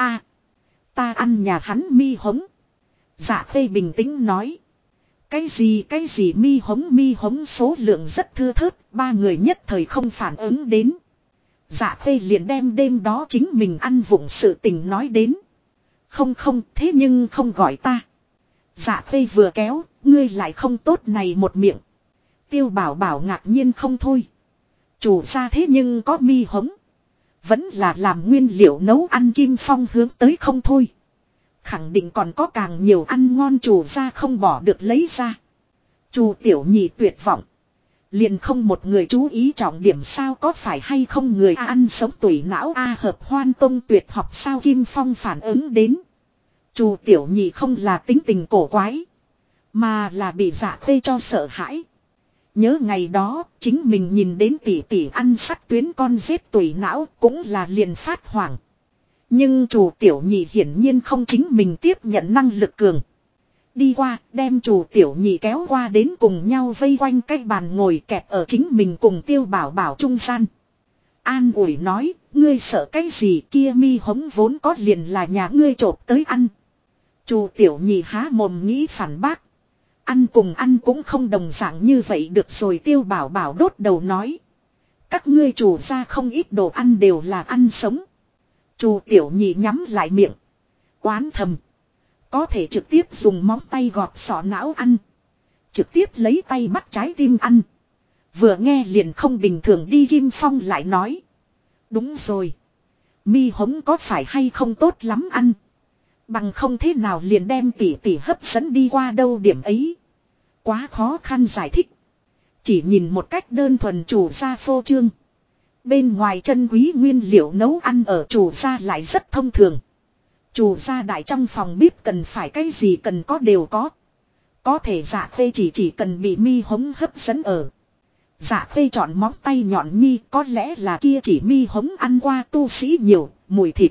ta ăn nhà hắn mi hống. Dạ Khê bình tĩnh nói. Cái gì mi hống số lượng rất thưa thớt, ba người nhất thời không phản ứng đến. Dạ Khê liền đem đêm đó chính mình ăn vụng sự tình nói đến. Không thế nhưng không gọi ta. Dạ Khê vừa kéo, ngươi lại không tốt này một miệng. Tiêu Bảo Bảo ngạc nhiên không thôi. Chủ ra thế nhưng có mi hống. Vẫn là làm nguyên liệu nấu ăn Kim Phong hướng tới không thôi. Khẳng định còn có càng nhiều ăn ngon chủ ra không bỏ được lấy ra. Chu tiểu nhị tuyệt vọng. Liền không một người chú ý trọng điểm sao có phải hay không người ăn sống tủy não hợp hoan tông tuyệt học sao Kim Phong phản ứng đến. Chu tiểu nhị không là tính tình cổ quái. Mà là bị Dạ Khê cho sợ hãi. Nhớ ngày đó chính mình nhìn đến tỷ ăn sắt tuyến con giết tủy não cũng là liền phát hoảng. Nhưng Chu tiểu nhị hiển nhiên không chính mình tiếp nhận năng lực cường. Đi qua đem Chu tiểu nhị kéo qua đến cùng nhau vây quanh cái bàn ngồi kẹp ở chính mình cùng Tiêu Bảo Bảo trung gian. An ủi nói, ngươi sợ cái gì kia mi hống vốn có liền là nhà ngươi trộp tới ăn. Chu tiểu nhị há mồm nghĩ phản bác. Ăn cùng ăn cũng không đồng dạng như vậy được rồi Tiêu Bảo Bảo đốt đầu nói. Các ngươi chủ ra không ít đồ ăn đều là ăn sống. Chu tiểu nhị nhắm lại miệng. Oán thầm. Có thể trực tiếp dùng móng tay gọt sọ não ăn. Trực tiếp lấy tay bắt trái tim ăn. Vừa nghe liền không bình thường đi Kim Phong lại nói. Đúng rồi. Mi hống có phải hay không tốt lắm ăn. Bằng không thế nào liền đem tỷ tỷ hấp dẫn đi qua đâu điểm ấy. Quá khó khăn giải thích. Chỉ nhìn một cách đơn thuần chủ gia phô trương. Bên ngoài chân quý nguyên liệu nấu ăn ở chủ gia lại rất thông thường. Chủ gia đại trong phòng bếp cần phải cái gì cần có đều có. Có thể Dạ Khê chỉ cần bị Mi hống hấp dẫn ở. Dạ Khê chọn móng tay nhọn nhi, có lẽ là kia chỉ Mi hống ăn qua tu sĩ nhiều, mùi thịt.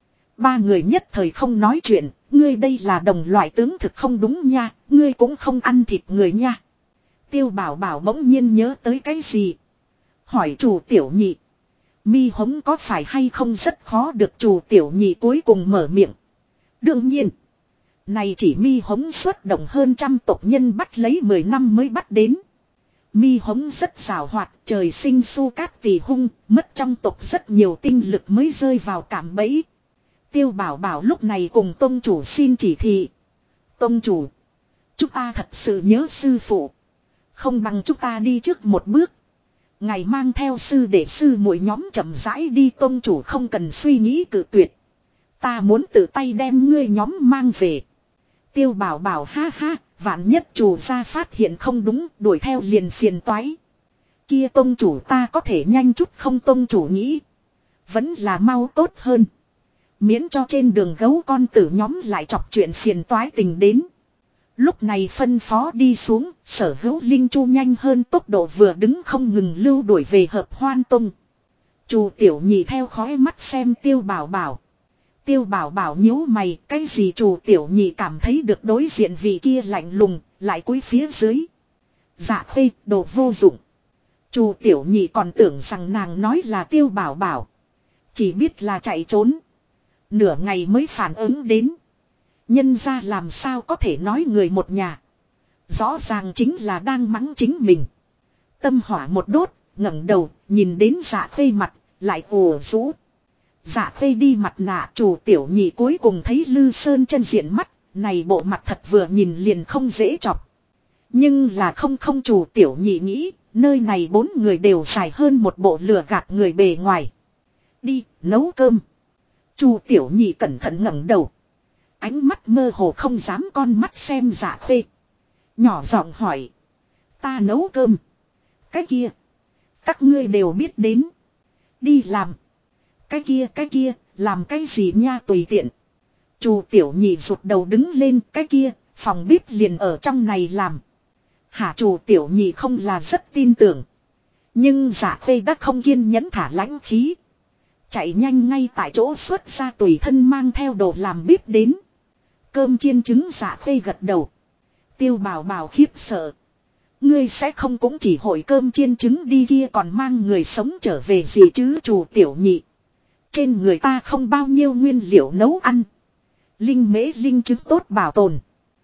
Ba người nhất thời không nói chuyện, ngươi đây là đồng loại tướng thực không đúng nha, ngươi cũng không ăn thịt người nha. Tiêu Bảo Bảo bỗng nhiên nhớ tới cái gì. Hỏi chủ tiểu nhị. Mi hống có phải hay không rất khó được chủ tiểu nhị cuối cùng mở miệng. Đương nhiên. Này chỉ Mi hống xuất động hơn trăm tộc nhân bắt lấy 10 năm mới bắt đến. Mi hống rất xảo hoạt, trời sinh su cát tỳ hung, mất trong tộc rất nhiều tinh lực mới rơi vào cạm bẫy. Tiêu Bảo Bảo lúc này cùng tông chủ xin chỉ thị. Tông chủ, chúng ta thật sự nhớ sư phụ. Không bằng chúng ta đi trước một bước. Ngày mang theo sư để sư muội nhóm chậm rãi đi, tông chủ không cần suy nghĩ cự tuyệt. Ta muốn tự tay đem ngươi nhóm mang về. Tiêu Bảo Bảo ha ha, vạn nhất chủ gia phát hiện không đúng, đuổi theo liền phiền toái. Kia tông chủ ta có thể nhanh chút không, tông chủ nghĩ. Vẫn là mau tốt hơn. Miễn cho trên đường gấu con tử nhóm lại chọc chuyện phiền toái tình đến. Lúc này phân phó đi xuống, Sở Hữu Linh Chu nhanh hơn tốc độ vừa đứng không ngừng lưu đuổi về Hợp Hoan Tông. Chu tiểu nhị theo khói mắt xem Tiêu Bảo Bảo. Tiêu Bảo Bảo nhíu mày, cái gì Chu tiểu nhị cảm thấy được đối diện vị kia lạnh lùng, lại cúi phía dưới. Dạ Khê, đồ vô dụng. Chu tiểu nhị còn tưởng rằng nàng nói là Tiêu Bảo Bảo. Chỉ biết là chạy trốn. Nửa ngày mới phản ứng đến. Nhân ra làm sao có thể nói người một nhà. Rõ ràng chính là đang mắng chính mình. Tâm hỏa một đốt, ngẩng đầu, nhìn đến Dạ Khê mặt, lại ồ rũ. Dạ Khê đi mặt nạ, chủ tiểu nhị cuối cùng thấy Lư Sơn chân diện mắt, này bộ mặt thật vừa nhìn liền không dễ chọc. Nhưng là không chủ tiểu nhị nghĩ, nơi này 4 người đều dài hơn một bộ lừa gạt người bề ngoài. Đi, nấu cơm. Chu tiểu nhị cẩn thận ngẩng đầu. Ánh mắt mơ hồ không dám con mắt xem Dạ Khê. Nhỏ giọng hỏi. Ta nấu cơm. Cái kia. Các ngươi đều biết đến. Đi làm. Cái kia, làm cái gì nha tùy tiện. Chu tiểu nhị rụt đầu đứng lên, cái kia, phòng bếp liền ở trong này làm. Hả, Chu tiểu nhị không là rất tin tưởng. Nhưng Dạ Khê đã không kiên nhẫn thả lãnh khí. Chạy nhanh ngay tại chỗ xuất ra tùy thân mang theo đồ làm bếp đến. Cơm chiên trứng. Dạ Khê gật đầu. Tiêu Bảo Bảo khiếp sợ. Ngươi sẽ không cũng chỉ hội cơm chiên trứng đi, kia còn mang người sống trở về gì chứ Chu tiểu nhị. Trên người ta không bao nhiêu nguyên liệu nấu ăn. Linh mễ linh trứng tốt bảo tồn.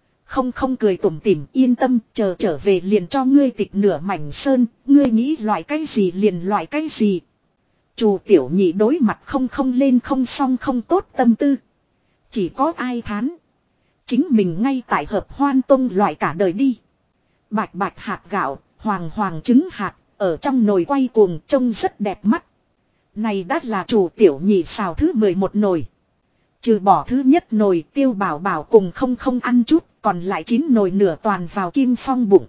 Không cười tủm tỉm, yên tâm, chờ trở về liền cho ngươi tịch nửa mảnh sơn, ngươi nghĩ loại cái gì liền loại cái gì. Chu tiểu nhị đối mặt không lên không xong không tốt tâm tư. Chỉ có ai thán. Chính mình ngay tại Hợp Hoan Tông loại cả đời đi. Bạch bạch hạt gạo, hoàng trứng hạt, ở trong nồi quay cuồng trông rất đẹp mắt. Này đã là Chu tiểu nhị xào thứ 11 nồi. Trừ bỏ thứ nhất nồi, Tiêu Bảo Bảo cùng không ăn chút, còn lại 9 nồi nửa toàn vào Kim Phong bụng.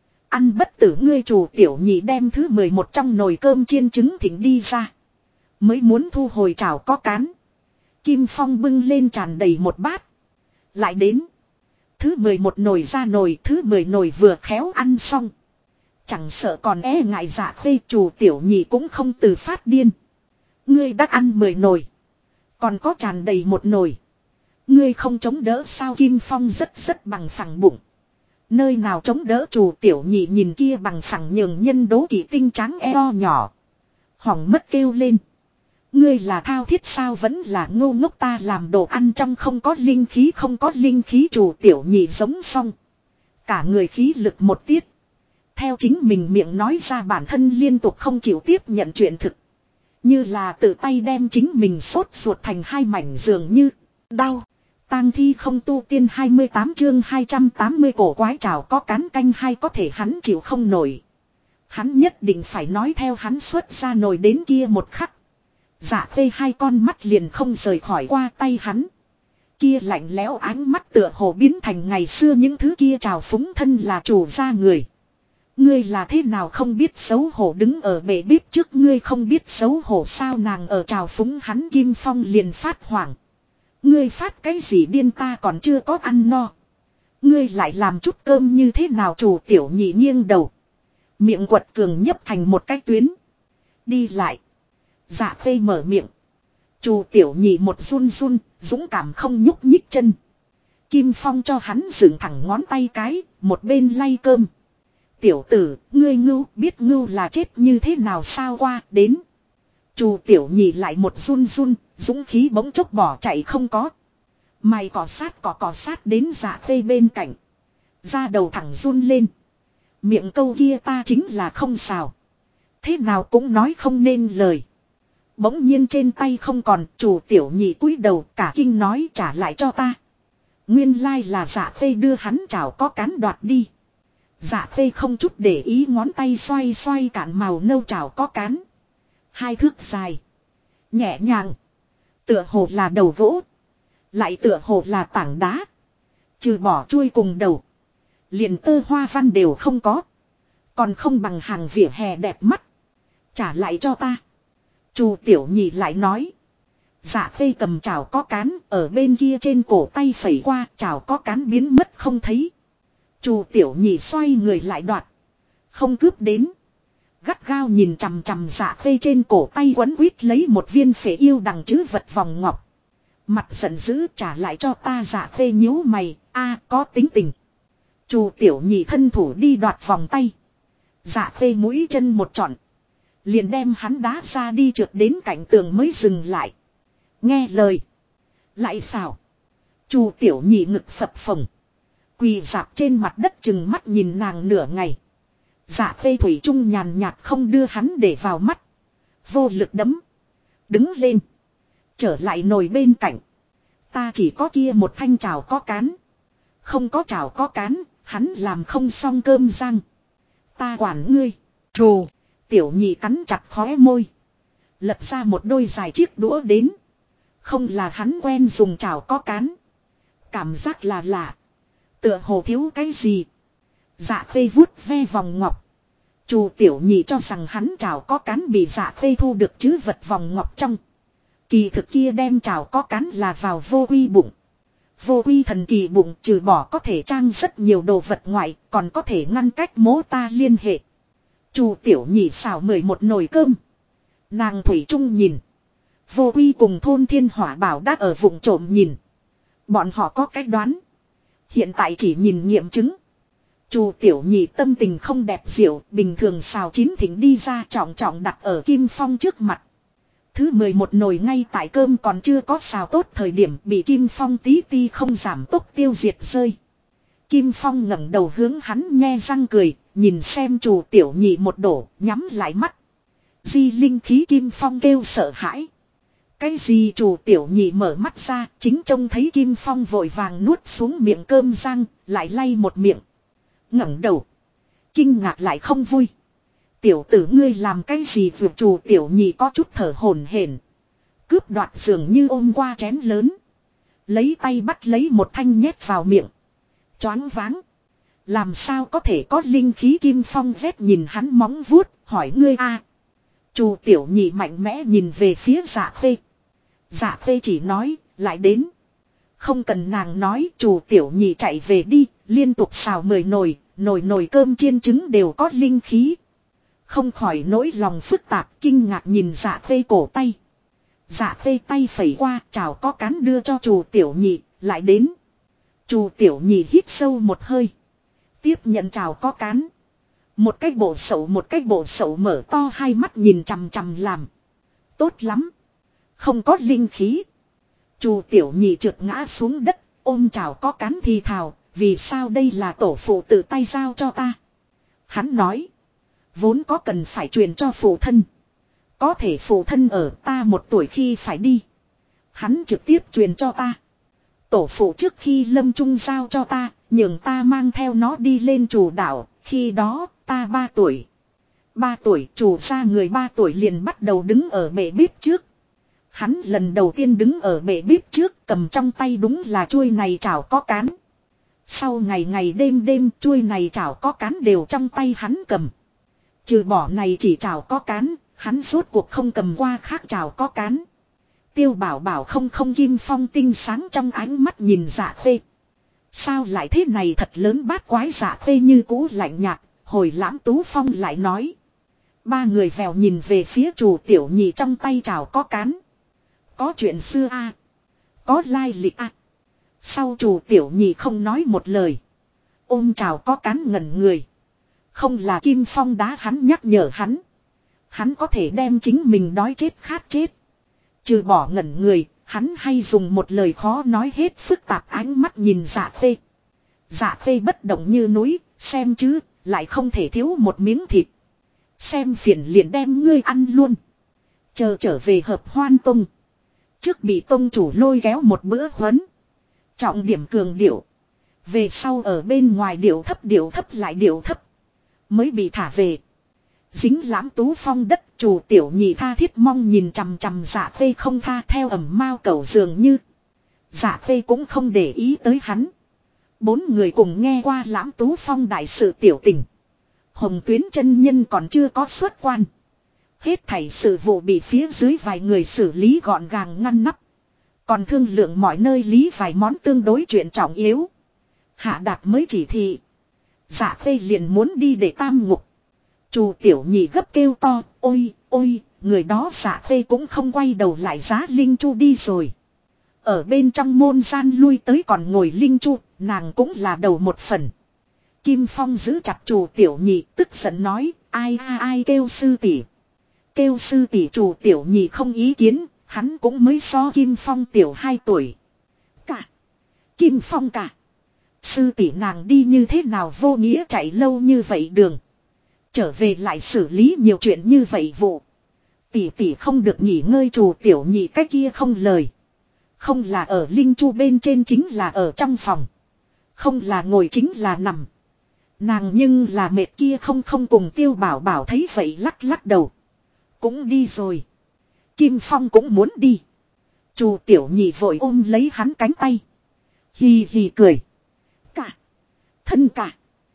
Ăn bất tử ngươi, Chu tiểu nhị đem thứ 11 trong nồi cơm chiên trứng thịnh đi ra. Mới muốn thu hồi chảo có cán. Kim Phong bưng lên tràn đầy một bát. Lại đến. Thứ 11 nồi ra nồi, thứ 10 nồi vừa khéo ăn xong. Chẳng sợ còn e ngại Dạ Khê, Chu tiểu nhị cũng không từ phát điên. Ngươi đã ăn 10 nồi. Còn có tràn đầy một nồi. Ngươi không chống đỡ sao? Kim Phong rất bằng phẳng bụng. Nơi nào chống đỡ? Chu tiểu nhị nhìn kia bằng phẳng nhường nhân đố kỵ tinh trắng eo nhỏ. Hỏng mất kêu lên. Ngươi là thao thiết sao? Vẫn là ngô ngốc, ta làm đồ ăn trong không có linh khí, không có linh khí. Chu tiểu nhị giống xong. Cả người khí lực một tiết. Theo chính mình miệng nói ra bản thân liên tục không chịu tiếp nhận chuyện thực. Như là tự tay đem chính mình sốt ruột thành 2 mảnh dường như. Đau. Tang thi không tu tiên 28 chương 280 cổ quái chảo có cán canh hay có thể hắn chịu không nổi. Hắn nhất định phải nói theo hắn xuất ra nồi đến kia một khắc. Dạ Khê hai con mắt liền không rời khỏi qua tay hắn. Kia lạnh lẽo ánh mắt tựa hồ biến thành ngày xưa những thứ kia trào phúng thân là chủ gia người. Ngươi là thế nào không biết xấu hổ đứng ở bể bếp trước ngươi không biết xấu hổ sao nàng ở trào phúng hắn Kim Phong liền phát hoảng. Ngươi phát cái gì điên ta còn chưa có ăn no. Ngươi lại làm chút cơm như thế nào chủ tiểu nhị nghiêng đầu. Miệng quật cường nhấp thành một cái tuyến. Đi lại. Dạ Khê mở miệng. Chủ tiểu nhị một run run, dũng cảm không nhúc nhích chân. Kim Phong cho hắn dựng thẳng ngón tay cái, một bên lay cơm. Tiểu tử, ngươi ngưu, biết ngưu là chết như thế nào sao qua, đến. Chủ tiểu nhị lại một run run, dũng khí bỗng chốc bỏ chạy không có. Mày cọ sát đến Dạ Khê bên cạnh. Da đầu thẳng run lên. Miệng câu kia ta chính là không xào. Thế nào cũng nói không nên lời. Bỗng nhiên trên tay không còn, chủ tiểu nhị cúi đầu cả kinh nói trả lại cho ta. Nguyên lai là Dạ Khê đưa hắn chảo có cán đoạt đi. Dạ Khê không chút để ý ngón tay xoay xoay cạn màu nâu chảo có cán. 2 thước dài. Nhẹ nhàng. Tựa hồ là đầu gỗ. Lại tựa hồ là tảng đá. Trừ bỏ chuôi cùng đầu. Liền tơ hoa văn đều không có. Còn không bằng hàng vỉa hè đẹp mắt. Trả lại cho ta. Chu tiểu nhị lại nói. Dạ Khê cầm chảo có cán ở bên kia trên cổ tay phẩy qua chảo có cán biến mất không thấy. Chu tiểu nhị xoay người lại đoạt. Không cướp đến. Gắt gao nhìn chằm chằm Dạ Khê trên cổ tay quấn quýt lấy một viên phệ yêu đằng chữ vật vòng ngọc. Mặt giận dữ trả lại cho ta. Dạ Khê nhíu mày. A có tính tình. Chu tiểu nhị thân thủ đi đoạt vòng tay. Dạ Khê mũi chân một trọn. Liền đem hắn đá ra đi trượt đến cạnh tường mới dừng lại. Nghe lời. Lại xảo. Chu tiểu nhị ngực phập phồng. Quỳ dạp trên mặt đất chừng mắt nhìn nàng nửa ngày. Dạ Khê thủy chung nhàn nhạt không đưa hắn để vào mắt. Vô lực đấm. Đứng lên. Trở lại nồi bên cạnh. Ta chỉ có kia một thanh chảo có cán. Không có chảo có cán. Hắn làm không xong cơm rang. Ta quản ngươi. Trù. Tiểu nhị cắn chặt khóe môi. Lật ra một đôi dài chiếc đũa đến. Không là hắn quen dùng chảo có cán. Cảm giác là lạ. Tựa hồ thiếu cái gì. Dạ Khê vuốt ve vòng ngọc. Chu tiểu nhị cho rằng hắn chảo có cán bị Dạ Khê thu được chứ vật vòng ngọc trong. Kỳ thực kia đem chảo có cán là vào vô quy bụng. Vô quy thần kỳ bụng trừ bỏ có thể trang rất nhiều đồ vật ngoại còn có thể ngăn cách mố ta liên hệ. Chu tiểu nhị xào 11 nồi cơm. Nàng thủy chung nhìn. Vô quy cùng thôn thiên hỏa bảo đã ở vùng trộm nhìn. Bọn họ có cách đoán. Hiện tại chỉ nhìn nghiệm chứng. Chu tiểu nhị tâm tình không đẹp diệu. Bình thường xào chín thỉnh đi ra trọng trọng đặt ở Kim Phong trước mặt. Thứ 11 nồi ngay tại cơm còn chưa có xào tốt thời điểm bị Kim Phong tí ti không giảm tốc tiêu diệt rơi. Kim Phong ngẩng đầu hướng hắn nhe răng cười, nhìn xem Chu tiểu nhị một đổ, nhắm lại mắt. Di linh khí Kim Phong kêu sợ hãi. Cái gì Chu tiểu nhị mở mắt ra, chính trông thấy Kim Phong vội vàng nuốt xuống miệng cơm rang, lại lay một miệng. Ngẩng đầu, kinh ngạc lại không vui. Tiểu tử ngươi làm cái gì vượt Chu tiểu nhị có chút thở hổn hển. Cướp đoạt dường như ôm qua chén lớn. Lấy tay bắt lấy một thanh nhét vào miệng. Choáng váng. Làm sao có thể có linh khí Kim Phong vét nhìn hắn móng vuốt, hỏi ngươi a. Chu tiểu nhị mạnh mẽ nhìn về phía Dạ Khê. Dạ Khê chỉ nói, lại đến. Không cần nàng nói, Chu tiểu nhị chạy về đi, liên tục xào 10 nồi, nồi cơm chiên trứng đều có linh khí. Không khỏi nỗi lòng phức tạp, kinh ngạc nhìn Dạ Khê cổ tay. Dạ Khê tay phẩy qua, chào có cán đưa cho Chu tiểu nhị, lại đến. Chu tiểu nhị hít sâu một hơi. Tiếp nhận chào có cán. Một cái bộ sậu mở to hai mắt nhìn chằm chằm làm. Tốt lắm. Không có linh khí. Chu tiểu nhị trượt ngã xuống đất, ôm chào có cán thì thào, vì sao đây là tổ phụ tự tay giao cho ta. Hắn nói. Vốn có cần phải truyền cho phụ thân. Có thể phụ thân ở ta 1 tuổi khi phải đi. Hắn trực tiếp truyền cho ta. Tổ phụ trước khi lâm trung giao cho ta, nhường ta mang theo nó đi lên Trù đảo, khi đó ta 3 tuổi. 3 tuổi, Trù ra người 3 tuổi liền bắt đầu đứng ở bệ bếp trước. Hắn lần đầu tiên đứng ở bệ bếp trước, cầm trong tay đúng là chuôi này chảo có cán. Sau ngày ngày đêm đêm, chuôi này chảo có cán đều trong tay hắn cầm. Trừ bỏ này chỉ chảo có cán, hắn rốt cuộc không cầm qua khác chảo có cán. Tiêu Bảo Bảo không Kim Phong tinh sáng trong ánh mắt nhìn Dạ Khê. Sao lại thế này, thật lớn bát quái. Dạ Khê như cũ lạnh nhạt, hồi Lãm Tú Phong lại nói. Ba người vèo nhìn về phía Trù Tiểu Nhị trong tay chảo có cán. Có chuyện xưa a, có lai lịch a. Sau Trù Tiểu Nhị không nói một lời, ôm chảo có cán ngẩn người. Không là Kim Phong đá hắn nhắc nhở hắn. Hắn có thể đem chính mình đói chết khát chết. Trừ bỏ ngẩn người, hắn hay dùng một lời khó nói hết phức tạp ánh mắt nhìn Dạ Khê. Dạ Khê bất động như núi, xem chứ, lại không thể thiếu một miếng thịt. Xem phiền liền đem ngươi ăn luôn. Chờ trở về Hợp Hoan Tông. Trước bị tông chủ lôi kéo một bữa huấn. Trọng điểm cường điệu. Về sau ở bên ngoài điệu thấp lại điệu thấp. Mới bị thả về. Dính Lãm Tú Phong đất, Trù Tiểu Nhị tha thiết mong nhìn chằm chằm Dạ Khê không tha, theo ẩm mao cẩu dường như. Dạ Khê cũng không để ý tới hắn. 4 người cùng nghe qua Lãm Tú Phong đại sự tiểu tình. Hồng Tuyến chân nhân còn chưa có xuất quan. Hết thảy sự vụ bị phía dưới vài người xử lý gọn gàng ngăn nắp. Còn thương lượng mọi nơi lý vài món tương đối chuyện trọng yếu. Hạ đạt mới chỉ thị. Dạ Khê liền muốn đi để tam ngục. Trù Tiểu Nhị gấp kêu to, ôi, ôi, người đó. Dạ Khê cũng không quay đầu lại, giá Linh Chu đi rồi. Ở bên trong môn gian lui tới còn ngồi Linh Chu, nàng cũng là đầu một phần. Kim Phong giữ chặt Trù Tiểu Nhị, tức giận nói, ai kêu sư tỷ. Kêu sư tỷ. Trù Tiểu Nhị không ý kiến, hắn cũng mới so Kim Phong tiểu 2 tuổi. Cả. Kim Phong cả. Sư tỷ nàng đi như thế nào vô nghĩa chạy lâu như vậy đường. Trở về lại xử lý nhiều chuyện như vậy vụ. Tỷ không được nghỉ ngơi. Trù Tiểu Nhị cái kia không lời. Không là ở Linh Chu bên trên chính là ở trong phòng. Không là ngồi chính là nằm. Nàng nhưng là mệt kia không cùng Tiêu Bảo Bảo thấy vậy lắc lắc đầu. Cũng đi rồi. Kim Phong cũng muốn đi. Trù Tiểu Nhị vội ôm lấy hắn cánh tay. Hì hì cười. Cả. Thân cả.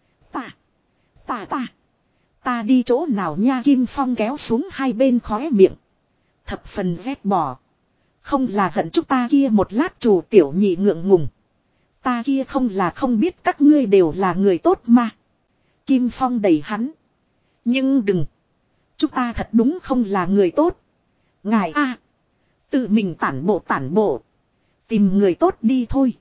Ta đi chỗ nào nha. Kim Phong kéo xuống hai bên khóe miệng. Thập phần ghét bỏ. Không là hận chúng ta kia một lát. Trù Tiểu Nhị ngượng ngùng. Ta kia không là không biết các ngươi đều là người tốt mà. Kim Phong đẩy hắn. Nhưng đừng. Chúng ta thật đúng không là người tốt. Ngài a, tự mình tản bộ. Tìm người tốt đi thôi.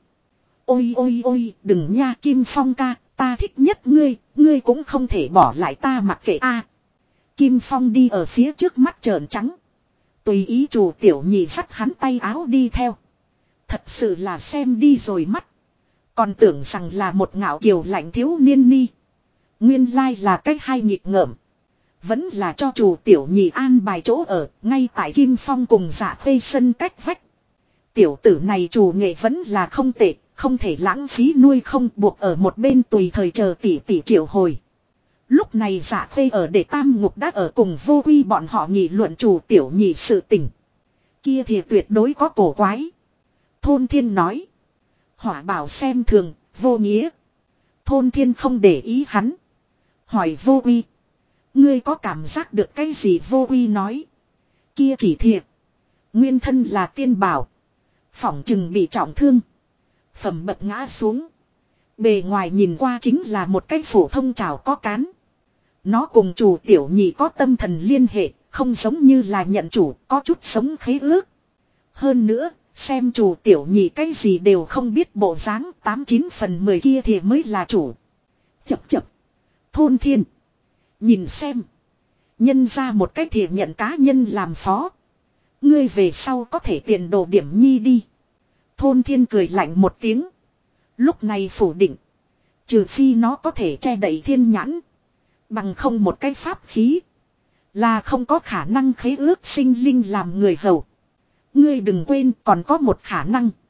Ôi, đừng nha Kim Phong ca, ta thích nhất ngươi, ngươi cũng không thể bỏ lại ta mặc kệ a. Kim Phong đi ở phía trước mắt trợn trắng. Tùy ý Trù Tiểu Nhị dắt hắn tay áo đi theo. Thật sự là xem đi rồi mắt. Còn tưởng rằng là một ngạo kiều lạnh thiếu niên ni. Nguyên lai là cái hai nghịch ngợm. Vẫn là cho Trù Tiểu Nhị an bài chỗ ở, ngay tại Kim Phong cùng Dạ Khê sân cách vách. Tiểu tử này Trù nghệ vẫn là không tệ, không thể lãng phí nuôi không, buộc ở một bên tùy thời chờ tỷ triệu hồi. Lúc này Dạ Khê ở để tam ngục đã ở cùng Vô Quy bọn họ nghị luận Trù Tiểu Nhị sự tình. Kia thì tuyệt đối có cổ quái. Thôn Thiên nói. Hỏa Bảo xem thường, vô nghĩa. Thôn Thiên không để ý hắn. Hỏi Vô Quy. Ngươi có cảm giác được cái gì? Vô Quy nói. Kia chỉ thiệt. Nguyên thân là tiên bảo. Phỏng chừng bị trọng thương. Phẩm bậc ngã xuống. Bề ngoài nhìn qua chính là một cái phổ thông chảo có cán. Nó cùng Trù Tiểu Nhị có tâm thần liên hệ. Không giống như là nhận chủ, có chút sống khế ước. Hơn nữa, xem Trù Tiểu Nhị cái gì đều không biết bộ dáng, 89 phần 10 kia thì mới là chủ. Chập. Thôn Thiên. Nhìn xem. Nhân ra một cái thì nhận cá nhân làm phó. Ngươi về sau có thể tiền đồ điểm nhi đi. Thôn Thiên cười lạnh một tiếng. Lúc này phủ định. Trừ phi nó có thể che đậy thiên nhãn. Bằng không một cái pháp khí. Là không có khả năng khế ước sinh linh làm người hầu. Ngươi đừng quên còn có một khả năng.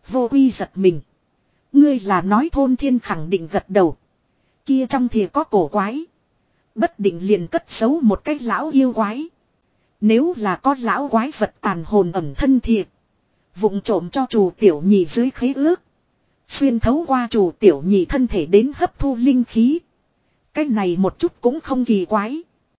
Vô Quy giật mình. Ngươi là nói Thôn Thiên khẳng định gật đầu. Kia trong thìa có cổ quái. Bất định liền cất giấu một cái lão yêu quái. Nếu là có lão quái vật tàn hồn ẩn thân thìa. Vụng trộm cho chủ tiểu nhị dưới khế ước. Xuyên thấu qua chủ tiểu nhị thân thể đến hấp thu linh khí. Cái này một chút cũng không kỳ quái.